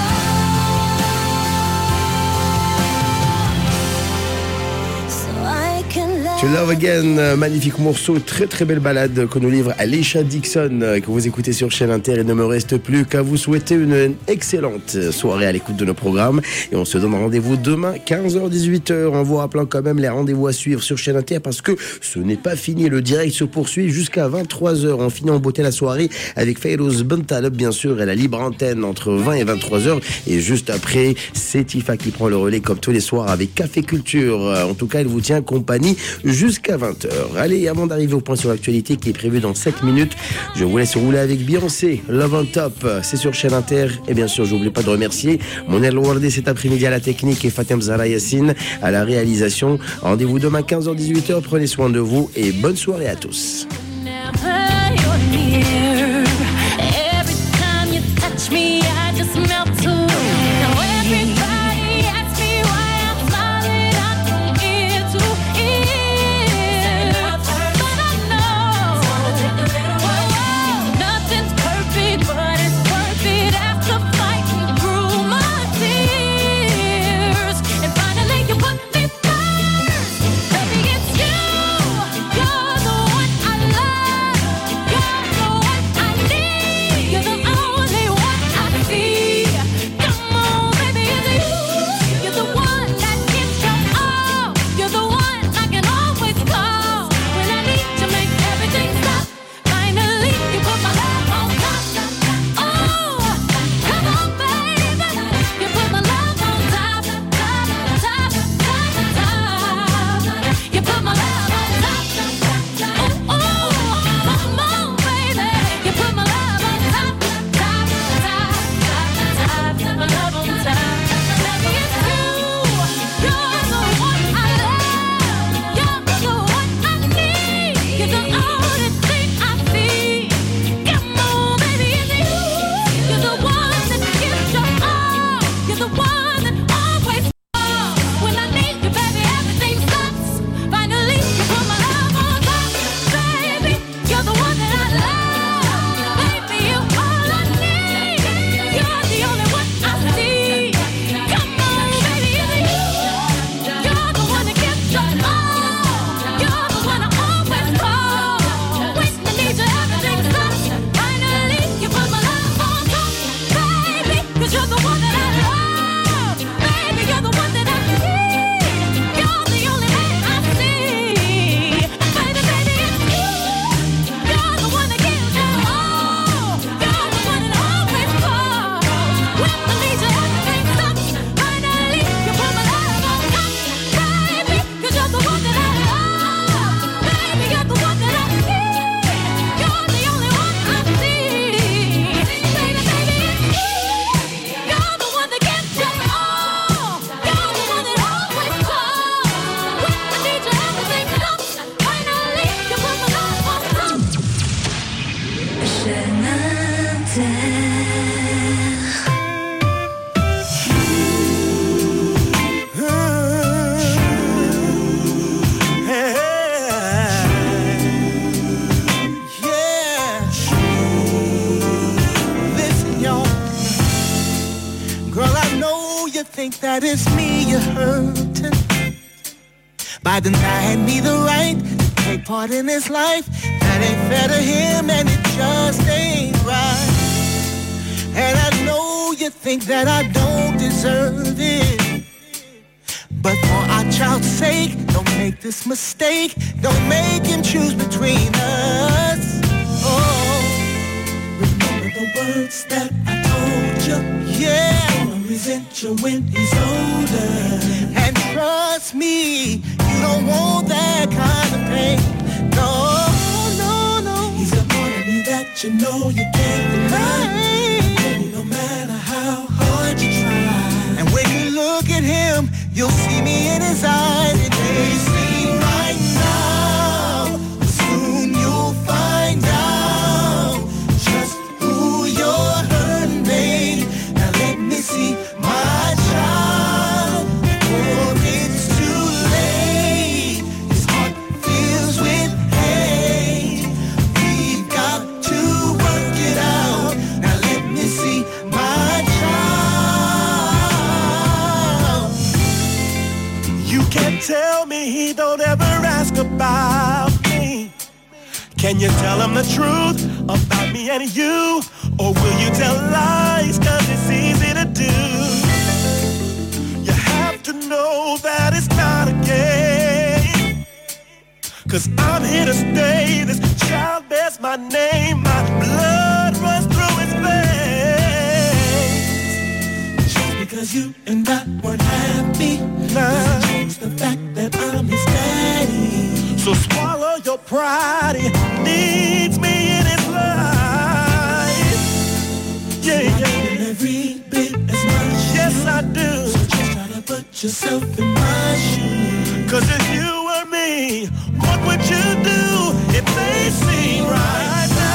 heart so I can love. To Love Again, euh, magnifique morceau, très très belle balade que nous livre Alicia Dixon, euh, que vous écoutez sur Chaîne Inter. Il ne me reste plus qu'à vous souhaiter une excellente soirée à l'écoute de nos programmes. Et on se donne rendez-vous demain, quinze heures dix-huit heures, en vous rappelant quand même les rendez-vous à suivre sur Chaîne Inter parce que ce n'est pas fini. Le direct se poursuit jusqu'à vingt-trois heures. On finit en beauté la soirée avec Fayrouz Bentaleb, bien sûr, et la libre antenne entre vingt et vingt-trois heures. Et juste après, c'est Tifa qui prend le relais comme tous les soirs avec Café Culture. En tout cas, il vous tient compagnie jusqu'à vingt heures. Allez, avant d'arriver au point sur l'actualité qui est prévu dans sept minutes, je vous laisse rouler avec Beyoncé, Love on Top. C'est sur Chaîne Inter. Et bien sûr, j'oublie pas de remercier Monel Louardé cet après-midi à la technique et Fatem Zahra Yassine à la réalisation. Rendez-vous demain quinze heures dix-huit heures. Prenez soin de vous et bonne soirée à tous. Every time you touch me, I just melt away. Now everybody asks me why I'm smiling from ear to ear, but I know nothing's perfect, but it's worth it after fighting through my tears. And finally you put me first, baby, it's you. You're the one I love. You're the one think that it's me you're hurting by denying me the right to take part in this life. That ain't fair to him and it just ain't right. And I know you think that I don't deserve it, but for our child's sake, don't make this mistake. Don't make him choose between us. Oh, remember the words that I told you. Yeah, I'll resent you when he's older. And trust me, you don't want that kind of pain. No, no, no. He's a part of me that you know you can't deny. No matter how hard you try. And when you look at him, you'll see me in his eyes. It may seem right now, but soon you'll find out just who you're hurting, babe. Now let me see my child before it's too late. His heart fills with hate. We've got to work it out. Now let me see my child. You can't tell me he don't ever ask about me. Can you tell him the truth about me and you? Or will you tell lies, cause it's easy to do? You have to know that it's not a game, cause I'm here to stay. This child bears my name. My blood runs through his veins. Just because you and I weren't happy doesn't change the fact that I'm his daddy. So swallow your pride. He needs me in his life. Yeah, yeah. Every bit as much. Yes, I do. So just try to put yourself in my shoes. Cause if you were me, what would you do? It may seem right now.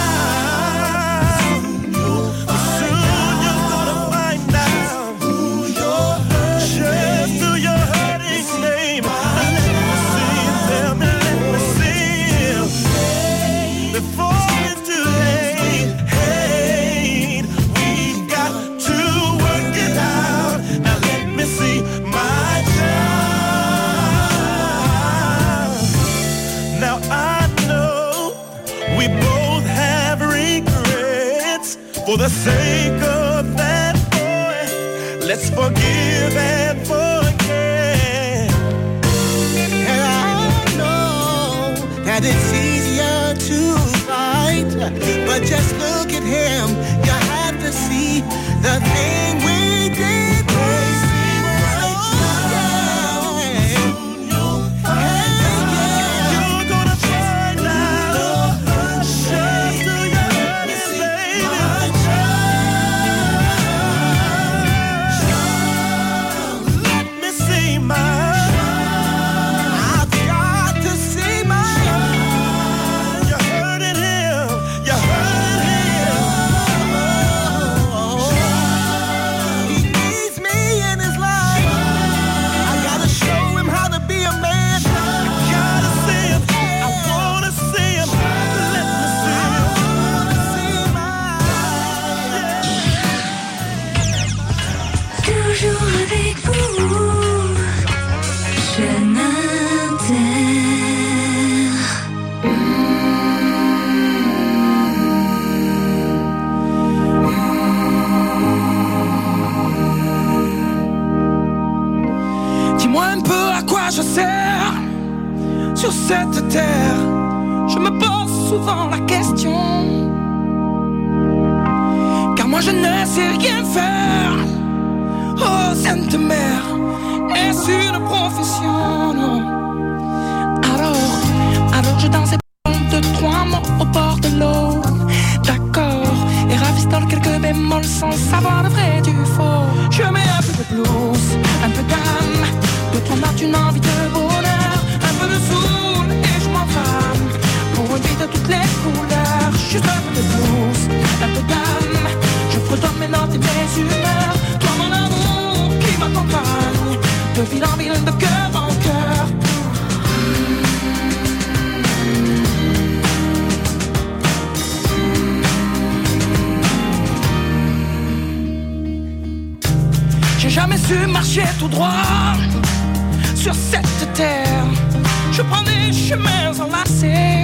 Soon you're gonna find out who you're hurting. Just who you're hurting, name. Let me see, tell me, let me see. Before it's too late, hey, we've got to work it out. Now let me see my child. Now I know we both have regrets. For the sake of that boy, let's forgive and forget. And I know that it's easier to fight, but just look at him. You have to see the thing we did. Je sers sur cette terre. Je me pose souvent la question, car moi je ne sais rien faire. Oh Sainte Mère, est-ce une profession? Non. Alors, alors je dansais de trois mots au bord de l'eau. D'accord, et ravistole quelques bémols sans savoir le vrai du faux. Je mets un peu de blues, un peu d'âme, de trois marques, une envie de bonheur, un peu de soul et je m'enflamme pour une vie de toutes les couleurs. Juste un peu de blues, un peu d'âme, je fredonne mes notes et mes humeurs. Toi mon amour qui m'accompagne, de ville en ville, de cœur en cœur. J'ai jamais su marcher tout droit sur cette terre. Je prends des chemins enlacés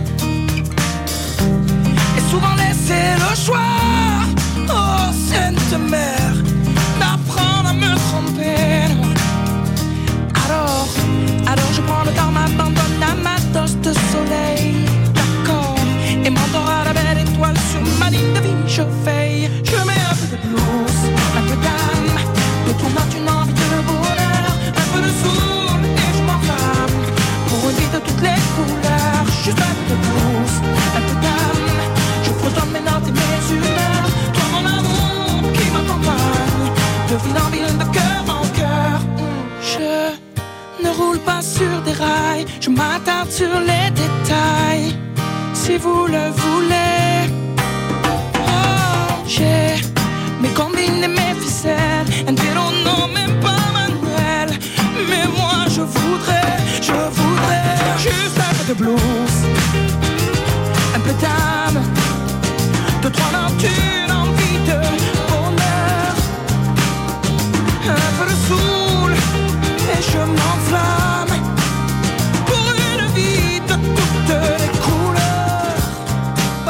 et souvent laisser le choix, oh Sainte Mère, d'apprendre à me tromper. Alors, alors je prends le temps, m'abandonne à ma dose de soleil, d'accord, et m'endors à la belle étoile sur ma ligne de vie. Je veille, je mets un peu de blues, un peu d'âme, de tourmente, une envie de bonheur, un peu de soul et je m'enflamme pour une vie de toutes les couleurs. Juste un peu de blues, un peu d'âme, je fredonne mes notes et mes humeurs. Toi mon amour qui m'accompagne, de ville en ville, de cœur en cœur. Je ne roule pas sur des rails, je m'attarde sur les détails. Si vous le voulez, oh, j'ai mes combines et mes ficelles, un vélo non même pas manuel. Mais moi je voudrais, je voudrais juste un peu de blues, un peu d'âme, de trois notes, une envie de bonheur, un peu de soul et je m'enflamme pour une vie de toutes les couleurs. Oh,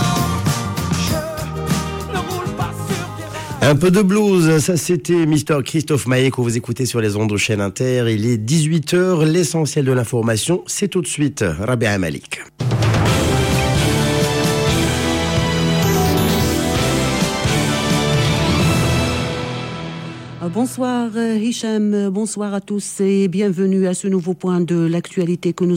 je ne roule pas sur des rails. Un peu de blues, ça c'était Mister Christophe Maé que vous écoutez sur les ondes de Chaîne Inter. Il est dix-huit heures, l'essentiel de l'information, c'est tout de suite Rabia Malik. Bonsoir Hicham, bonsoir à tous et bienvenue à ce nouveau point de l'actualité que nous